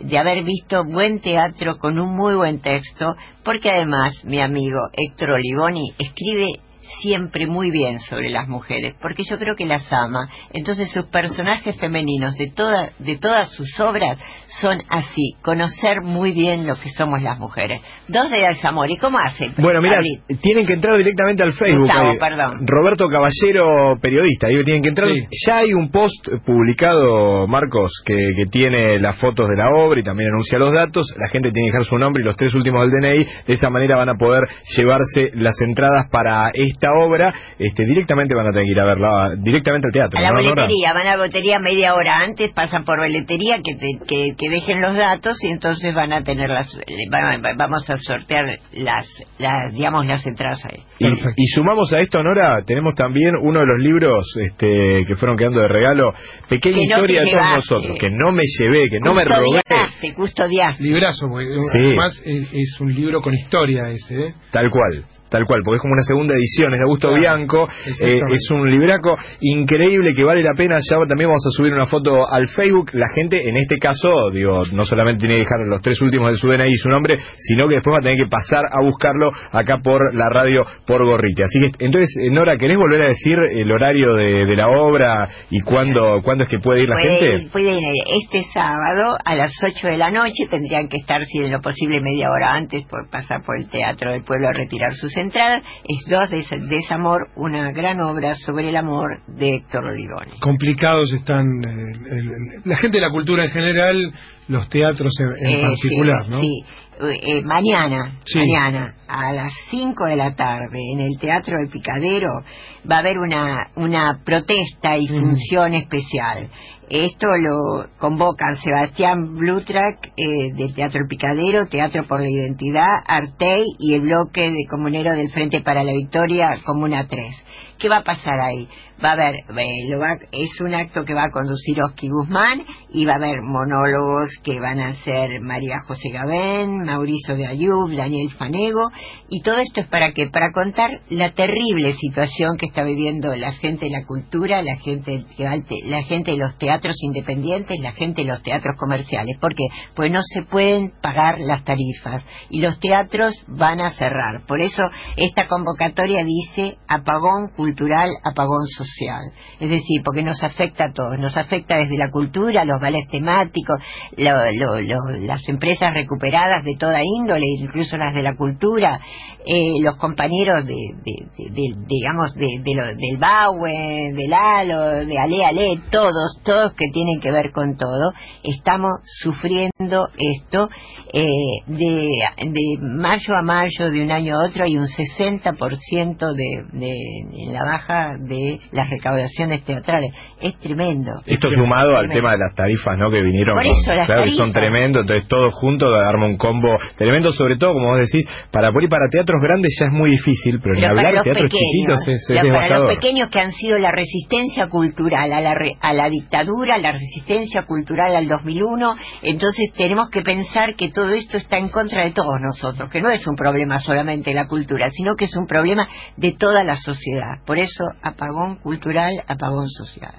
de haber visto buen teatro con un muy buen texto, porque además mi amigo Héctor Olivoni escribe siempre muy bien sobre las mujeres, porque yo creo que las ama. Entonces sus personajes femeninos de toda, de todas sus obras son así, conocer muy bien lo que somos las mujeres. Dos de desamor, ¿y cómo hacen? Bueno, mira, tienen que entrar directamente al Facebook. Gustavo, ahí. perdón. Roberto Caballero, periodista, ahí tienen que entrar. Sí. Ya hay un post publicado, Marcos, que, que tiene las fotos de la obra y también anuncia los datos. La gente tiene que dejar su nombre y los tres últimos del D N I. De esa manera van a poder llevarse las entradas para esta obra. Este, directamente van a tener que ir a verla, directamente al teatro. A la ¿no, boletería, Nora? Van a la boletería media hora antes, pasan por boletería, que, te, que, que dejen los datos y entonces van a tener las, van a, vamos a sortear las, las, digamos, las entradas ahí. Y, y sumamos a esto, Nora, tenemos también uno de los libros este, que fueron quedando de regalo, Pequeña que no Historia de todos llevaste. nosotros, que no me llevé, que no me robé. Custodiaste, custodiaste. Librazo, porque Sí. además es, es un libro con historia ese, ¿eh? Tal cual. Tal cual, porque es como una segunda edición, es de Augusto Claro, Bianco, eh, es un libraco increíble que vale la pena. Ya también vamos a subir una foto al Facebook. La gente, en este caso, digo, no solamente tiene que dejar los tres últimos de su D N I y su nombre, sino que después va a tener que pasar a buscarlo acá por la radio, por Gorriti. Así que, entonces, Nora, ¿querés volver a decir el horario de, de la obra y cuándo, cuándo es que puede ir la puede gente? Ir, puede ir este sábado a las ocho de la noche. Tendrían que estar, si en lo posible, media hora antes, por pasar por el Teatro del Pueblo a retirar sus entradas. Es Dos de Desamor, una gran obra sobre el amor de Héctor Olivoni. Complicados están eh, el, el, la gente de la cultura en general, los teatros en, en eh, particular, sí, ¿no? Sí. Eh, mañana, sí. mañana a las cinco de la tarde en el Teatro del Picadero va a haber una una protesta y mm. función especial. Esto lo convocan Sebastián Blutrak eh, del Teatro El Picadero, Teatro por la Identidad, Artey y el bloque de comunero del Frente para la Victoria, Comuna tres. ¿Qué va a pasar ahí? Va a haber, eh, lo va, es un acto que va a conducir Oski Guzmán y va a haber monólogos que van a ser María José Gabén, Mauricio de Ayub, Daniel Fanego, y todo esto es para que para contar la terrible situación que está viviendo la gente de la cultura, la gente que va, la gente de los teatros independientes, la gente de los teatros comerciales. ¿Por qué? Pues no se pueden pagar las tarifas y los teatros van a cerrar. Por eso esta convocatoria dice apagón cultural, apagón social. Es decir, porque nos afecta a todos, nos afecta desde la cultura, los ballets temáticos, lo, lo, lo, las empresas recuperadas de toda índole, incluso las de la cultura, eh, los compañeros de, de, de, de digamos, de, de lo, del B A U E, del ALO, de Ale Ale, todos, todos que tienen que ver con todo, estamos sufriendo esto. Eh, de, de mayo a mayo, de un año a otro, hay un sesenta por ciento de, de, en la baja de las recaudaciones teatrales. Es tremendo. Esto es sumado tremendo. al tema de las tarifas, ¿no? Que vinieron. Por eso, las claro, que tarifas. son tremendo, entonces todo junto arma un combo tremendo, sobre todo, como vos decís, para por ir para teatros grandes ya es muy difícil, pero, pero ni hablar los teatros pequeños, chiquitos es, es la, devastador. Para los pequeños que han sido la resistencia cultural a la, re, a la dictadura, la resistencia cultural al dos mil uno, entonces tenemos que pensar que todo esto está en contra de todos nosotros, que no es un problema solamente de la cultura, sino que es un problema de toda la sociedad. Por eso, apagón cultural, apagón social.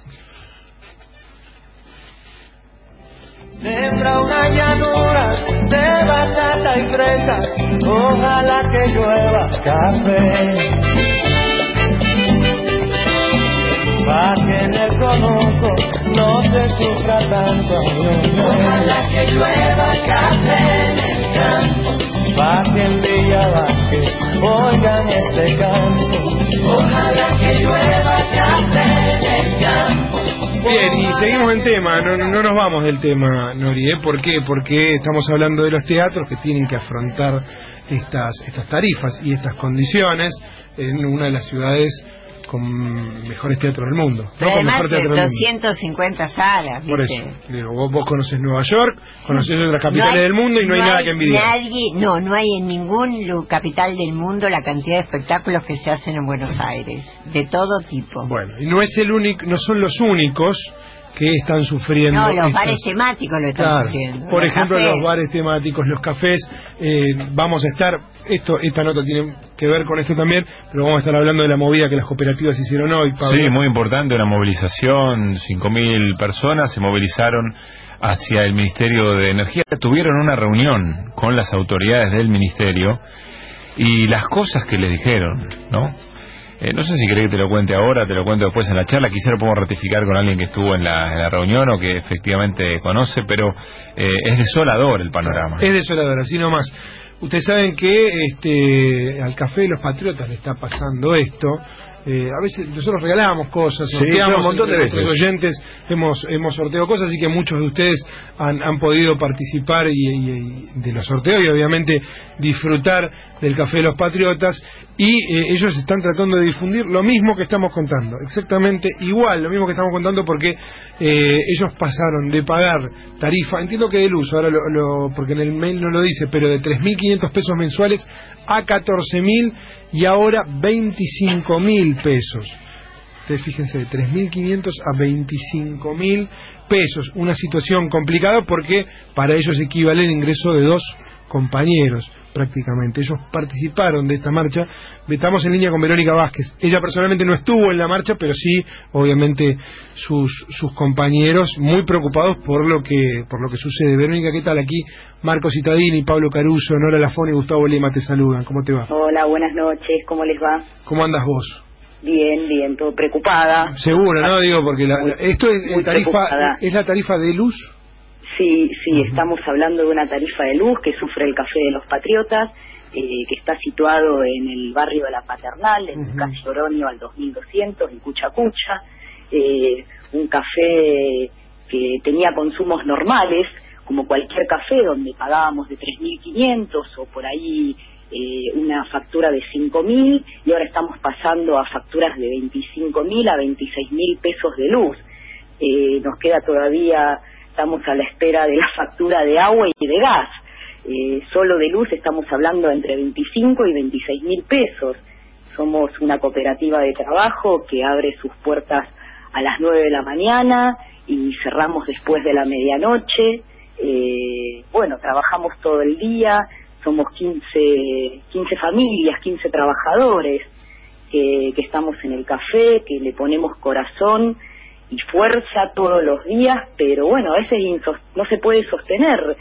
Sembra una llanura de batata y fresa, ojalá que llueva café, pa' que en el conuco no se sufra tanto. Ojalá que llueva café en el campo, pa' que en Villa Vázquez oigan este canto. Ojalá que llueva café en el campo. Bien, y seguimos en tema, no, no nos vamos del tema, Nori, ¿eh? ¿Por qué? Porque estamos hablando de los teatros que tienen que afrontar estas, estas tarifas y estas condiciones en una de las ciudades con mejores teatros del mundo. Pero ¿no? además con mejor de teatro doscientas cincuenta salas, Por ¿viste? eso, digo, vos, vos conocés Nueva York, conocés otras capitales no hay, del mundo y no, no hay nada hay que envidiar. Nadie, no, no hay en ningún capital del mundo la cantidad de espectáculos que se hacen en Buenos Aires, de todo tipo. Bueno, y no es el único, no son los únicos que están sufriendo. No, los estos... bares temáticos lo están claro. sufriendo. Por los ejemplo, cafés. los bares temáticos, los cafés. Eh, vamos a estar, esto esta nota tiene que ver con esto también, pero vamos a estar hablando de la movida que las cooperativas hicieron hoy, Pablo. Sí, muy importante, una movilización, cinco mil personas se movilizaron hacia el Ministerio de Energía. Tuvieron una reunión con las autoridades del Ministerio y las cosas que le dijeron, ¿no? Eh, no sé si querés que te lo cuente ahora, te lo cuento después en la charla. Quizá lo podemos ratificar con alguien que estuvo en la, en la reunión o que efectivamente conoce, pero eh, es desolador el panorama. Es desolador, así nomás. Ustedes saben que este, al Café de los Patriotas le está pasando esto. Eh, a veces nosotros regalábamos cosas, sí, sorteamos, un montón de veces. Los oyentes hemos hemos sorteado cosas, así que muchos de ustedes han, han podido participar y, y, y de los sorteos y obviamente disfrutar del Café de los Patriotas, y eh, ellos están tratando de difundir lo mismo que estamos contando, exactamente igual, lo mismo que estamos contando, porque eh, ellos pasaron de pagar tarifa, entiendo que del uso, ahora lo, lo, porque en el mail no lo dice, pero de tres mil quinientos pesos mensuales a catorce mil y ahora veinticinco mil pesos. Ustedes fíjense, de tres mil quinientos a veinticinco mil pesos. Una situación complicada porque para ellos equivale el ingreso de dos compañeros, prácticamente. Ellos participaron de esta marcha. Estamos en línea con Verónica Vázquez. Ella personalmente no estuvo en la marcha, pero sí, obviamente, sus sus compañeros muy preocupados por lo que por lo que sucede. Verónica, ¿qué tal? Aquí Marco Cittadini, Pablo Caruso, Nora Lafón y Gustavo Lema te saludan. ¿Cómo te va? Hola, buenas noches. ¿Cómo les va? ¿Cómo andas vos? Bien, bien, todo preocupada. Seguro, ¿no? Digo, porque la, la, esto es, muy tarifa, preocupada. ¿es la tarifa de luz? Sí, sí, uh-huh. Estamos hablando de una tarifa de luz que sufre el Café de los Patriotas, eh, que está situado en el barrio de La Paternal, en uh-huh. Calle Oroño al dos mil doscientos, en Cucha Cucha. Eh, un café que tenía consumos normales, como cualquier café, donde pagábamos de tres mil quinientos o por ahí eh, una factura de cinco mil, y ahora estamos pasando a facturas de veinticinco mil a veintiséis mil pesos de luz. Eh, nos queda todavía... Estamos a la espera de la factura de agua y de gas. Eh, solo de luz estamos hablando entre veinticinco y veintiséis mil pesos. Somos una cooperativa de trabajo que abre sus puertas a las nueve de la mañana y cerramos después de la medianoche. Eh, bueno, trabajamos todo el día. Somos quince, quince familias, quince trabajadores que, que estamos en el café, que le ponemos corazón y fuerza todos los días, pero bueno, a veces no se puede sostener.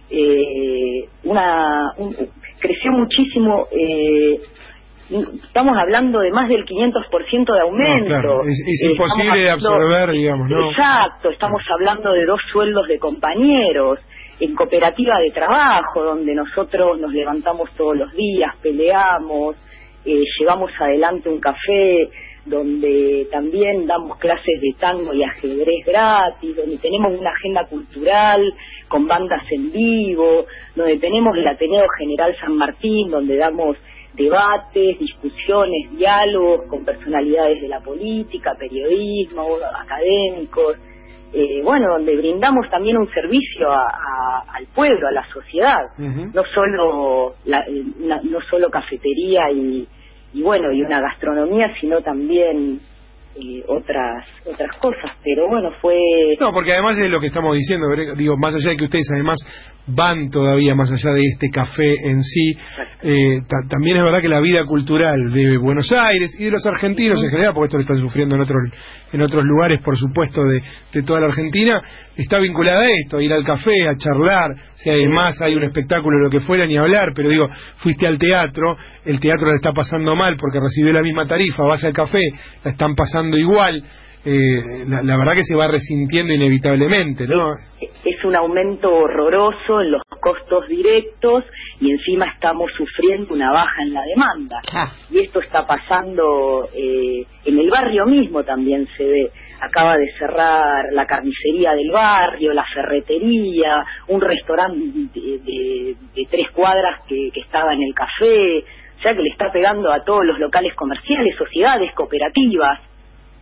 Eh, una un, creció muchísimo, eh, estamos hablando de más del quinientos por ciento de aumento. No, claro. Es, es eh, imposible de absorber, digamos, ¿no? Exacto, estamos hablando de dos sueldos de compañeros, en cooperativa de trabajo, donde nosotros nos levantamos todos los días, peleamos, eh, llevamos adelante un café, donde también damos clases de tango y ajedrez gratis, donde tenemos una agenda cultural con bandas en vivo, donde tenemos el Ateneo General San Martín, donde damos debates, discusiones, diálogos con personalidades de la política, periodismo, académicos, eh, bueno, donde brindamos también un servicio a, a, al pueblo, a la sociedad, uh-huh. no solo la, una, no solo cafetería y y bueno, y una gastronomía, sino también eh, otras otras cosas, pero bueno, fue... No, porque además de lo que estamos diciendo, digo, más allá de que ustedes además van todavía más allá de este café en sí, eh, ta- también es verdad que la vida cultural de Buenos Aires y de los argentinos en general, porque esto lo están sufriendo en otros en otros lugares, por supuesto, de, de toda la Argentina, está vinculada a esto, a ir al café, a charlar, si además hay un espectáculo, lo que fuera, ni hablar, pero digo, fuiste al teatro, el teatro la está pasando mal porque recibió la misma tarifa, vas al café, la están pasando igual. Eh, la, la verdad que se va resintiendo inevitablemente, ¿no? Es, es un aumento horroroso en los costos directos y encima estamos sufriendo una baja en la demanda. Ah. Y esto está pasando eh, en el barrio mismo, también se ve. Acaba de cerrar la carnicería del barrio, la ferretería, un restaurante de, de, de tres cuadras que, que estaba en el café, o sea que le está pegando a todos los locales comerciales, sociedades, cooperativas.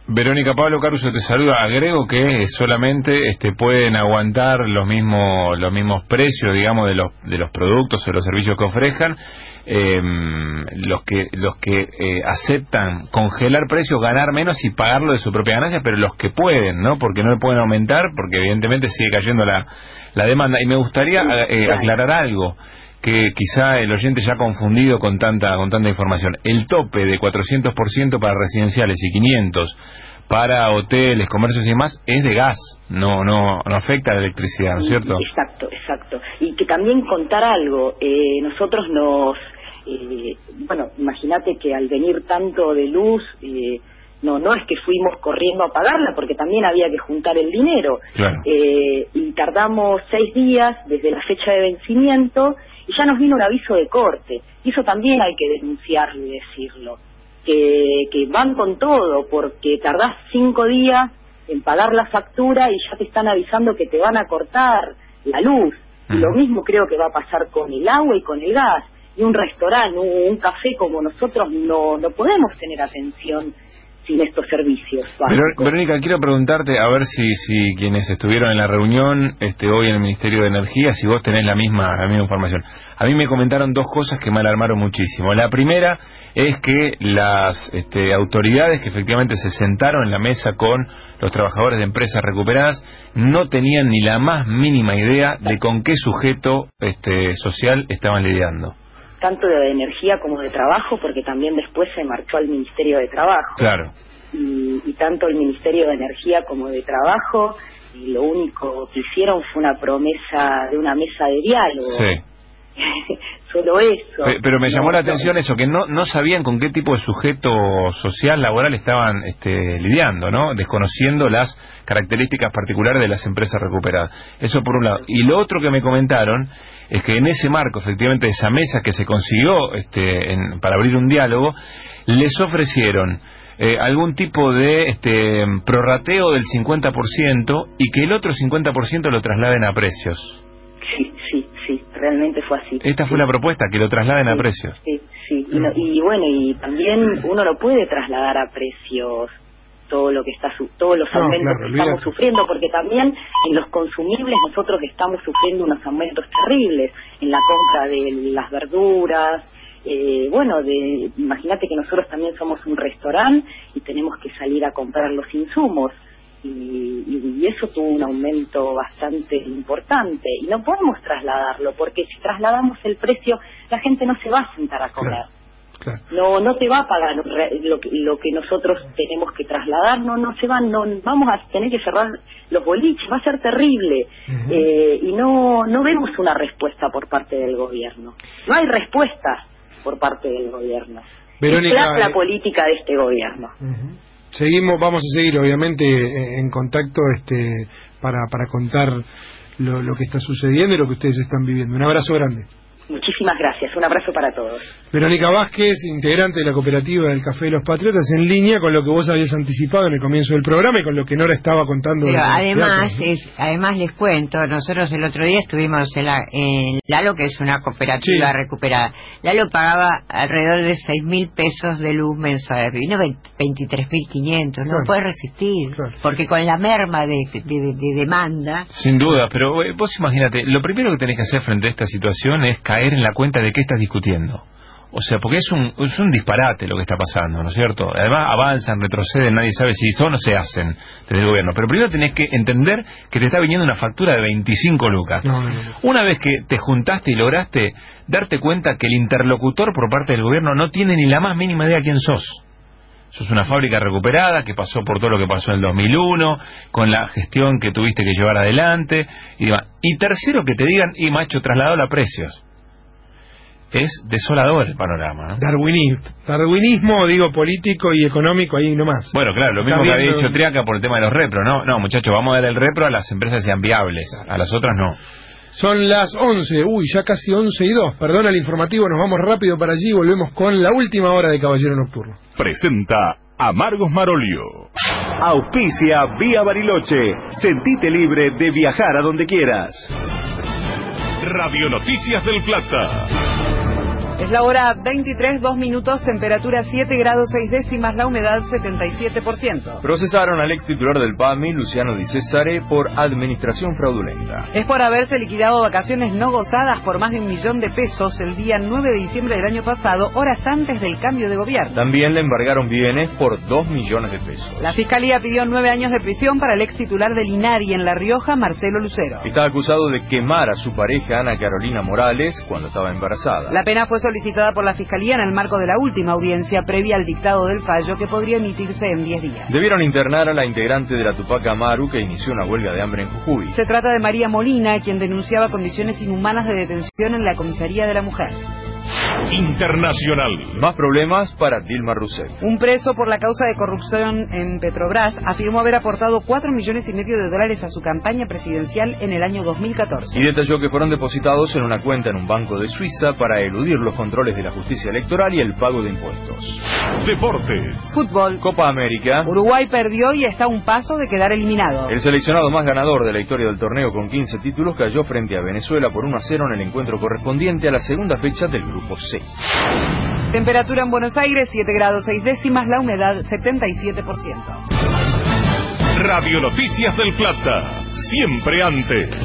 Verónica, Pablo Caruso te saluda. Agrego que solamente este, pueden aguantar los mismos los mismos precios, digamos, de los de los productos o los servicios que ofrezcan eh, los que los que eh, aceptan congelar precios, ganar menos y pagarlo de su propia ganancia, pero los que pueden, ¿no? Porque no pueden aumentar, porque evidentemente sigue cayendo la la demanda. Y me gustaría eh, aclarar algo que quizá el oyente ya ha confundido con tanta con tanta información. El tope de cuatrocientos por ciento para residenciales y quinientos para hoteles, comercios y demás es de gas, no no no afecta a la electricidad, ¿no es cierto? Exacto, exacto. Y que también contar algo, eh, nosotros nos, eh, bueno, imagínate que al venir tanto de luz, eh, no no es que fuimos corriendo a pagarla, porque también había que juntar el dinero. Claro. Eh, y tardamos seis días desde la fecha de vencimiento, y ya nos vino un aviso de corte, y eso también hay que denunciarlo y decirlo, que, que van con todo, porque tardás cinco días en pagar la factura y ya te están avisando que te van a cortar la luz. Y lo mismo creo que va a pasar con el agua y con el gas. Y un restaurante, un, un café como nosotros no, no podemos tener atención sin estos servicios. Ver- Verónica, quiero preguntarte, a ver si si quienes estuvieron en la reunión este hoy en el Ministerio de Energía, si vos tenés la misma la misma información. A mí me comentaron dos cosas que me alarmaron muchísimo. La primera es que las este, autoridades que efectivamente se sentaron en la mesa con los trabajadores de empresas recuperadas no tenían ni la más mínima idea de con qué sujeto este social estaban lidiando. Tanto de energía como de trabajo, porque también después se marchó al Ministerio de Trabajo. Claro. Y, y tanto el Ministerio de Energía como de Trabajo, y lo único que hicieron fue una promesa de una mesa de diálogo. Sí. Solo eso. Pe- Pero me llamó No, la no. atención eso, que no no sabían con qué tipo de sujeto social laboral estaban este, lidiando, ¿no? Desconociendo las características particulares de las empresas recuperadas. Eso por un lado. Y lo otro que me comentaron es que en ese marco, efectivamente, de esa mesa que se consiguió este, en, para abrir un diálogo, les ofrecieron eh, algún tipo de este, prorrateo del cincuenta por ciento y que el otro cincuenta por ciento lo trasladen a precios. Sí, sí, sí, realmente fue así. Esta fue la propuesta, que lo trasladen a precios. Sí, sí. Y, no- y bueno, y también uno no puede trasladar a precios todo lo que está su- todos los No, aumentos claro, que estamos olvídate. sufriendo, porque también en los consumibles nosotros estamos sufriendo unos aumentos terribles en la compra de las verduras. Eh, bueno, de, imagínate que nosotros también somos un restaurante y tenemos que salir a comprar los insumos. Y, y, y eso tuvo un aumento bastante importante y no podemos trasladarlo, porque si trasladamos el precio la gente no se va a sentar a comer. No no te va a pagar re- lo que, lo que nosotros tenemos que trasladar, no no se van, no vamos a tener que cerrar los boliches, va a ser terrible. Eh, y no no vemos una respuesta por parte del gobierno, no hay respuesta por parte del gobierno. Verónica, es la, la eh, política de este gobierno. Seguimos, vamos a seguir obviamente eh, en contacto este para para contar lo, lo que está sucediendo y lo que ustedes están viviendo. Un abrazo grande. Muchísimas gracias, un abrazo para todos. Verónica Vázquez, integrante de la cooperativa del Café de los Patriotas, en línea con lo que vos habías anticipado en el comienzo del programa y con lo que Nora estaba contando. Pero de los además, teatros, ¿no? es, además les cuento, nosotros el otro día estuvimos en, la, en Lalo, que es una cooperativa Sí. recuperada. Lalo pagaba alrededor de seis mil pesos de luz mensual, vino veintitrés mil quinientos, no Claro. puede resistir, porque con la merma de, de, de- de demanda. Sin duda, pero eh, vos imagínate, lo primero que tenés que hacer frente a esta situación es caer en la cuenta de qué estás discutiendo. O sea, porque es un, es un disparate lo que está pasando, ¿no es cierto? Además avanzan, retroceden, nadie sabe si son o se hacen desde el gobierno. Pero primero tenés que entender que te está viniendo una factura de veinticinco lucas. No, no, no. Una vez que te juntaste y lograste darte cuenta que el interlocutor por parte del gobierno no tiene ni la más mínima idea quién sos. Sos una fábrica recuperada que pasó por todo lo que pasó en el dos mil uno, con la gestión que tuviste que llevar adelante y demás. Y tercero, que te digan, y macho, trasladado a precios. Es desolador el panorama, ¿no? Darwinismo, darwinismo, digo, político y económico ahí nomás. Bueno, claro, lo Está mismo que bien, había dicho no- Triaca por el tema de los repros, ¿no? No, muchachos, vamos a dar el repro a las empresas que sean viables, a las otras no. Son las once, uy, ya casi once y dos. Perdona el informativo, nos vamos rápido para allí y volvemos con la última hora de Caballero Nocturno. Presenta Amargos Marolio. Auspicia Vía Bariloche. Sentite libre de viajar a donde quieras. Radio Noticias del Plata. Es la hora veintitrés, dos minutos, temperatura siete grados seis décimas, la humedad setenta y siete por ciento. Procesaron al ex titular del P A M I, Luciano Di Cesare, por administración fraudulenta. Es por haberse liquidado vacaciones no gozadas por más de un millón de pesos el día nueve de diciembre del año pasado, horas antes del cambio de gobierno. También le embargaron bienes por dos millones de pesos. La Fiscalía pidió nueve años de prisión para el ex titular del INARI en La Rioja, Marcelo Lucero. Está acusado de quemar a su pareja, Ana Carolina Morales, cuando estaba embarazada. La pena fue solicitada por la Fiscalía en el marco de la última audiencia previa al dictado del fallo, que podría emitirse en diez días. Debieron internar a la integrante de la Tupac Amaru, que inició una huelga de hambre en Jujuy. Se trata de María Molina, quien denunciaba condiciones inhumanas de detención en la comisaría de la mujer. Internacional. Más problemas para Dilma Rousseff. Un preso por la causa de corrupción en Petrobras afirmó haber aportado cuatro millones y medio de dólares a su campaña presidencial en el año dos mil catorce. Y detalló que fueron depositados en una cuenta en un banco de Suiza para eludir los controles de la justicia electoral y el pago de impuestos. Deportes. Fútbol. Copa América. Uruguay perdió y está a un paso de quedar eliminado. El seleccionado más ganador de la historia del torneo, con quince títulos, cayó frente a Venezuela por uno a cero en el encuentro correspondiente a la segunda fecha del Grupo C. Temperatura en Buenos Aires siete grados seis décimas, la humedad setenta y siete por ciento. Radio Noticias del Plata, siempre antes.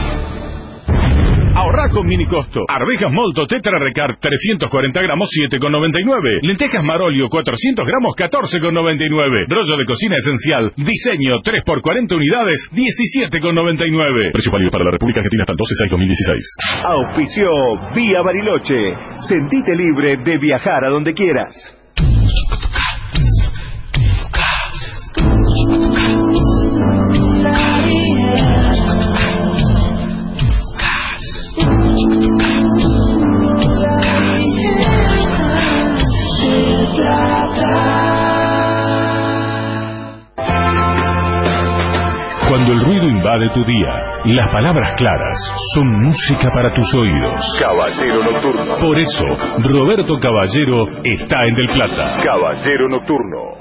Ahorrá con mini costo. Arvejas Molto Tetra Recart trescientos cuarenta gramos siete con noventa y nueve. Lentejas Marolio cuatrocientos gramos catorce con noventa y nueve. Rollo de cocina esencial. Diseño tres por cuarenta unidades diecisiete con noventa y nueve. Precio válido para la República Argentina hasta el doce de junio de dos mil dieciséis. Auspició Vía Bariloche. Sentite libre de viajar a donde quieras. Cuando el ruido invade tu día, las palabras claras son música para tus oídos. Caballero Nocturno. Por eso, Roberto Caballero está en Del Plata. Caballero Nocturno.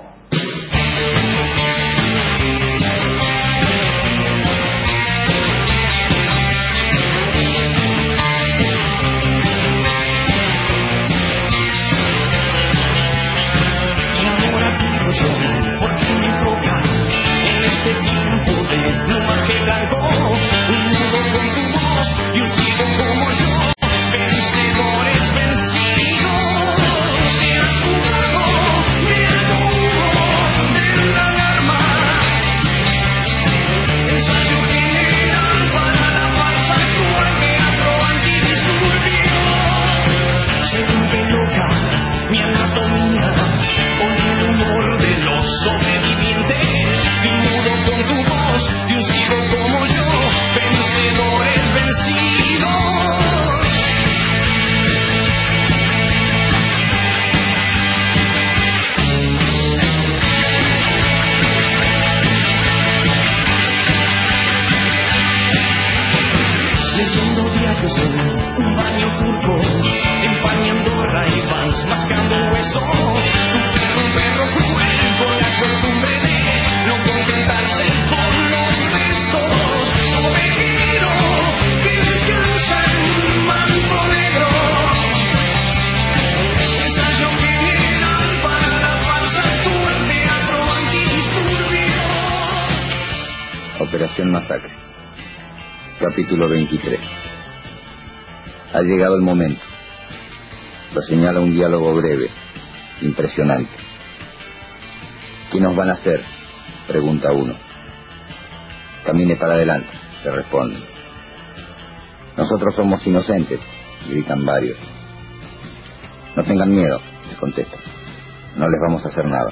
Operación Masacre. Capítulo veintitrés. Ha llegado el momento. Lo señala un diálogo breve, impresionante. ¿Qué nos van a hacer?, pregunta uno. Camine para adelante, se responde. Nosotros somos inocentes, gritan varios. No tengan miedo, se contesta. No les vamos a hacer nada.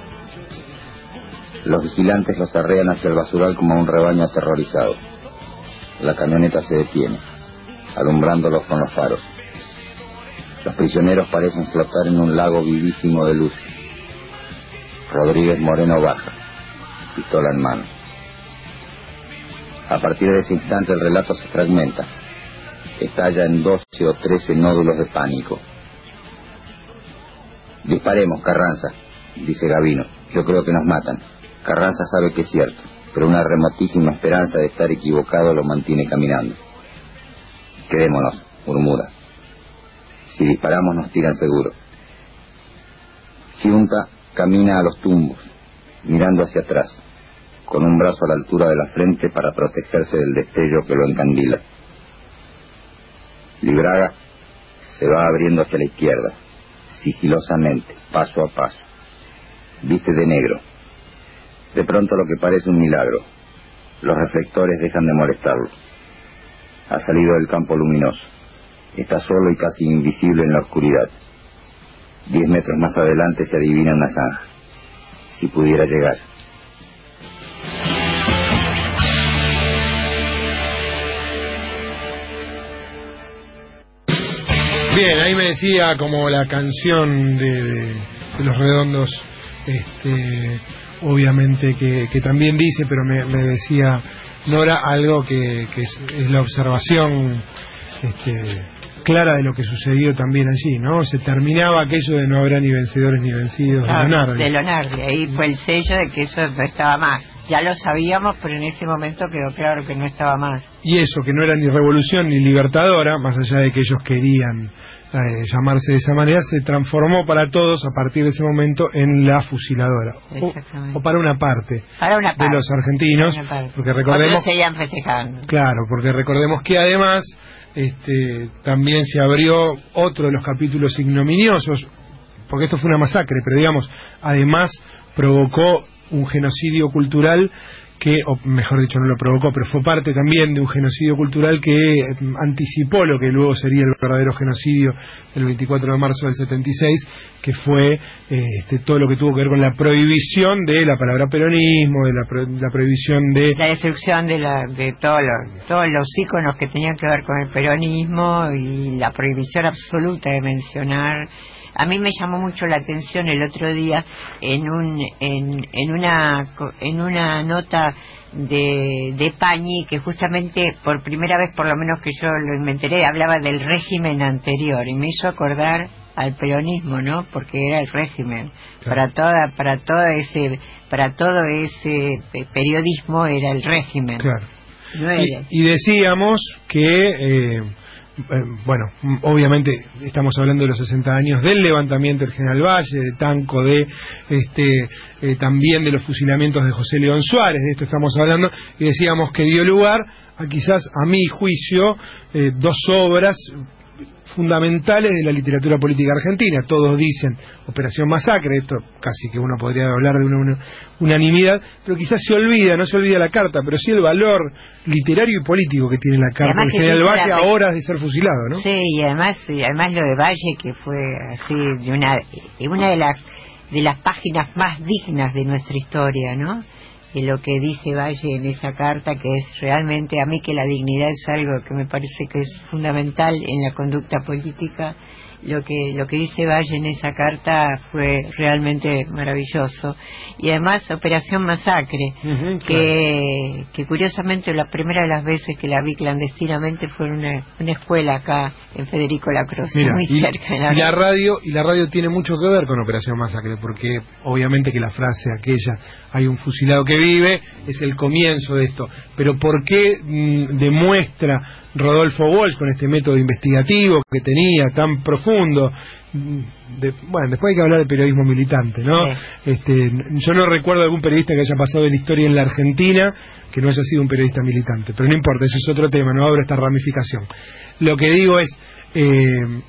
Los vigilantes los arrean hacia el basural como a un rebaño aterrorizado. La camioneta se detiene, alumbrándolos con los faros. Los prisioneros parecen flotar en un lago vivísimo de luz. Rodríguez Moreno baja, pistola en mano. A partir de ese instante el relato se fragmenta. Estalla en doce o trece nódulos de pánico. Disparemos, Carranza, dice Gavino. Yo creo que nos matan. Carranza sabe que es cierto, pero una remotísima esperanza de estar equivocado lo mantiene caminando. Quedémonos, murmura. Si disparamos nos tiran seguro. Giunta camina a los tumbos, mirando hacia atrás, con un brazo a la altura de la frente para protegerse del destello que lo encandila. Libraga se va abriendo hacia la izquierda, sigilosamente, paso a paso. Viste de negro. De pronto lo que parece un milagro. Los reflectores dejan de molestarlo. Ha salido del campo luminoso. Está solo y casi invisible en la oscuridad. Diez metros más adelante se adivina una zanja. Si pudiera llegar. Bien, ahí me decía como la canción de, de, de Los Redondos, este, obviamente que, que también dice, pero me, me decía Nora algo que, que es, es la observación este, clara de lo que sucedió también allí, ¿no? Se terminaba aquello de no habrá ni vencedores ni vencidos, ah, de Leonardi. De Leonardi, ahí fue el sello de que eso no estaba más. Ya lo sabíamos, pero en ese momento quedó claro que no estaba más. Y eso, que no era ni revolución ni libertadora, más allá de que ellos querían eh, llamarse de esa manera, se transformó para todos a partir de ese momento en la fusiladora. O, o para una parte, para una parte de los argentinos, porque recordemos... Otros seguían festejando. Claro, porque recordemos que además este, también se abrió otro de los capítulos ignominiosos, porque esto fue una masacre, pero digamos, además provocó un genocidio cultural que, o mejor dicho, no lo provocó, pero fue parte también de un genocidio cultural que eh, anticipó lo que luego sería el verdadero genocidio del veinticuatro de marzo del setenta y seis, que fue eh, este, todo lo que tuvo que ver con la prohibición de la palabra peronismo, de la, pro, la prohibición de... La destrucción de, la, de todos los, todos los íconos que tenían que ver con el peronismo y la prohibición absoluta de mencionar. A mí me llamó mucho la atención el otro día en un en, en una en una nota de de Pañi, que justamente por primera vez, por lo menos que yo lo me enteré, hablaba del régimen anterior y me hizo acordar al peronismo, ¿no? Porque era el régimen. Claro. Para toda para todo ese para todo ese periodismo era el régimen. Claro. No era. Y, y decíamos que eh, Eh, bueno, obviamente estamos hablando de los sesenta años del levantamiento del General Valle, de Tanco, de este eh, también de los fusilamientos de José León Suárez, de esto estamos hablando, y decíamos que dio lugar a quizás, a mi juicio, eh, dos obras fundamentales de la literatura política argentina. Todos dicen Operación Masacre, esto casi que uno podría hablar de una, una unanimidad, pero quizás se olvida, no se olvida la carta, pero sí el valor literario y político que tiene la carta del General Valle a horas de ser fusilado, ¿no? Sí, y además, y además lo de Valle, que fue así de una, de una de las de las páginas más dignas de nuestra historia, ¿no? De lo que dice Valle en esa carta, que es realmente, a mí que la dignidad es algo que me parece que es fundamental en la conducta política. Lo que lo que dice Valle en esa carta fue realmente maravilloso. Y además Operación Masacre, uh-huh, que claro. que curiosamente la primera de las veces que la vi clandestinamente fue en una, una escuela acá en Federico Lacroze, muy y, cerca de la, y la radio y la radio tiene mucho que ver con Operación Masacre, porque obviamente que la frase aquella, hay un fusilado que vive, es el comienzo de esto. Pero ¿por qué mmm, demuestra Rodolfo Walsh con este método investigativo que tenía tan profundo? De, bueno, después hay que hablar de periodismo militante, ¿no? Sí. Este, yo no recuerdo algún periodista que haya pasado de la historia en la Argentina que no haya sido un periodista militante, pero no importa, ese es otro tema, no abro esta ramificación. Lo que digo es, eh,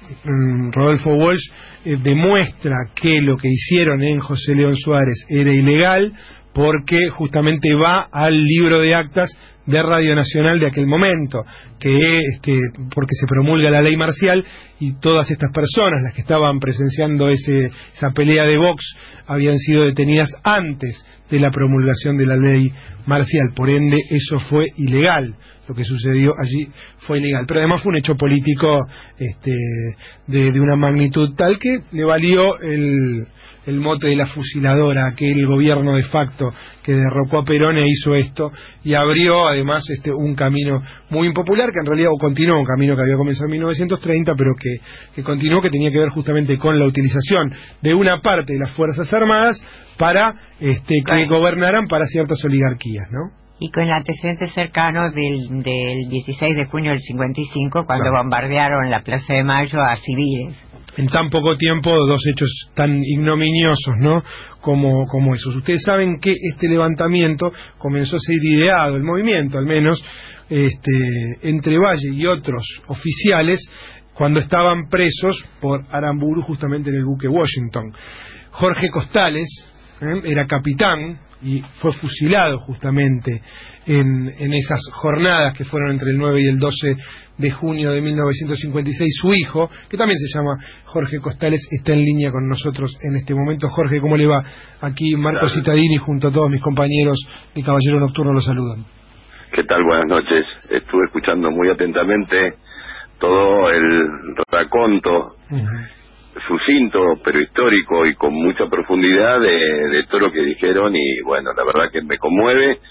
Rodolfo Walsh eh, demuestra que lo que hicieron en José León Suárez era ilegal, porque justamente va al libro de actas de Radio Nacional de aquel momento, que este, porque se promulga la ley marcial y todas estas personas, las que estaban presenciando ese, esa pelea de box, habían sido detenidas antes de la promulgación de la ley marcial, por ende eso fue ilegal. Lo que sucedió allí fue ilegal, pero además fue un hecho político este, de, de una magnitud tal que le valió el, el mote de la fusiladora, aquel gobierno de facto que derrocó a Perón e hizo esto, y abrió además este, un camino muy impopular, que en realidad o continuó un camino que había comenzado en mil novecientos treinta, pero que, que continuó, que tenía que ver justamente con la utilización de una parte de las Fuerzas Armadas para este, que gobernaran para ciertas oligarquías, ¿no? Y con el antecedente cercano del, del dieciséis de junio del cincuenta y cinco, cuando Claro. bombardearon la Plaza de Mayo a civiles. En tan poco tiempo, dos hechos tan ignominiosos, ¿no? Como, como esos. Ustedes saben que este levantamiento comenzó a ser ideado, el movimiento al menos, este, entre Valle y otros oficiales, cuando estaban presos por Aramburu, justamente en el buque Washington. Jorge Costales ¿eh? era capitán y fue fusilado justamente en, en esas jornadas que fueron entre el nueve y el doce de junio de mil novecientos cincuenta y seis. Su hijo, que también se llama Jorge Costales, está en línea con nosotros en este momento. Jorge, ¿cómo le va? Aquí Marcos Cittadini junto a todos mis compañeros de Caballero Nocturno los saludan. ¿Qué tal? Buenas noches. Estuve escuchando muy atentamente todo el raconto uh-huh. sucinto, pero histórico y con mucha profundidad de, de todo lo que dijeron, y bueno, la verdad que me conmueve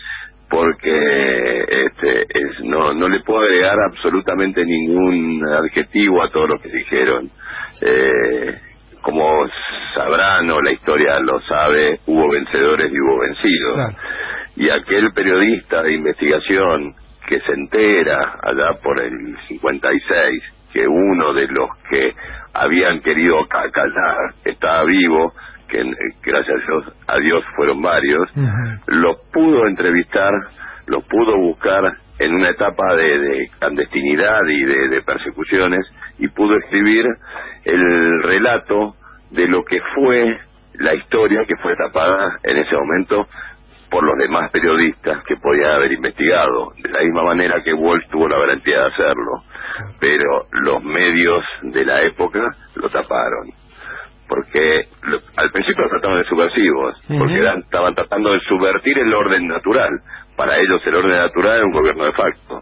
porque este, es, no, no le puedo agregar absolutamente ningún adjetivo a todo lo que dijeron. Eh, como sabrán, o la historia lo sabe, hubo vencedores y hubo vencidos. Claro. Y aquel periodista de investigación que se entera allá por el cincuenta y seis que uno de los que habían querido callar estaba vivo, que gracias a Dios, a Dios fueron varios, uh-huh. los pudo entrevistar, los pudo buscar en una etapa de, de clandestinidad y de, de persecuciones, y pudo escribir el relato de lo que fue la historia que fue tapada en ese momento por los demás periodistas que podían haber investigado, de la misma manera que Walsh tuvo la valentía de hacerlo, pero los medios de la época lo taparon, porque lo, al principio lo trataban de subversivos, uh-huh. porque eran, estaban tratando de subvertir el orden natural. Para ellos el orden natural era un gobierno de facto,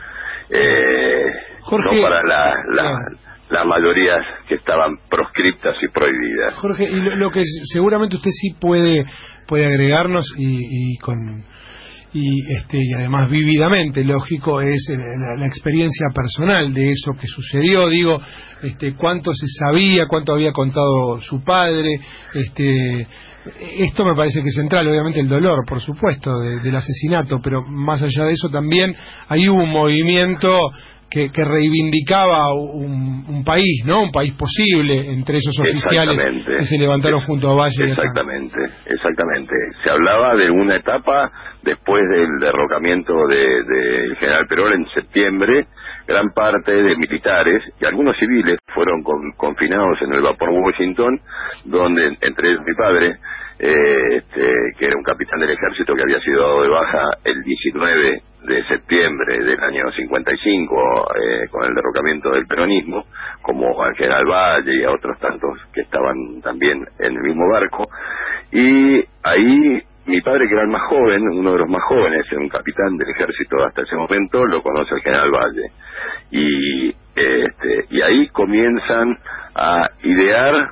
eh, Jorge, no para la, la, uh-huh. las mayorías que estaban proscriptas y prohibidas. Jorge, y lo, lo que seguramente usted sí puede puede agregarnos y, y con y este y además vívidamente, lógico, es la, la experiencia personal de eso que sucedió. Digo, este cuánto se sabía, cuánto había contado su padre. Este esto me parece que es central, obviamente el dolor, por supuesto, de, del asesinato, pero más allá de eso también hay un movimiento que, que reivindicaba un, un país, ¿no? Un país posible, entre esos oficiales que se levantaron es, junto a Valle. Exactamente, exactamente. Se hablaba de una etapa después del derrocamiento del de, de general Perón en septiembre. Gran parte de militares y algunos civiles fueron con, confinados en el vapor Washington, donde entre ellos mi padre, eh, este, que era un capitán del ejército que había sido dado de baja el diecinueve de septiembre del año cincuenta y cinco eh, con el derrocamiento del peronismo, como al general Valle y a otros tantos que estaban también en el mismo barco. Y ahí mi padre, que era el más joven, uno de los más jóvenes, un capitán del ejército hasta ese momento, lo conoce el general Valle. Y, este, y ahí comienzan a idear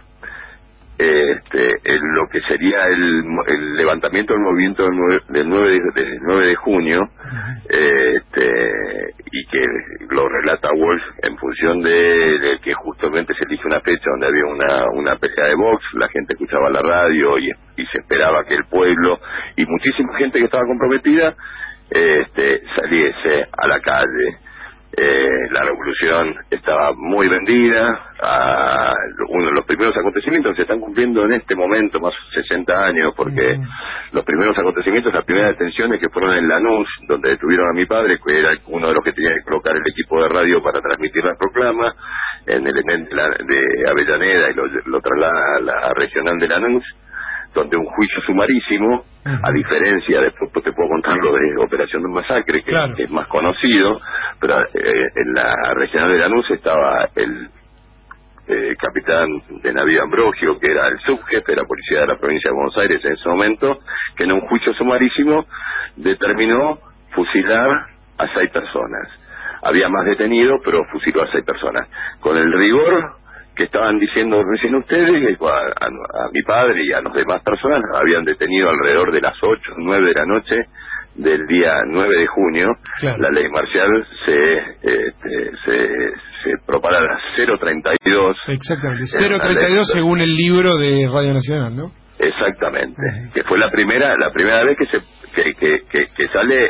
este, el, lo que sería el, el levantamiento del movimiento del nueve, del nueve, del nueve de junio, este, y que lo relata Walsh en función de, de que justamente se elige una fecha donde había una, una pelea de box, la gente escuchaba la radio y, y se esperaba que el pueblo y muchísima gente que estaba comprometida este, saliese a la calle. Eh, la revolución estaba muy vendida. A uno de los primeros acontecimientos se están cumpliendo en este momento, más de sesenta años, porque uh-huh. los primeros acontecimientos, las primeras detenciones que fueron en Lanús, donde detuvieron a mi padre, que era uno de los que tenía que colocar el equipo de radio para transmitir las proclamas, en el de Avellaneda, y lo, lo traslada a la regional de Lanús, donde un juicio sumarísimo, uh-huh. a diferencia, después te puedo contar lo de Operación de Masacre, que, claro. que es más conocido, pero eh, en la regional de Lanús estaba el eh, capitán de navío Ambrogio, que era el subjefe de la policía de la provincia de Buenos Aires en ese momento, que en un juicio sumarísimo determinó fusilar a seis personas. Había más detenidos, pero fusiló a seis personas. Con el rigor que estaban diciendo recién ustedes, a, a, a mi padre y a las demás personas habían detenido alrededor de las ocho, nueve de la noche del día nueve de junio. Claro. La ley marcial se este, se, se propaga a las cero treinta y dos. Exactamente, cero treinta y dos según el libro de Radio Nacional, ¿no? Exactamente, uh-huh. que fue la primera la primera vez que se que, que, que, que sale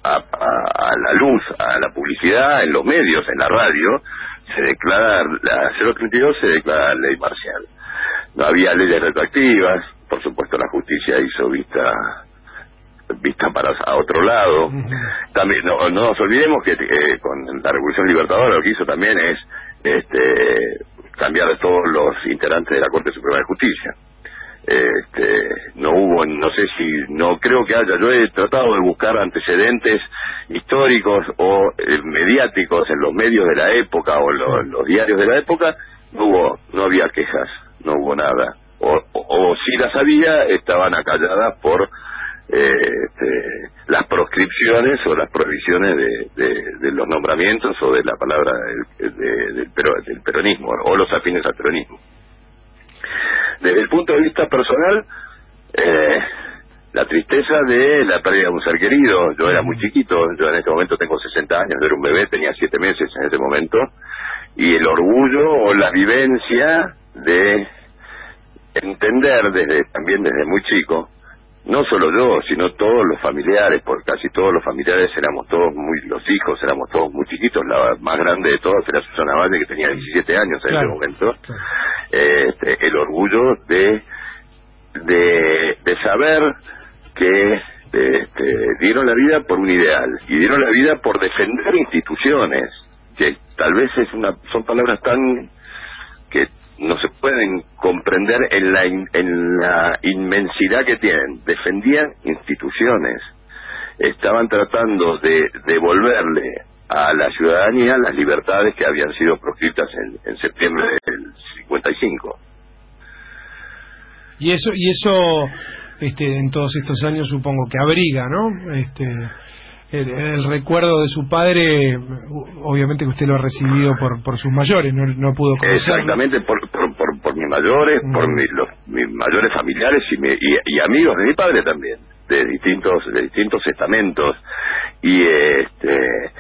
a, a, a la luz, a la publicidad, en los medios, en la radio, se declara, la cero treinta y dos se declara ley marcial. No había leyes retroactivas, por supuesto la justicia hizo vista vista para a otro lado. También no, no nos olvidemos que eh, con la Revolución Libertadora lo que hizo también es este, cambiar a todos los integrantes de la Corte Suprema de Justicia. Este, no hubo, no sé si, no creo que haya, yo he tratado de buscar antecedentes históricos o eh, mediáticos en los medios de la época o los, los diarios de la época, no hubo, no había quejas, no hubo nada, o, o, o si las había, estaban acalladas por eh, este, las proscripciones o las prohibiciones de, de, de los nombramientos o de la palabra del, de, del, del peronismo o los afines al peronismo. Desde el punto de vista personal, eh, la tristeza de la pérdida de un ser querido. Yo era muy chiquito, yo en este momento tengo sesenta años, yo era un bebé, tenía siete meses en ese momento, y el orgullo o la vivencia de entender desde también desde muy chico, no solo yo, sino todos los familiares, porque casi todos los familiares éramos todos muy, los hijos éramos todos muy chiquitos, la más grande de todas era Susana Valle, que tenía diecisiete años en claro, ese momento, claro. este, el orgullo de, de, de saber que este, dieron la vida por un ideal, y dieron la vida por defender instituciones, que tal vez es una, son palabras tan, que no se pueden comprender en la in, en la inmensidad que tienen. Defendían instituciones, estaban tratando de devolverle a la ciudadanía las libertades que habían sido proscritas en, en septiembre del cincuenta y cinco. Y eso, y eso, este, en todos estos años supongo que abriga, ¿no? Este, el, el recuerdo de su padre, obviamente que usted lo ha recibido por por sus mayores, no, no pudo conocerlo. Exactamente, por, por, por, por mis mayores, mm. por mi, los, mis mayores familiares y, mi, y, y amigos de mi padre también, de distintos de distintos estamentos. Y este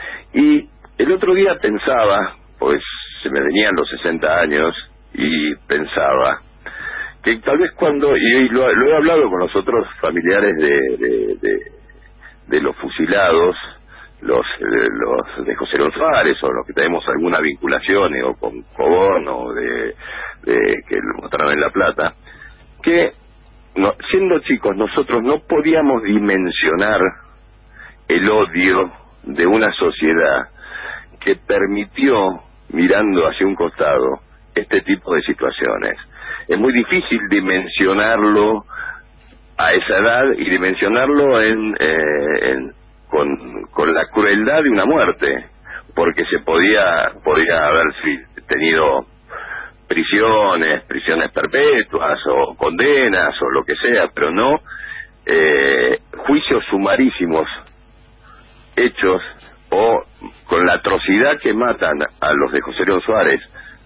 y el otro día pensaba, pues se me venían los sesenta años, y pensaba que tal vez cuando, y lo, lo he hablado con los otros familiares de, de, de, de los fusilados, los, los de José León Suárez, o los que tenemos alguna vinculación, eh, o con Cobón, o de, de que lo mataron en La Plata, que no, siendo chicos nosotros no podíamos dimensionar el odio de una sociedad que permitió, mirando hacia un costado, este tipo de situaciones. Es muy difícil dimensionarlo a esa edad y dimensionarlo en, eh, en con, con la crueldad de una muerte, porque se podía podía haber tenido prisiones, prisiones perpetuas o condenas o lo que sea, pero no eh, juicios sumarísimos hechos, o con la atrocidad que matan a los de José León Suárez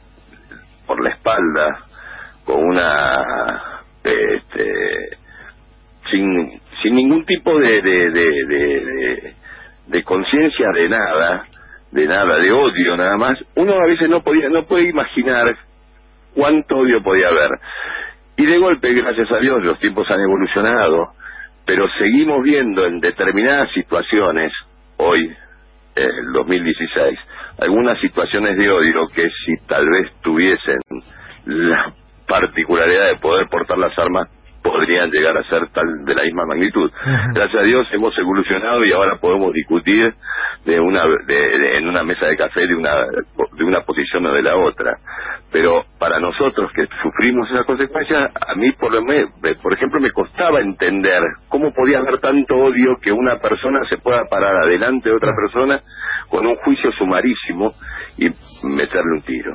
por la espalda, con una este sin sin ningún tipo de de de de, de, de conciencia de nada, de nada, de odio nada más. Uno a veces no podía no puede imaginar cuánto odio podía haber. Y de golpe, gracias a Dios, los tiempos han evolucionado, pero seguimos viendo en determinadas situaciones hoy, en el dos mil dieciséis, algunas situaciones de odio que si tal vez tuviesen la particularidad de poder portar las armas, podrían llegar a ser tal de la misma magnitud. Uh-huh. Gracias a Dios hemos evolucionado y ahora podemos discutir de una de, de, en una mesa de café de una de una posición o de la otra. Pero para nosotros que sufrimos esa consecuencia, a mí por, lo me, por ejemplo me costaba entender cómo podía haber tanto odio que una persona se pueda parar adelante de otra persona con un juicio sumarísimo y meterle un tiro.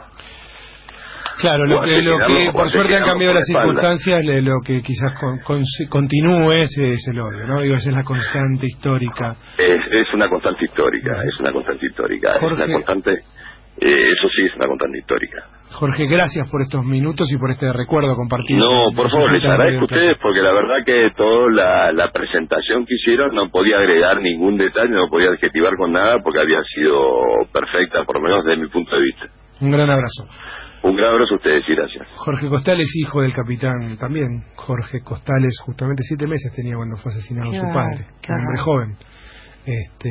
Claro, lo, que, lo que por suerte han cambiado las circunstancias, le, lo que quizás con, con, continúe es, es el odio, ¿no? Digo, esa es la constante histórica. Es, es una constante histórica, es una constante histórica, Jorge, es una constante, eh, eso sí es una constante histórica. Jorge, gracias por estos minutos y por este recuerdo compartido. No, por favor, les agradezco a ustedes porque la verdad que toda la, la presentación que hicieron no podía agregar ningún detalle, no podía adjetivar con nada porque había sido perfecta, por lo menos desde mi punto de vista. Un gran abrazo. Un gran abrazo a ustedes y gracias. Jorge Costales, hijo del capitán también. Jorge Costales, justamente siete meses tenía cuando fue asesinado qué su padre, un hombre joven. Este,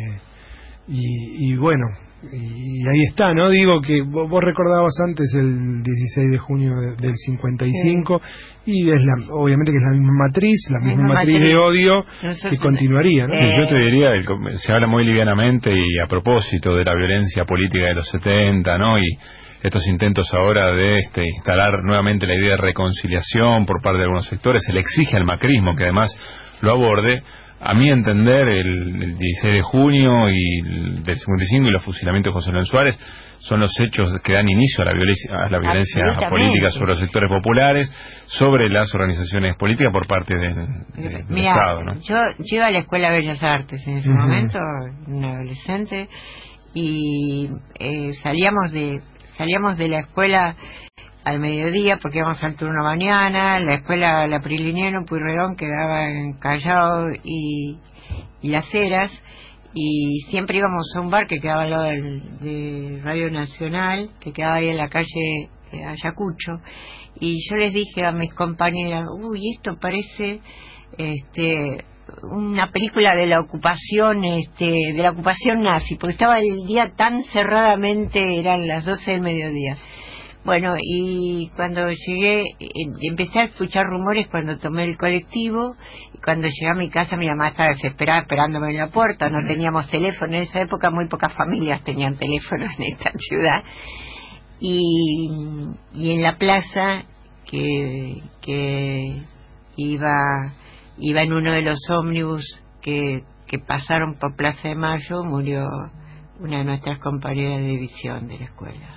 y, y bueno, y ahí está, ¿no? Digo que vos, vos recordabas antes el dieciséis de junio de, del cincuenta y cinco, sí. Y es la, obviamente que es la misma matriz, la misma, misma matriz, matriz de odio Nosotros, que continuaría, ¿no? Sí, yo te diría, se habla muy livianamente y a propósito de la violencia política de los setenta, ¿no? Y estos intentos ahora de este, instalar nuevamente la idea de reconciliación por parte de algunos sectores, se le exige al macrismo que además lo aborde. A mi entender, el, el dieciséis de junio y el, del cincuenta y cinco y los fusilamientos de José Luis Suárez son los hechos que dan inicio a la violencia, a la violencia política sobre los sectores populares, sobre las organizaciones políticas por parte de, de, del Mira, Estado, ¿no? Yo, yo iba a la Escuela de Bellas Artes en ese uh-huh. momento, un adolescente, y eh, salíamos de salíamos de la escuela al mediodía porque íbamos al turno mañana. La escuela La Priliniano Pueyrredón quedaba en Callao y, y Las Heras, y siempre íbamos a un bar que quedaba al lado del, de Radio Nacional, que quedaba ahí en la calle eh, Ayacucho, y yo les dije a mis compañeras, uy, esto parece este una película de la ocupación este de la ocupación nazi, porque estaba el día tan cerradamente, eran las doce del mediodía. Bueno, y cuando llegué, empecé a escuchar rumores cuando tomé el colectivo, y cuando llegué a mi casa mi mamá estaba desesperada esperándome en la puerta, no teníamos teléfono, en esa época muy pocas familias tenían teléfono en esta ciudad, y, y en la plaza que, que iba, iba en uno de los ómnibus que, que pasaron por Plaza de Mayo, murió una de nuestras compañeras de división de la escuela.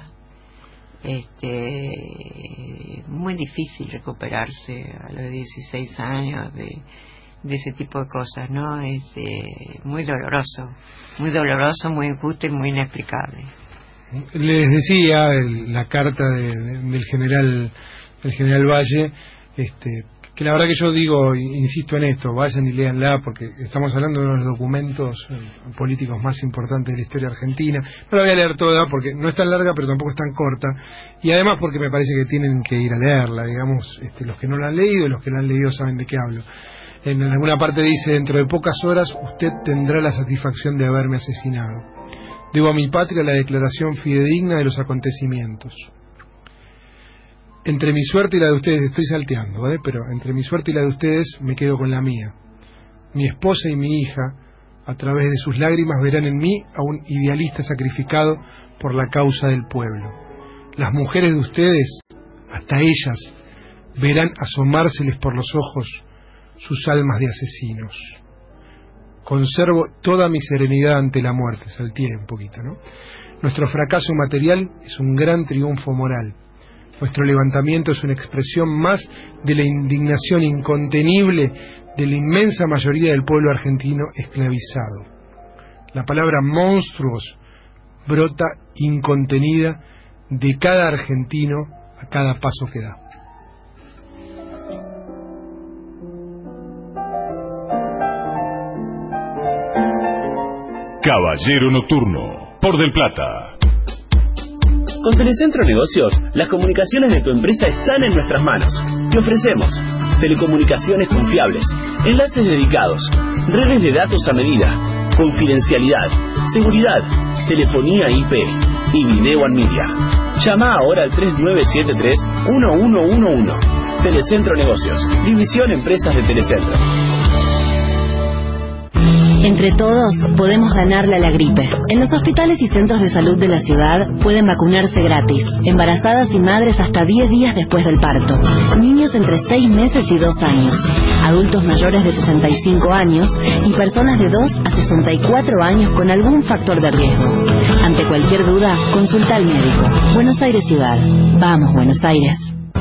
Este, muy difícil recuperarse a los dieciséis años de, de ese tipo de cosas, ¿no? Este, muy doloroso, muy doloroso, muy injusto y muy inexplicable. Les decía el, la carta de, de, del general del general Valle, este, que la verdad que yo digo, insisto en esto, vayan y léanla, porque estamos hablando de uno de los documentos eh, políticos más importantes de la historia argentina. No la voy a leer toda porque no es tan larga, pero tampoco es tan corta, y además porque me parece que tienen que ir a leerla, digamos, este, los que no la han leído y los que la han leído saben de qué hablo. En alguna parte dice, dentro de pocas horas usted tendrá la satisfacción de haberme asesinado. Debo a mi patria la declaración fidedigna de los acontecimientos. Entre mi suerte y la de ustedes, estoy salteando, ¿vale? Pero entre mi suerte y la de ustedes me quedo con la mía. Mi esposa y mi hija, a través de sus lágrimas, verán en mí a un idealista sacrificado por la causa del pueblo. Las mujeres de ustedes, hasta ellas, verán asomárseles por los ojos sus almas de asesinos. Conservo toda mi serenidad ante la muerte, salteé un poquito, ¿no? Nuestro fracaso material es un gran triunfo moral. Nuestro levantamiento es una expresión más de la indignación incontenible de la inmensa mayoría del pueblo argentino esclavizado. La palabra monstruos brota incontenida de cada argentino a cada paso que da. Caballero Nocturno, por Del Plata. Con Telecentro Negocios, las comunicaciones de tu empresa están en nuestras manos. Te ofrecemos telecomunicaciones confiables, enlaces dedicados, redes de datos a medida, confidencialidad, seguridad, telefonía I P y video and media. Llama ahora al tres nueve siete tres, uno uno uno uno. Telecentro Negocios, División Empresas de Telecentro. Entre todos podemos ganarle a la gripe. En los hospitales y centros de salud de la ciudad pueden vacunarse gratis. Embarazadas y madres hasta diez días después del parto. Niños entre seis meses y dos años. Adultos mayores de sesenta y cinco años y personas de dos a sesenta y cuatro años con algún factor de riesgo. Ante cualquier duda, consulta al médico. Buenos Aires Ciudad. Vamos, Buenos Aires.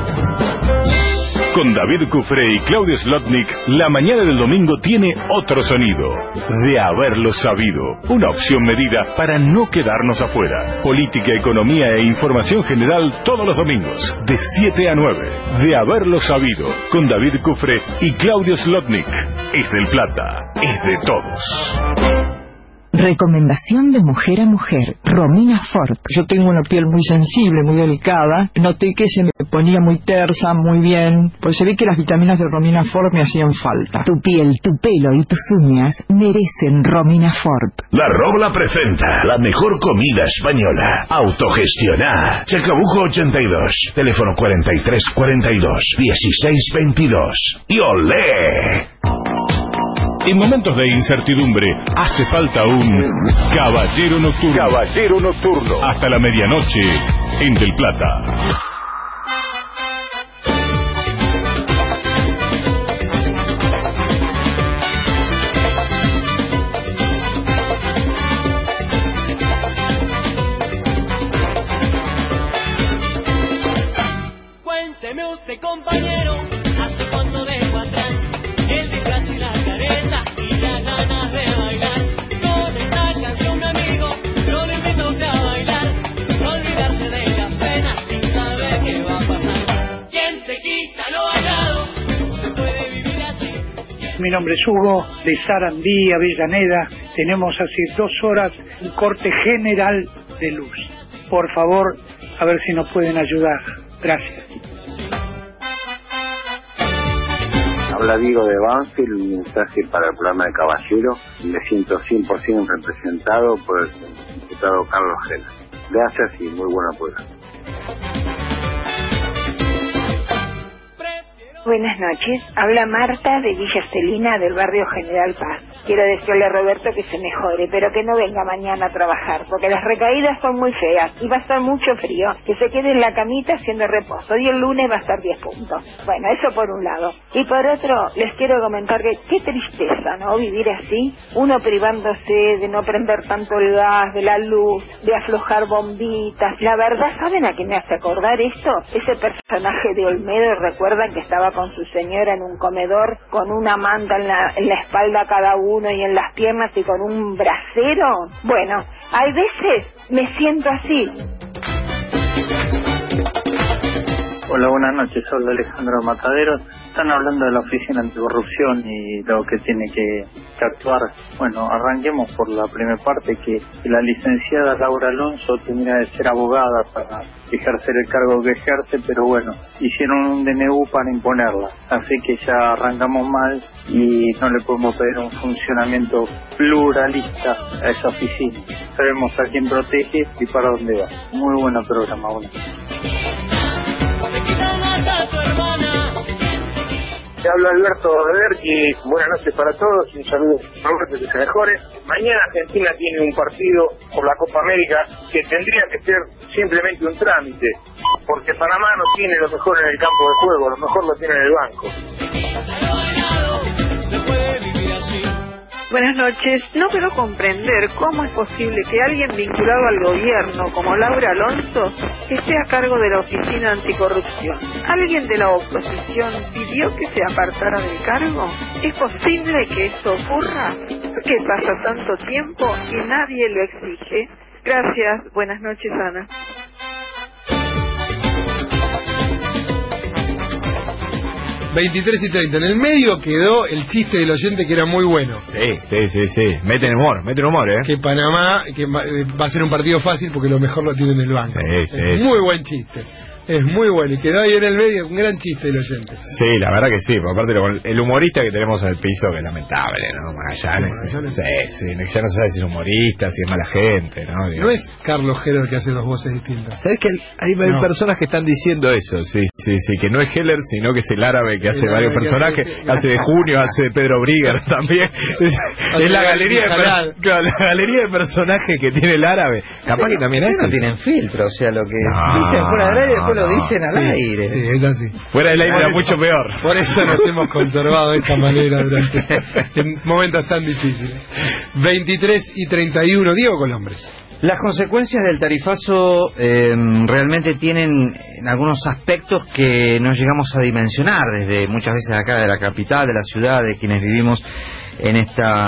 Con David Cufré y Claudio Slotnick, la mañana del domingo tiene otro sonido. De haberlo sabido. Una opción medida para no quedarnos afuera. Política, economía e información general todos los domingos, de siete a nueve. De haberlo sabido. Con David Cufré y Claudio Slotnick. Es del Plata. Es de todos. Recomendación de mujer a mujer, Romina Fort. Yo tengo una piel muy sensible, muy delicada. Noté que se me ponía muy tersa, muy bien. Pues se ve que las vitaminas de Romina Fort me hacían falta. Tu piel, tu pelo y tus uñas merecen Romina Fort. La Robla presenta la mejor comida española. Autogestioná. Chacabuco ochenta y dos. Teléfono cuarenta y tres cuarenta y dos dieciséis veintidós. ¡Y olé! En momentos de incertidumbre, hace falta un Caballero Nocturno. Caballero Nocturno. Hasta la medianoche, en Del Plata. Cuénteme usted, compañero, hace cuánto dejo atrás el disfraz y la careta y las ganas de bailar. Con esta canción, mi amigo, yo le invito a usted a bailar, no olvidarse de las penas sin saber qué va a pasar. ¿Quién te quita lo bailado? No se puede vivir así. Mi nombre es Hugo, de Sarandí, Avellaneda. Tenemos hace dos horas un corte general de luz. Por favor, a ver si nos pueden ayudar. Gracias. Habla Diego de Banfield, un mensaje para el programa de Caballero. Me siento cien por ciento representado por el diputado Carlos Gela. Gracias y muy buena prueba. Buenas noches, habla Marta de Villa Celina del barrio General Paz. Quiero decirle a Roberto que se mejore, pero que no venga mañana a trabajar, porque las recaídas son muy feas y va a estar mucho frío. Que se quede en la camita haciendo reposo y el lunes va a estar diez puntos. Bueno, eso por un lado. Y por otro, les quiero comentar que qué tristeza, ¿no? Vivir así, uno privándose de no prender tanto el gas, de la luz, de aflojar bombitas. La verdad, ¿saben a qué me hace acordar esto? Ese personaje de Olmedo, recuerdan que estaba con su señora en un comedor con una manta en la, en la espalda cada uno y en las piernas y con un brasero. Bueno, hay veces me siento así. Hola, buenas noches, soy Alejandro Mataderos. Están hablando de la Oficina Anticorrupción y lo que tiene que, que actuar. Bueno, arranquemos por la primera parte, que la licenciada Laura Alonso tendría de ser abogada para ejercer el cargo que ejerce, pero bueno, hicieron un D N U para imponerla. Así que ya arrancamos mal y no le podemos pedir un funcionamiento pluralista a esa oficina. Sabemos a quién protege y para dónde va. Muy buena programa, bueno. Te habla Alberto Alberti, buenas noches para todos, un saludo Roberto, que se mejore. Mañana Argentina tiene un partido por la Copa América que tendría que ser simplemente un trámite, porque Panamá no tiene lo mejor en el campo de juego, lo mejor lo tiene en el banco. Buenas noches. No puedo comprender cómo es posible que alguien vinculado al gobierno como Laura Alonso esté a cargo de la Oficina Anticorrupción. ¿Alguien de la oposición pidió que se apartara del cargo? ¿Es posible que esto ocurra? ¿Por qué pasa tanto tiempo y nadie lo exige? Gracias. Buenas noches, Ana. veintitrés y treinta. En el medio quedó el chiste del oyente que era muy bueno. Sí, sí, sí, sí. Meten humor, meten humor, ¿eh? Que Panamá que va a ser un partido fácil porque lo mejor lo tiene en el banco. Sí, sí. Es muy buen chiste. Es muy bueno. Y quedó ahí en el medio un gran chiste del oyente. Sí, la verdad que sí. Por aparte, el humorista que tenemos en el piso, que es lamentable, ¿no? Magallanes. Sí, sí, ya no se sabe si es humorista, si es mala gente, ¿no? Digo. No es Carlos Heller que hace dos voces distintas. ¿Sabes que hay, hay no. personas que están diciendo eso? Sí, sí, sí. Que no es Heller, sino que es el árabe que hace el varios personajes. Hace, hace de Junio, hace de Pedro Brigger también. Es, es la, galería de per, la galería de personajes que tiene el árabe. Capaz que también es. No tienen filtro, o sea, lo que no, dicen fuera del aire después no, lo dicen al sí, aire. Sí, es así. Fuera del aire era mucho peor. Por eso nos hemos conservado de esta manera durante en momentos tan difíciles. veintitrés y treinta y uno. Diego Colombres. Las consecuencias del tarifazo eh, realmente tienen en algunos aspectos que no llegamos a dimensionar desde muchas veces acá de la capital, de la ciudad, de quienes vivimos en esta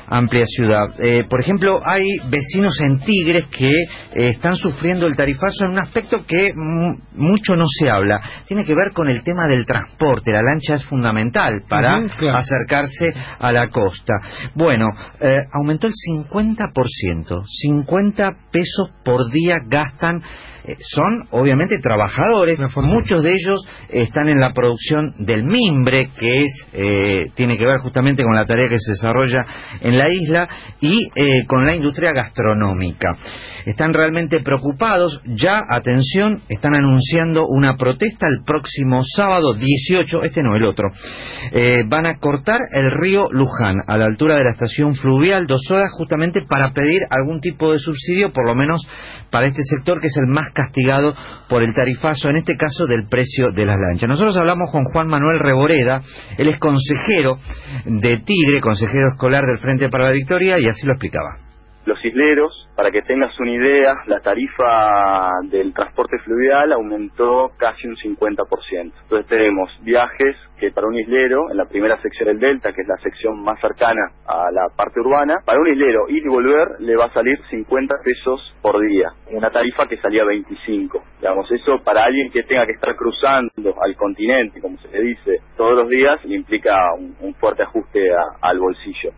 amplia ciudad. Eh, por ejemplo, hay vecinos en Tigre que eh, están sufriendo el tarifazo en un aspecto que m- mucho no se habla. Tiene que ver con el tema del transporte. La lancha es fundamental para uh-huh, claro. acercarse a la costa. Bueno, eh, aumentó el cincuenta por ciento. cincuenta pesos por día gastan. Eh, son, obviamente, trabajadores. Muchos de ellos están en la producción del mimbre, que es eh, tiene que ver justamente con la tarea que se desarrolla en la isla, y eh, con la industria gastronómica. Están realmente preocupados. Ya, atención, están anunciando una protesta el próximo sábado dieciocho, este no, el otro. Eh, van a cortar el río Luján, a la altura de la estación fluvial, dos horas, justamente para pedir algún tipo de subsidio, por lo menos para este sector, que es el más castigado por el tarifazo, en este caso del precio de las lanchas. Nosotros hablamos con Juan Manuel Reboreda, él es consejero de Tigre, consejero escolar del Frente para la Victoria, y así lo explicaba. Los isleros, para que tengas una idea, la tarifa del transporte fluvial aumentó casi un cincuenta por ciento. Entonces tenemos viajes que para un islero, en la primera sección del Delta, que es la sección más cercana a la parte urbana, para un islero ir y volver le va a salir cincuenta pesos por día, una tarifa que salía veinticinco. Digamos, eso para alguien que tenga que estar cruzando al continente, como se le dice, todos los días, le implica un, un fuerte ajuste a, al bolsillo.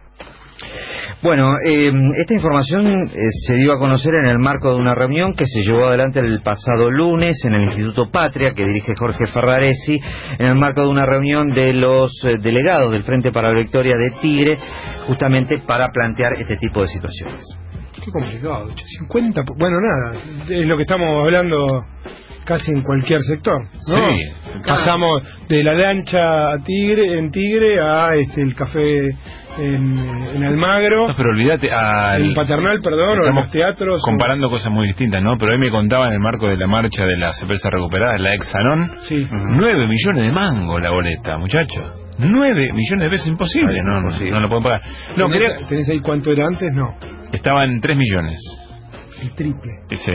Bueno, eh, esta información eh, se dio a conocer en el marco de una reunión que se llevó adelante el pasado lunes en el Instituto Patria, que dirige Jorge Ferraresi, en el marco de una reunión de los eh, delegados del Frente para la Victoria de Tigre, justamente para plantear este tipo de situaciones. Qué complicado, cincuenta, bueno, nada, es lo que estamos hablando casi en cualquier sector, ¿no? Sí. Pasamos de la lancha a Tigre, en Tigre, a este el café en, en Almagro. No, pero olvídate, al... en Paternal, perdón, o en los teatros. Comparando o... cosas muy distintas, ¿no? Pero hoy me contaba en el marco de la marcha de las empresas recuperadas, la Exanon, sí. nueve millones de mangos la boleta, muchacho. nueve millones de pesos, imposible, no, no, no, imposible. no lo pueden pagar. No, ¿Tenés, quería... ¿Tenés ahí cuánto era antes? No. Estaba en tres millones. El triple. Sí.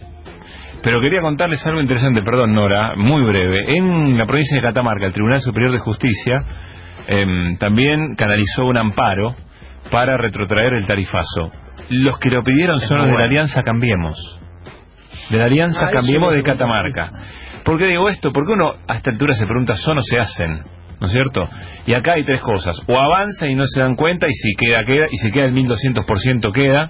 Pero quería contarles algo interesante, perdón, Nora, muy breve. En la provincia de Catamarca, el Tribunal Superior de Justicia eh, también canalizó un amparo para retrotraer el tarifazo. Los que lo pidieron son los de la Alianza Cambiemos. De la Alianza ah, Cambiemos de Catamarca. ¿Por qué digo esto? Porque uno a esta altura se pregunta, ¿son o se hacen? ¿No es cierto? Y acá hay tres cosas. O avanza y no se dan cuenta, y si queda, queda, y si queda el mil doscientos por ciento queda.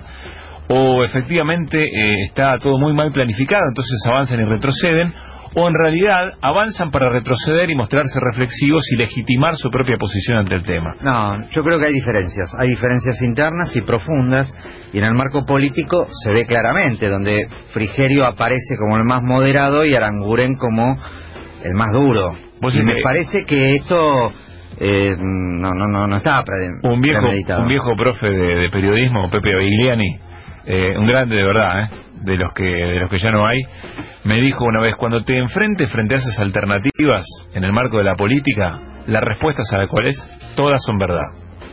O efectivamente eh, está todo muy mal planificado, entonces avanzan y retroceden, o en realidad avanzan para retroceder y mostrarse reflexivos y legitimar su propia posición ante el tema. No, yo creo que hay diferencias, hay diferencias internas y profundas, y en el marco político se ve claramente, donde Frigerio aparece como el más moderado y Aranguren como el más duro. ¿Vos y me que... parece que esto... Eh, no, no, no, no estaba premeditado. Un viejo, un viejo profe de, de periodismo, Pepe Vigliani, eh, un grande de verdad, eh, de los que de los que ya no hay, me dijo una vez: cuando te enfrentes frente a esas alternativas en el marco de la política, la respuesta, ¿sabe cuál es? Todas son verdad.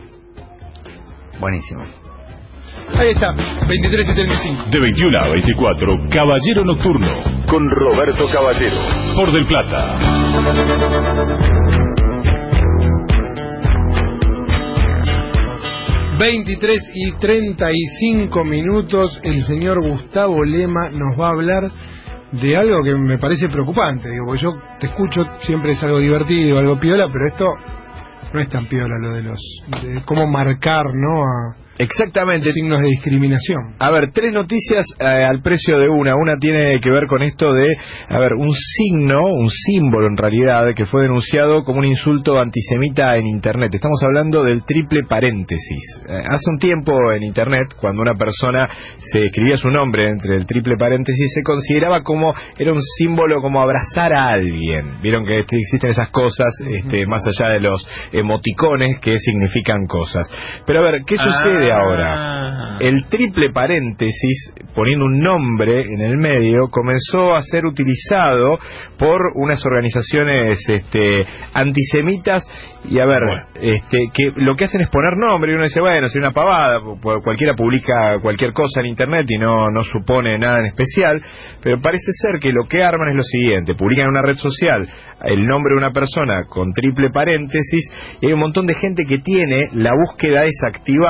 Buenísimo. Ahí está, veintitrés y treinta y cinco. De veintiuno a veinticuatro, Caballero Nocturno, con Roberto Caballero, por Del Plata. veintitrés y treinta y cinco minutos, el señor Gustavo Lema nos va a hablar de algo que me parece preocupante, digo, porque yo te escucho, siempre es algo divertido, algo piola, pero esto no es tan piola, lo de los de cómo marcar, ¿no? A Exactamente. signos de discriminación. A ver, tres noticias eh, al precio de una. Una tiene que ver con esto de, a ver, un signo, un símbolo en realidad, que fue denunciado como un insulto antisemita en Internet. Estamos hablando del triple paréntesis. Eh, hace un tiempo en Internet, cuando una persona se escribía su nombre entre el triple paréntesis, se consideraba como, era un símbolo como abrazar a alguien. Vieron que este, existen esas cosas, este, más allá de los emoticones que significan cosas. Pero a ver, ¿qué sucede? Ahora, el triple paréntesis, poniendo un nombre en el medio, comenzó a ser utilizado por unas organizaciones este, antisemitas, y a ver, bueno. este, que lo que hacen es poner nombre, y uno dice, bueno, si una pavada, cualquiera publica cualquier cosa en Internet y no, no supone nada en especial, pero parece ser que lo que arman es lo siguiente: publican en una red social el nombre de una persona con triple paréntesis, y hay un montón de gente que tiene la búsqueda desactivada. Por ejemplo,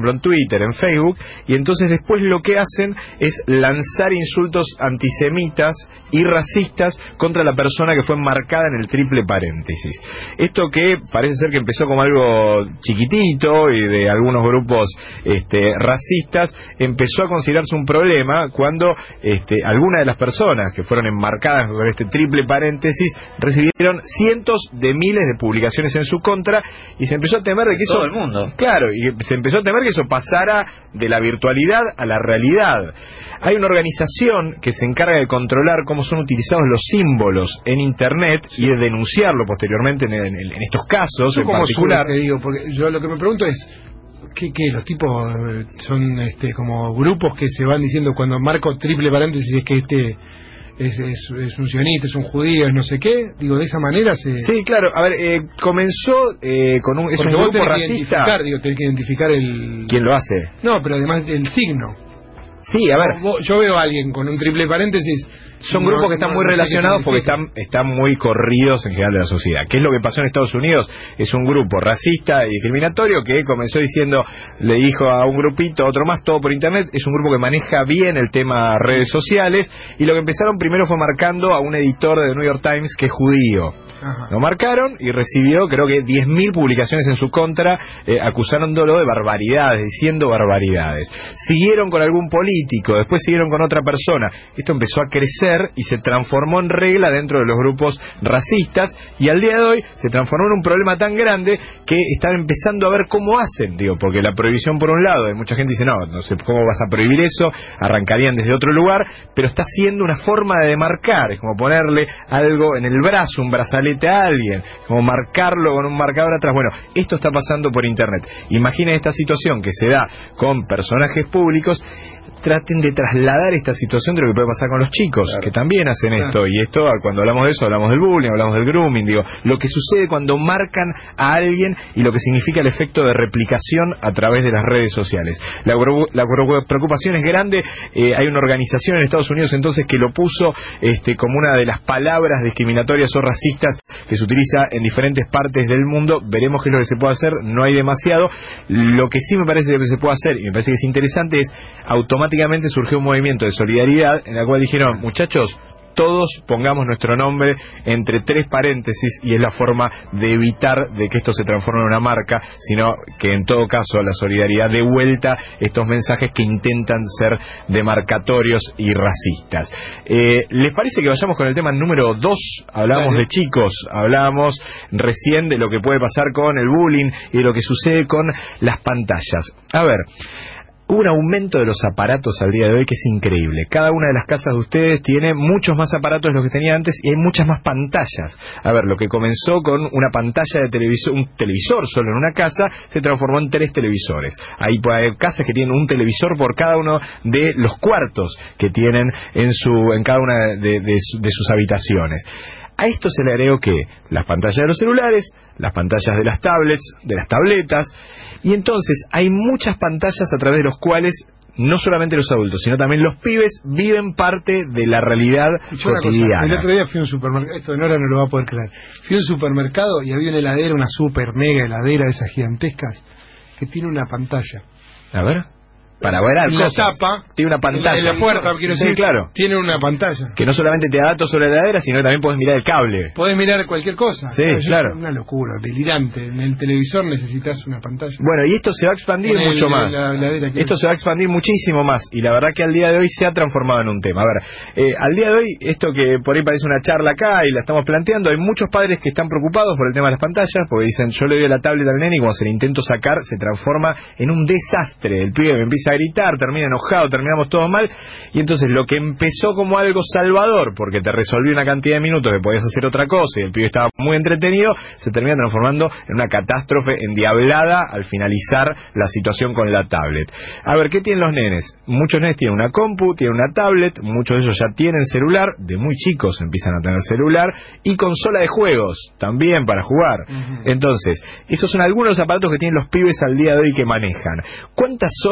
ejemplo, en Twitter, en Facebook, y entonces después lo que hacen es lanzar insultos antisemitas y racistas contra la persona que fue marcada en el triple paréntesis. Esto que parece ser que empezó como algo chiquitito y de algunos grupos este, racistas, empezó a considerarse un problema cuando este, algunas de las personas que fueron enmarcadas con este triple paréntesis recibieron cientos de miles de publicaciones en su contra, y se empezó a temer de que eso... Todo el mundo. Claro, y se empezó a temer que eso pasara de la virtualidad a la realidad. Hay una organización que se encarga de controlar cómo son utilizados los símbolos en Internet y de denunciarlo posteriormente en, en, en estos casos en particular. Te digo, porque yo lo que me pregunto es, ¿qué, qué los tipos eh, son este como grupos que se van diciendo cuando marco triple paréntesis es que este... Es, es, es un sionista, es un judío, es no sé qué? Digo, de esa manera se... Sí, claro, a ver, eh, comenzó eh, con un... Es Porque un vos grupo tenés que racista. identificar, digo, tenés que identificar el... ¿Quién lo hace? No, pero además el signo. Sí, a ver. Vos, yo veo a alguien con un triple paréntesis... Son no, grupos que están no, muy no relacionados porque están están muy corridos en general de la sociedad. ¿Qué es lo que pasó en Estados Unidos? Es un grupo racista y discriminatorio que comenzó diciendo, le dijo a un grupito, a otro más, todo por internet. Es un grupo que maneja bien el tema redes sociales, y lo que empezaron primero fue marcando a un editor de The New York Times que es judío. Ajá. Lo marcaron y recibió creo que diez mil publicaciones en su contra, eh, acusándolo de barbaridades, diciendo barbaridades. Siguieron con algún político, después siguieron con otra persona. Esto empezó a crecer y se transformó en regla dentro de los grupos racistas, y al día de hoy se transformó en un problema tan grande que están empezando a ver cómo hacen, digo, porque la prohibición por un lado, y mucha gente dice, no, no sé cómo vas a prohibir eso, arrancarían desde otro lugar, pero está siendo una forma de demarcar, es como ponerle algo en el brazo, un brazalete a alguien, como marcarlo con un marcador atrás. Bueno, esto está pasando por internet. Imaginen esta situación que se da con personajes públicos. Traten de trasladar esta situación de lo que puede pasar con los chicos, claro, que también hacen claro. esto, y esto, cuando hablamos de eso, hablamos del bullying, hablamos del grooming, digo, lo que sucede cuando marcan a alguien y lo que significa el efecto de replicación a través de las redes sociales. La, la preocupación es grande. Eh, hay una organización en Estados Unidos entonces que lo puso este, como una de las palabras discriminatorias o racistas que se utiliza en diferentes partes del mundo. Veremos qué es lo que se puede hacer, no hay demasiado. Lo que sí me parece que se puede hacer, y me parece que es interesante, es automáticamente surgió un movimiento de solidaridad en el cual dijeron, muchachos, todos pongamos nuestro nombre entre tres paréntesis, y es la forma de evitar de que esto se transforme en una marca, sino que en todo caso la solidaridad dé vuelta estos mensajes que intentan ser demarcatorios y racistas. Eh, ¿Les parece que vayamos con el tema número dos? Hablábamos de chicos, hablábamos recién de lo que puede pasar con el bullying y de lo que sucede con las pantallas. A ver, hubo un aumento de los aparatos al día de hoy que es increíble. Cada una de las casas de ustedes tiene muchos más aparatos de los que tenía antes, y hay muchas más pantallas. A ver, lo que comenzó con una pantalla de televisor, un televisor solo en una casa, se transformó en tres televisores. Hay, hay casas que tienen un televisor por cada uno de los cuartos que tienen en su en cada una de, de, de, de sus habitaciones. A esto se le agregó que las pantallas de los celulares, las pantallas de las tablets, de las tabletas, y entonces hay muchas pantallas a través de los cuales no solamente los adultos, sino también los pibes viven parte de la realidad cotidiana. Cosa, el otro día fui a un supermercado, esto Nora no lo va a poder creer, fui a un supermercado y había una heladera, una super mega heladera de esas gigantescas, que tiene una pantalla. A ver... Para ver algo. La tapa. Tiene una pantalla. En la, en la puerta, quiero sí, decir. Claro. Tiene una pantalla. Que no solamente te da datos sobre la heladera, sino que también puedes mirar el cable. Podés mirar cualquier cosa. Sí, claro. claro. Es una locura, delirante. En el televisor necesitas una pantalla. Bueno, y esto se va a expandir el, mucho más. La, la esto se va a expandir muchísimo más. Y la verdad que al día de hoy se ha transformado en un tema. A ver, eh, al día de hoy, esto que por ahí parece una charla acá y la estamos planteando, hay muchos padres que están preocupados por el tema de las pantallas, porque dicen, yo le doy la tablet al nene y cuando se le intento sacar, se transforma en un desastre. El pibe me empieza a gritar, termina enojado, terminamos todos mal, y entonces lo que empezó como algo salvador, porque te resolvió una cantidad de minutos que podías hacer otra cosa y el pibe estaba muy entretenido, se termina transformando en una catástrofe endiablada al finalizar la situación con la tablet. A ver, ¿qué tienen los nenes? Muchos nenes tienen una compu, tienen una tablet, muchos de ellos ya tienen celular, de muy chicos empiezan a tener celular, y consola de juegos, también para jugar. Uh-huh. Entonces, esos son algunos de los aparatos que tienen los pibes al día de hoy que manejan. ¿Cuántas horas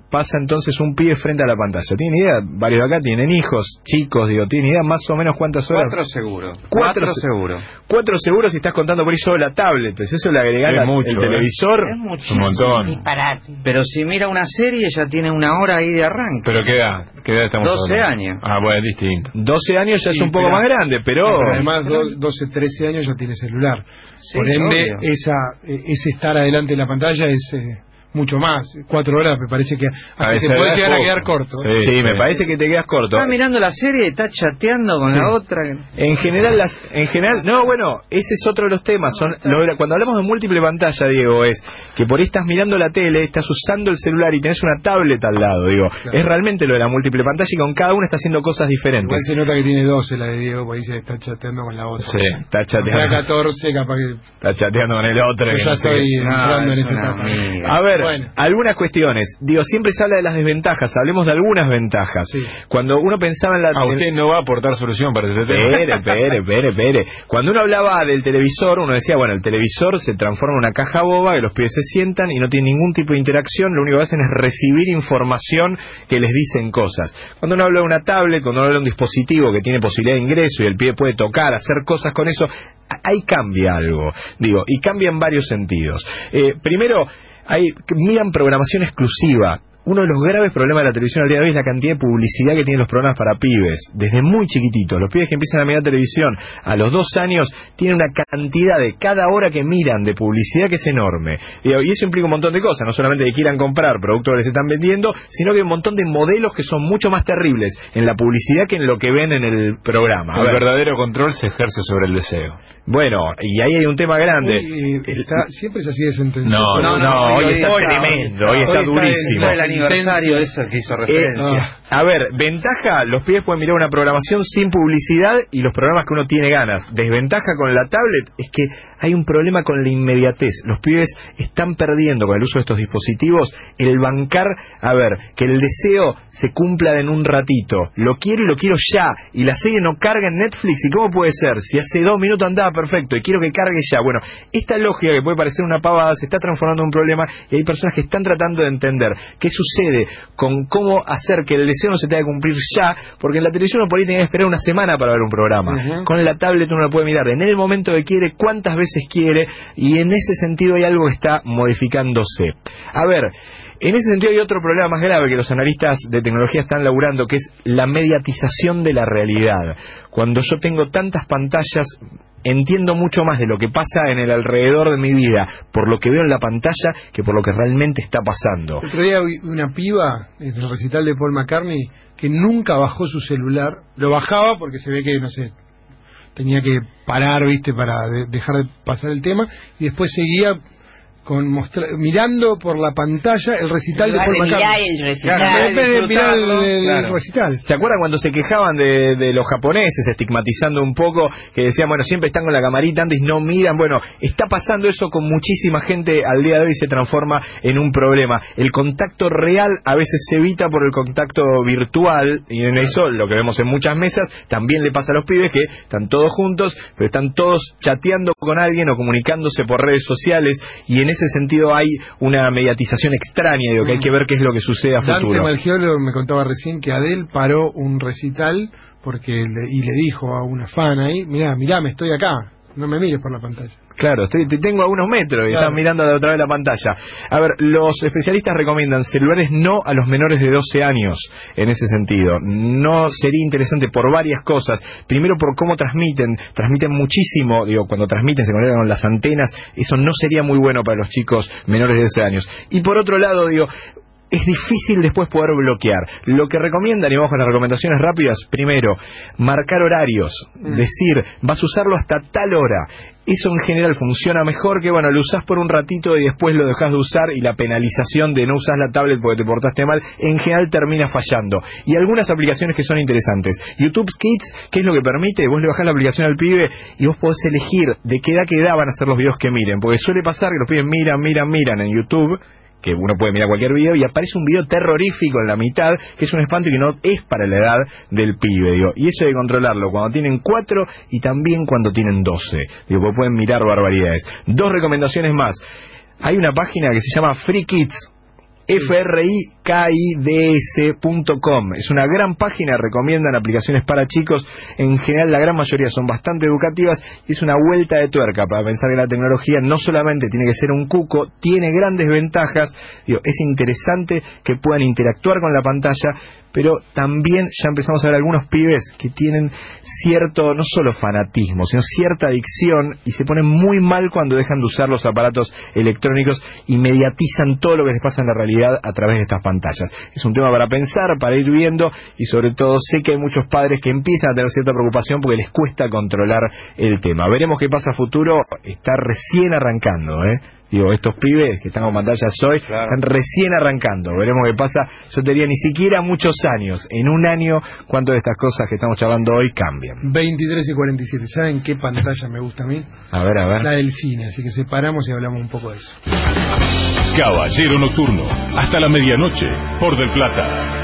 pasa entonces un pibe frente a la pantalla? ¿Tienen idea? Varios de acá tienen hijos, chicos, digo, ¿tienen idea más o menos cuántas horas? Cuatro seguro. Cuatro, Cuatro seguro. Cuatro seguros si estás contando por ahí solo la tablet, pues eso le agregás Es la- mucho, el ¿eh? televisor. Es muchísimo. Un montón. Disparate. Pero si mira una serie ya tiene una hora ahí de arranque. ¿Pero qué edad? ¿Qué edad estamos doce hablando? años. Ah, bueno, es distinto. doce años ya Sí, es un poco pero- más grande, pero... No, pero además do- doce, trece años ya tiene celular. Sí, Por ende, obvio. esa, eh, ese estar adelante de la pantalla es eh, mucho más. Cuatro horas me parece que hasta A te esa edad puede es llegar a poco. quedar corto. Sí, Sí, me sí. parece que te quedas corto. Está mirando la serie y está chateando con Sí. la otra. En general, las, en general, no, bueno, ese es otro de los temas. Son, lo- cuando hablamos de múltiple pantalla, Diego, es que por ahí estás mirando la tele, estás usando el celular y tenés una tablet al lado, digo. Claro. Es realmente lo de la múltiple pantalla y con cada una está haciendo cosas Igual diferentes. se nota que tiene doce la de Diego, porque ahí se está chateando con la otra. Sí, está Cuando tenga chateando, catorce, capaz que está chateando con el otro. yo que ya no sé estoy qué. entrando en es esa una etapa. amiga. A ver, Bueno. algunas cuestiones. Digo, siempre se habla de las desventajas, hablemos de algunas ventajas. Sí. Cuando uno pensaba en la... Ah, usted no va a aportar solución para este tema. Pere, pere, pere, pere. Cuando uno hablaba del televisor, uno decía, bueno, el televisor se transforma en una caja boba, que los pibes se sientan y no tienen ningún tipo de interacción, lo único que hacen es recibir información que les dicen cosas. Cuando uno habla de una tablet, cuando uno habla de un dispositivo que tiene posibilidad de ingreso y el pibe puede tocar, hacer cosas con eso, ahí cambia algo, digo, y cambia en varios sentidos. Eh, primero, hay, miran programación exclusiva. Uno de los graves problemas de la televisión al día de hoy es la cantidad de publicidad que tienen los programas para pibes, desde muy chiquititos. Los pibes que empiezan a mirar televisión a los dos años tienen una cantidad de cada hora que miran de publicidad que es enorme. Y eso implica un montón de cosas, no solamente que quieran comprar productos que les están vendiendo, sino que hay un montón de modelos que son mucho más terribles en la publicidad que en lo que ven en el programa. A El ver, verdadero control se ejerce sobre el deseo. bueno, y ahí hay un tema grande. Uy, eh, está- siempre es así de sentencioso. No, No, no, hoy está tremendo, hoy está durísimo. el aniversario eso que hizo Eh, referencia. a ver, ventaja, los pibes pueden mirar una programación sin publicidad y los programas que uno tiene ganas. Desventaja con la tablet es que hay un problema con la inmediatez. Los pibes están perdiendo con el uso de estos dispositivos el bancar, a ver, que el deseo se cumpla en un ratito. Lo quiero y lo quiero ya. Y la serie no carga en Netflix. ¿Y cómo puede ser? Si hace dos minutos andaba perfecto y quiero que cargue ya. Bueno, esta lógica que puede parecer una pavada se está transformando en un problema y hay personas que están tratando de entender qué sucede con cómo hacer que el deseo no se tenga que cumplir ya, porque en la televisión uno por ahí tiene que esperar una semana para ver un programa. Uh-huh. Con la tablet uno lo puede mirar en el momento que quiere, cuántas veces quiere, y en ese sentido hay algo que está modificándose. A ver, en ese sentido hay otro problema más grave que los analistas de tecnología están laburando, que es la mediatización de la realidad. Cuando yo tengo tantas pantallas, entiendo mucho más de lo que pasa en el alrededor de mi vida por lo que veo en la pantalla que por lo que realmente está pasando. El otro día vi una piba en el recital de Paul McCartney que nunca bajó su celular. Lo bajaba porque se ve que, no sé, tenía que parar, viste, para de- dejar de pasar el tema, y después seguía con mostra- mirando por la pantalla el recital de Lugar Paul de mirar McCartney. el recital. Claro, en vez de mirar el, el Claro. recital. ¿Se acuerdan cuando se quejaban de, de los japoneses, estigmatizando un poco, que decían, bueno, siempre están con la camarita antes, no miran? Bueno, está pasando eso con muchísima gente al día de hoy, se transforma en un problema. El contacto real a veces se evita por el contacto virtual, y en eso, lo que vemos en muchas mesas, también le pasa a los pibes que están todos juntos, pero están todos chateando con alguien o comunicándose por redes sociales, y en ese sentido hay una mediatización extraña, digo, que hay que ver qué es lo que sucede a Dante futuro. Malgiolo me contaba recién que Adele paró un recital porque le- y le dijo a una fan ahí, mirá, mirá, me estoy acá, no me mires por la pantalla. Claro, estoy, te tengo a unos metros y Claro. están mirando a través de la pantalla. A ver, los especialistas recomiendan celulares no a los menores de doce años en ese sentido. No sería interesante por varias cosas. Primero por cómo transmiten, transmiten muchísimo, digo, cuando transmiten se conectan con las antenas, eso no sería muy bueno para los chicos menores de doce años. Y por otro lado, digo, es difícil después poder bloquear. Lo que recomiendan, y vamos con las recomendaciones rápidas, primero, marcar horarios, Mm. decir, vas a usarlo hasta tal hora. Eso en general funciona mejor que, bueno, lo usás por un ratito y después lo dejás de usar, y la penalización de no usar la tablet porque te portaste mal, en general termina fallando. Y algunas aplicaciones que son interesantes. YouTube Kids, ¿qué es lo que permite? Vos le bajás la aplicación al pibe y vos podés elegir de qué edad, qué edad van a ser los videos que miren, porque suele pasar que los pibes miran, miran, miran en YouTube, que uno puede mirar cualquier video y aparece un video terrorífico en la mitad, que es un espanto y que no es para la edad del pibe, digo. Y eso hay que controlarlo cuando tienen cuatro y también cuando tienen doce, digo, porque pueden mirar barbaridades. Dos recomendaciones más. Hay una página que se llama Free Kids, F R I K I D S punto com. Es una gran página, recomiendan aplicaciones para chicos. En general, la gran mayoría son bastante educativas y es una vuelta de tuerca para pensar que la tecnología no solamente tiene que ser un cuco, tiene grandes ventajas. Digo, es interesante que puedan interactuar con la pantalla, pero también ya empezamos a ver algunos pibes que tienen cierto, no solo fanatismo, sino cierta adicción y se ponen muy mal cuando dejan de usar los aparatos electrónicos y mediatizan todo lo que les pasa en la realidad a través de estas pantallas. Es un tema para pensar, para ir viendo, y sobre todo sé que hay muchos padres que empiezan a tener cierta preocupación porque les cuesta controlar el tema. Veremos qué pasa a futuro, está recién arrancando, ¿eh? Digo, estos pibes que están con pantallas hoy, claro, están recién arrancando. Veremos qué pasa. Yo te diría, ni siquiera muchos años. En un año, cuántas de estas cosas que estamos charlando hoy cambian. veintitrés y cuarenta y siete. ¿Saben qué pantalla me gusta a mí? A ver, a ver. La del cine. Así que separamos y hablamos un poco de eso. Caballero Nocturno. Hasta la medianoche. Por Del Plata.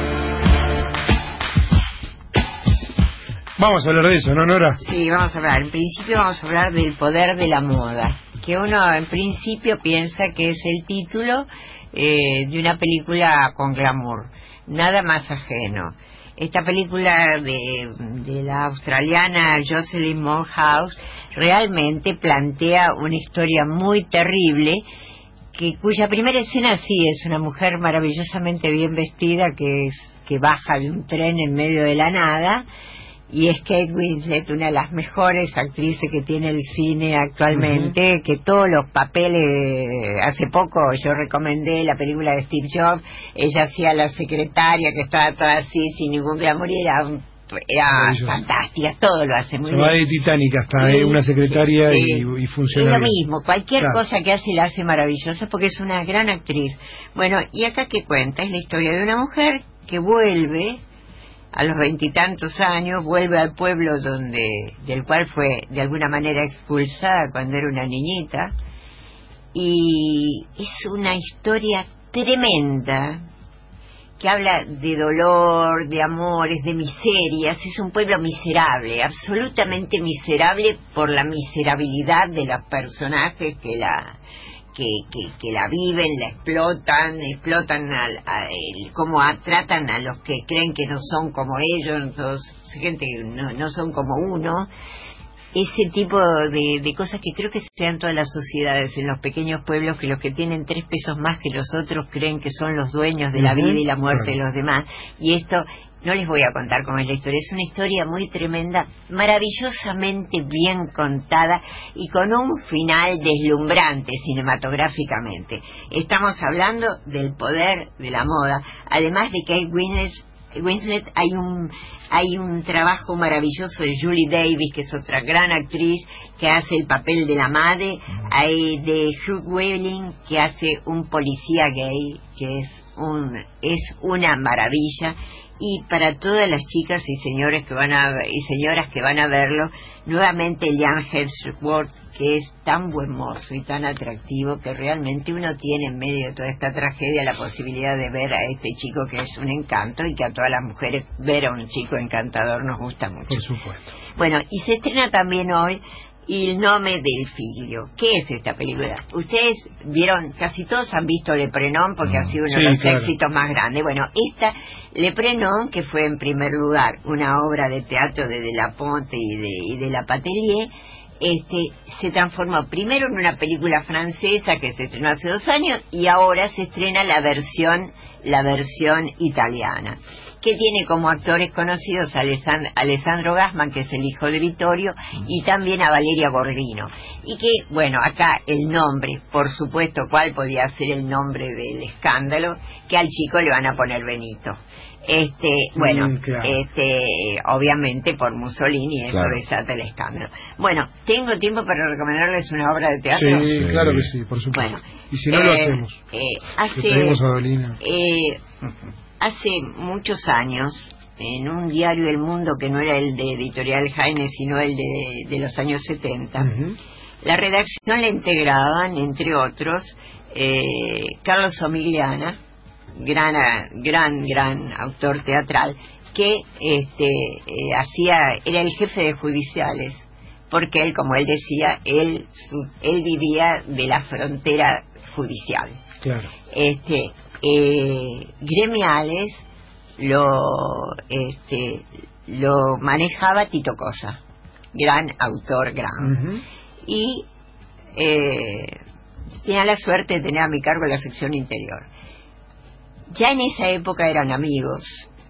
Vamos a hablar de eso, ¿no, Nora? Sí, vamos a hablar. En principio vamos a hablar del poder de la moda, que uno en principio piensa que es el título eh, de una película con glamour, nada más ajeno. Esta película de, de la australiana Jocelyn Moorhouse realmente plantea una historia muy terrible, que cuya primera escena sí es una mujer maravillosamente bien vestida que, es, que baja de un tren en medio de la nada. Y es Kate Winslet, una de las mejores actrices que tiene el cine actualmente, uh-huh, que todos los papeles, hace poco yo recomendé la película de Steve Jobs, ella hacía la secretaria que estaba toda así, sin ningún glamour, y era, era fantástica, todo lo hace muy Se bien. va de Titanic hasta eh, una secretaria sí, y, y funciona es lo bien. mismo, cualquier claro. cosa que hace la hace maravillosa porque es una gran actriz. Bueno, y acá que cuenta es la historia de una mujer que vuelve a los veintitantos años, vuelve al pueblo donde del cual fue de alguna manera expulsada cuando era una niñita, y es una historia tremenda que habla de dolor, de amores, de miserias. Es un pueblo miserable, absolutamente miserable por la miserabilidad de los personajes que la Que, que, que la viven, la explotan, explotan al, a, el, cómo a, tratan a los que creen que no son como ellos, todos, gente que no, no son como uno. Ese tipo de, de cosas que creo que se dan en todas las sociedades, en los pequeños pueblos, que los que tienen tres pesos más que los otros creen que son los dueños de la vida y la muerte de los demás. Y esto, no les voy a contar cómo es la historia, es una historia muy tremenda, maravillosamente bien contada y con un final deslumbrante cinematográficamente. Estamos hablando del poder de la moda. Además de Kate Winslet, Winslet hay un hay un trabajo maravilloso de Julie Davis, que es otra gran actriz, que hace el papel de la madre. Hay de Hugh Weaving, que hace un policía gay, que es un es una maravilla. Y para todas las chicas y señores que van a y señoras que van a verlo, nuevamente Liam Hemsworth, que es tan buen mozo y tan atractivo, que realmente uno tiene en medio de toda esta tragedia la posibilidad de ver a este chico que es un encanto, y que a todas las mujeres ver a un chico encantador nos gusta mucho. Por supuesto. Bueno, y se estrena también hoy Il nome del figlio. ¿Qué es esta película? Ustedes vieron, casi todos han visto Le Prenom porque mm. ha sido uno sí, de los claro. éxitos más grandes. Bueno, esta Le Prenom, que fue en primer lugar una obra de teatro de De La Ponte y de, y de La Patelier, este, se transformó primero en una película francesa que se estrenó hace dos años y ahora se estrena la versión, la versión italiana, que tiene como actores conocidos a Alessandro Gassman, que es el hijo de Vittorio, y también a Valeria Borghino. Y que, bueno, acá el nombre, por supuesto, ¿cuál podía ser el nombre del escándalo? Que al chico le van a poner Benito. Este, bueno, mm, claro. este, obviamente por Mussolini, eso claro. desata el escándalo. Bueno, ¿tengo tiempo para recomendarles una obra de teatro? Sí, sí. Claro que sí, por supuesto. Bueno, y si no eh, lo hacemos. Eh, hace, tenemos a Dolina. Eh, Hace muchos años, en un diario El Mundo que no era el de Editorial Jaime, sino el de, de los años setenta, uh-huh. la redacción la integraban, entre otros, eh, Carlos Somigliana, gran, gran, gran autor teatral, que este, eh, hacía, era el jefe de judiciales, porque él, como él decía, él, su, él vivía de la frontera judicial. Claro. Este... eh, gremiales lo este lo manejaba Tito Cosa, gran autor, gran. Uh-huh. Y eh, tenía la suerte de tener a mi cargo la sección interior. Ya en esa época eran amigos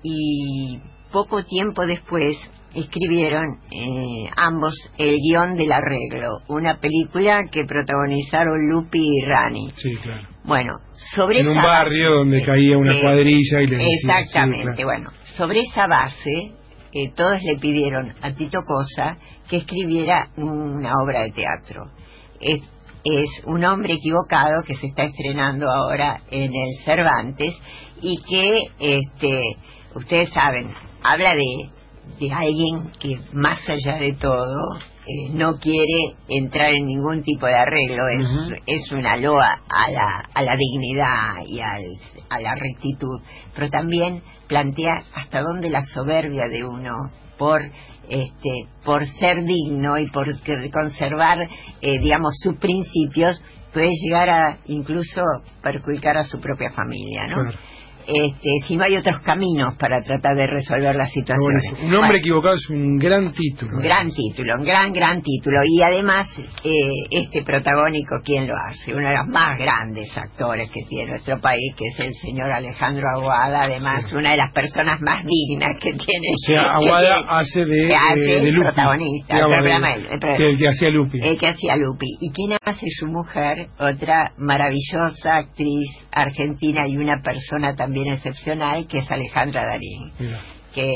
y poco tiempo después escribieron eh, ambos el guión del arreglo, una película que protagonizaron Lupi y Rani. Sí, claro. Bueno, sobre en esa un barrio base, donde caía una eh, cuadrilla y le decía, exactamente, sí, claro. Bueno, sobre esa base eh, todos le pidieron a Tito Cosa que escribiera una obra de teatro. Es, es Un hombre equivocado, que se está estrenando ahora en el Cervantes y que, este, ustedes saben, habla de de alguien que más allá de todo eh, no quiere entrar en ningún tipo de arreglo, es, uh-huh. es una loa a la, a la dignidad y al, a la rectitud, pero también plantea hasta dónde la soberbia de uno por este por ser digno y por conservar eh, digamos sus principios puede llegar a incluso perjudicar a su propia familia, ¿no? Claro. Este, si no hay otros caminos para tratar de resolver las situaciones. Bueno, un hombre bueno, equivocado es un gran título. Un gran título, un gran, gran título. Y además, eh, este protagónico, ¿quién lo hace? Uno de los más grandes actores que tiene nuestro país, que es el señor Alejandro Aguada, además, sí. Una de las personas más dignas que tiene. O sea, Aguada tiene, hace de, que hace de, de Lupi. Protagonista. Digamos, el programa, el, el, que, el que hacía Lupi. El que hacía Lupi. ¿Y quién hace su mujer? Otra maravillosa actriz argentina y una persona también también excepcional, que es Alejandra Darín. Mira. Que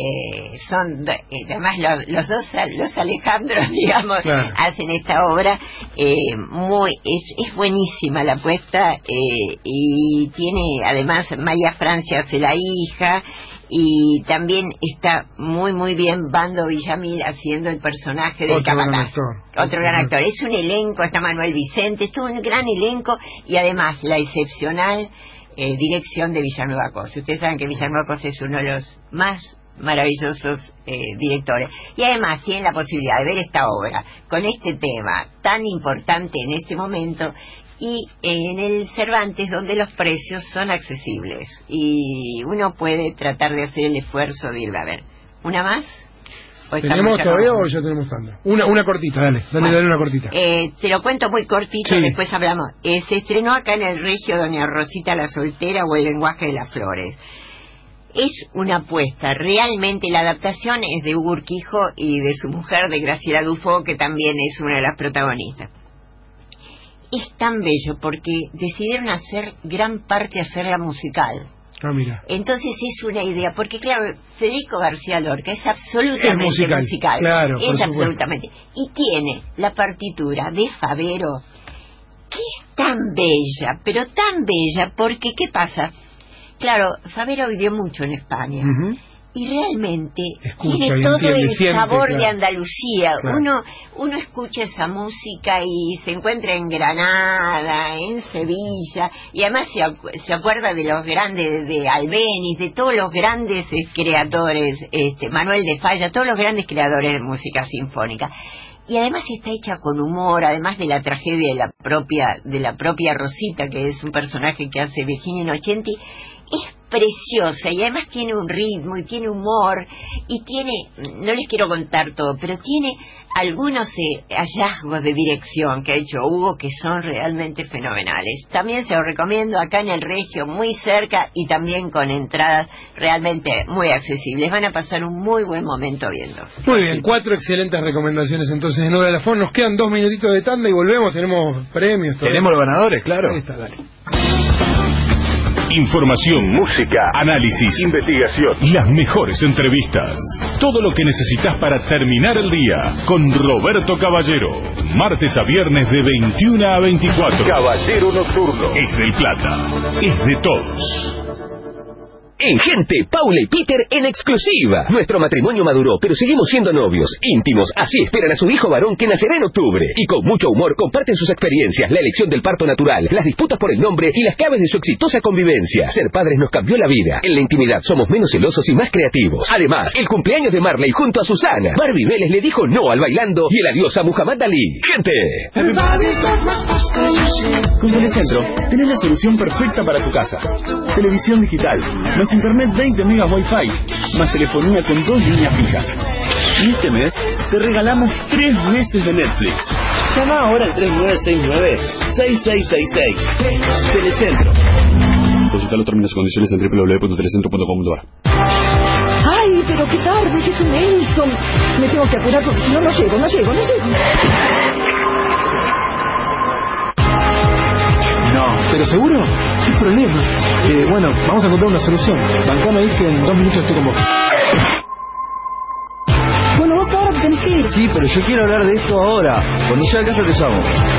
son además los, los dos los Alejandros, digamos, claro. hacen esta obra eh, muy es, es buenísima la apuesta eh, y tiene además Maya Francia hace la hija y también está muy muy bien Bando Villamil haciendo el personaje del capataz, otro gran actor. Es un elenco, está Manuel Vicente, es todo un gran elenco y además la excepcional eh, dirección de Villanueva Cos. Ustedes saben que Villanueva Cos es uno de los más maravillosos eh, directores y además tienen la posibilidad de ver esta obra con este tema tan importante en este momento y en el Cervantes, donde los precios son accesibles y uno puede tratar de hacer el esfuerzo de irla a ver. ¿Una más? ¿Tenemos todavía o ya tenemos tanda? Una, una cortita, dale, dale, bueno, dale una cortita. Eh, te lo cuento muy cortito, sí. Después hablamos. Eh, se estrenó acá en el Regio Doña Rosita la Soltera o El lenguaje de las flores. Es una apuesta, realmente la adaptación es de Hugo Urquijo y de su mujer, de Graciela Dufo, que también es una de las protagonistas. Es tan bello porque decidieron hacer gran parte hacerla musical. Ah, mira. Entonces es una idea, porque claro, Federico García Lorca es absolutamente es musical, musical, claro, es absolutamente, y tiene la partitura de Favero, que es tan bella, pero tan bella, porque ¿qué pasa? Claro, Favero vivió mucho en España. Uh-huh. Y realmente escucha, tiene todo entiende, el siente, sabor claro. de Andalucía. Claro. Uno uno escucha esa música y se encuentra en Granada, en Sevilla, y además se, acu- se acuerda de los grandes, de Albéniz, de todos los grandes eh, creadores, este, Manuel de Falla, todos los grandes creadores de música sinfónica. Y además está hecha con humor, además de la tragedia de la propia de la propia Rosita, que es un personaje que hace Virginia Innocenti, es preciosa y además tiene un ritmo y tiene humor y tiene, no les quiero contar todo, pero tiene algunos eh, hallazgos de dirección que ha hecho Hugo que son realmente fenomenales. También se los recomiendo acá en el Regio, muy cerca y también con entradas realmente muy accesibles. Van a pasar un muy buen momento viendo. Muy bien, cuatro excelentes recomendaciones entonces en Hora de la Fon. Nos quedan dos minutitos de tanda y volvemos, tenemos premios. Todo. Tenemos los ganadores, claro. Ahí está, dale. Información, música, análisis, investigación y las mejores entrevistas. Todo lo que necesitas para terminar el día con Roberto Caballero. Martes a viernes de veintiuno a veinticuatro. Caballero Nocturno. Es del Plata. Es de todos. En Gente, Paula y Peter en exclusiva. Nuestro matrimonio maduró, pero seguimos siendo novios, íntimos. Así esperan a su hijo varón que nacerá en octubre. Y con mucho humor comparten sus experiencias, la elección del parto natural, las disputas por el nombre y las claves de su exitosa convivencia. Ser padres nos cambió la vida. En la intimidad somos menos celosos y más creativos. Además, el cumpleaños de Marley junto a Susana. Barbie Vélez le dijo no al bailando y el adiós a Muhammad Ali. Gente. Con Telecentro tenés la solución perfecta para tu casa. Televisión digital, más internet veinte megas Wi-Fi, más telefonía con dos líneas fijas. Y este mes te regalamos tres meses de Netflix. Llama ahora al tres nueve seis nueve, seis seis seis seis. Telecentro. Consulta los términos y condiciones en doble u doble u doble u punto telecentro punto com punto a r. Ay, pero qué tarde, que es un Nelson. Me tengo que apurar porque si no, no llego, no llego, no llego. No, ¿pero seguro? ¿Qué problema? Eh, bueno, vamos a encontrar una solución. Bancame ahí que en dos minutos estoy con vos. Bueno, vos ahora te tenés que ir. Sí, pero yo quiero hablar de esto ahora. Cuando llegue a casa te llamo.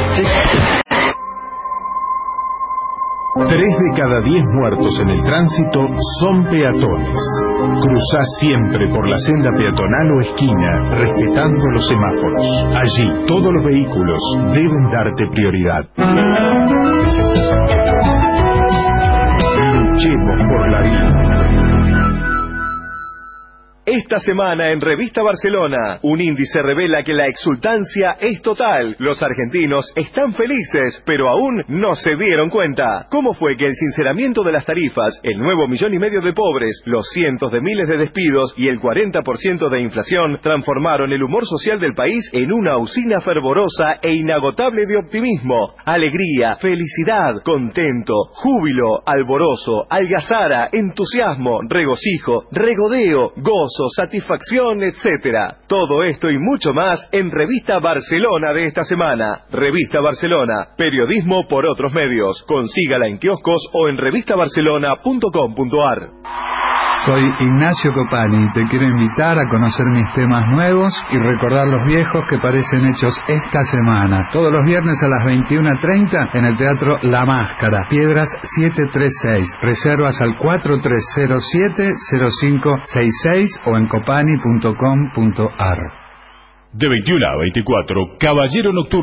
Tres de cada diez muertos en el tránsito son peatones. Cruzá siempre por la senda peatonal o esquina, respetando los semáforos. Allí, todos los vehículos deben darte prioridad. Luchemos por la vida. Esta semana en Revista Barcelona, un índice revela que la exultancia es total. Los argentinos están felices, pero aún no se dieron cuenta. ¿Cómo fue que el sinceramiento de las tarifas, el nuevo millón y medio de pobres, los cientos de miles de despidos y el cuarenta por ciento de inflación transformaron el humor social del país en una usina fervorosa e inagotable de optimismo, alegría, felicidad, contento, júbilo, alborozo, algazara, entusiasmo, regocijo, regodeo, gozo, satisfacción, etcétera? Todo esto y mucho más en Revista Barcelona de esta semana. Revista Barcelona, periodismo por otros medios. Consígala en kioscos o en revista barcelona punto com punto a r. Soy Ignacio Copani y te quiero invitar a conocer mis temas nuevos y recordar los viejos que parecen hechos esta semana. Todos los viernes a las veintiuna treinta en el Teatro La Máscara, Piedras setecientos treinta y seis. Reservas al cuatro tres cero siete cero cinco seis seis o en copani punto com punto a r. De veintiuna a veinticuatro, Caballero Nocturno.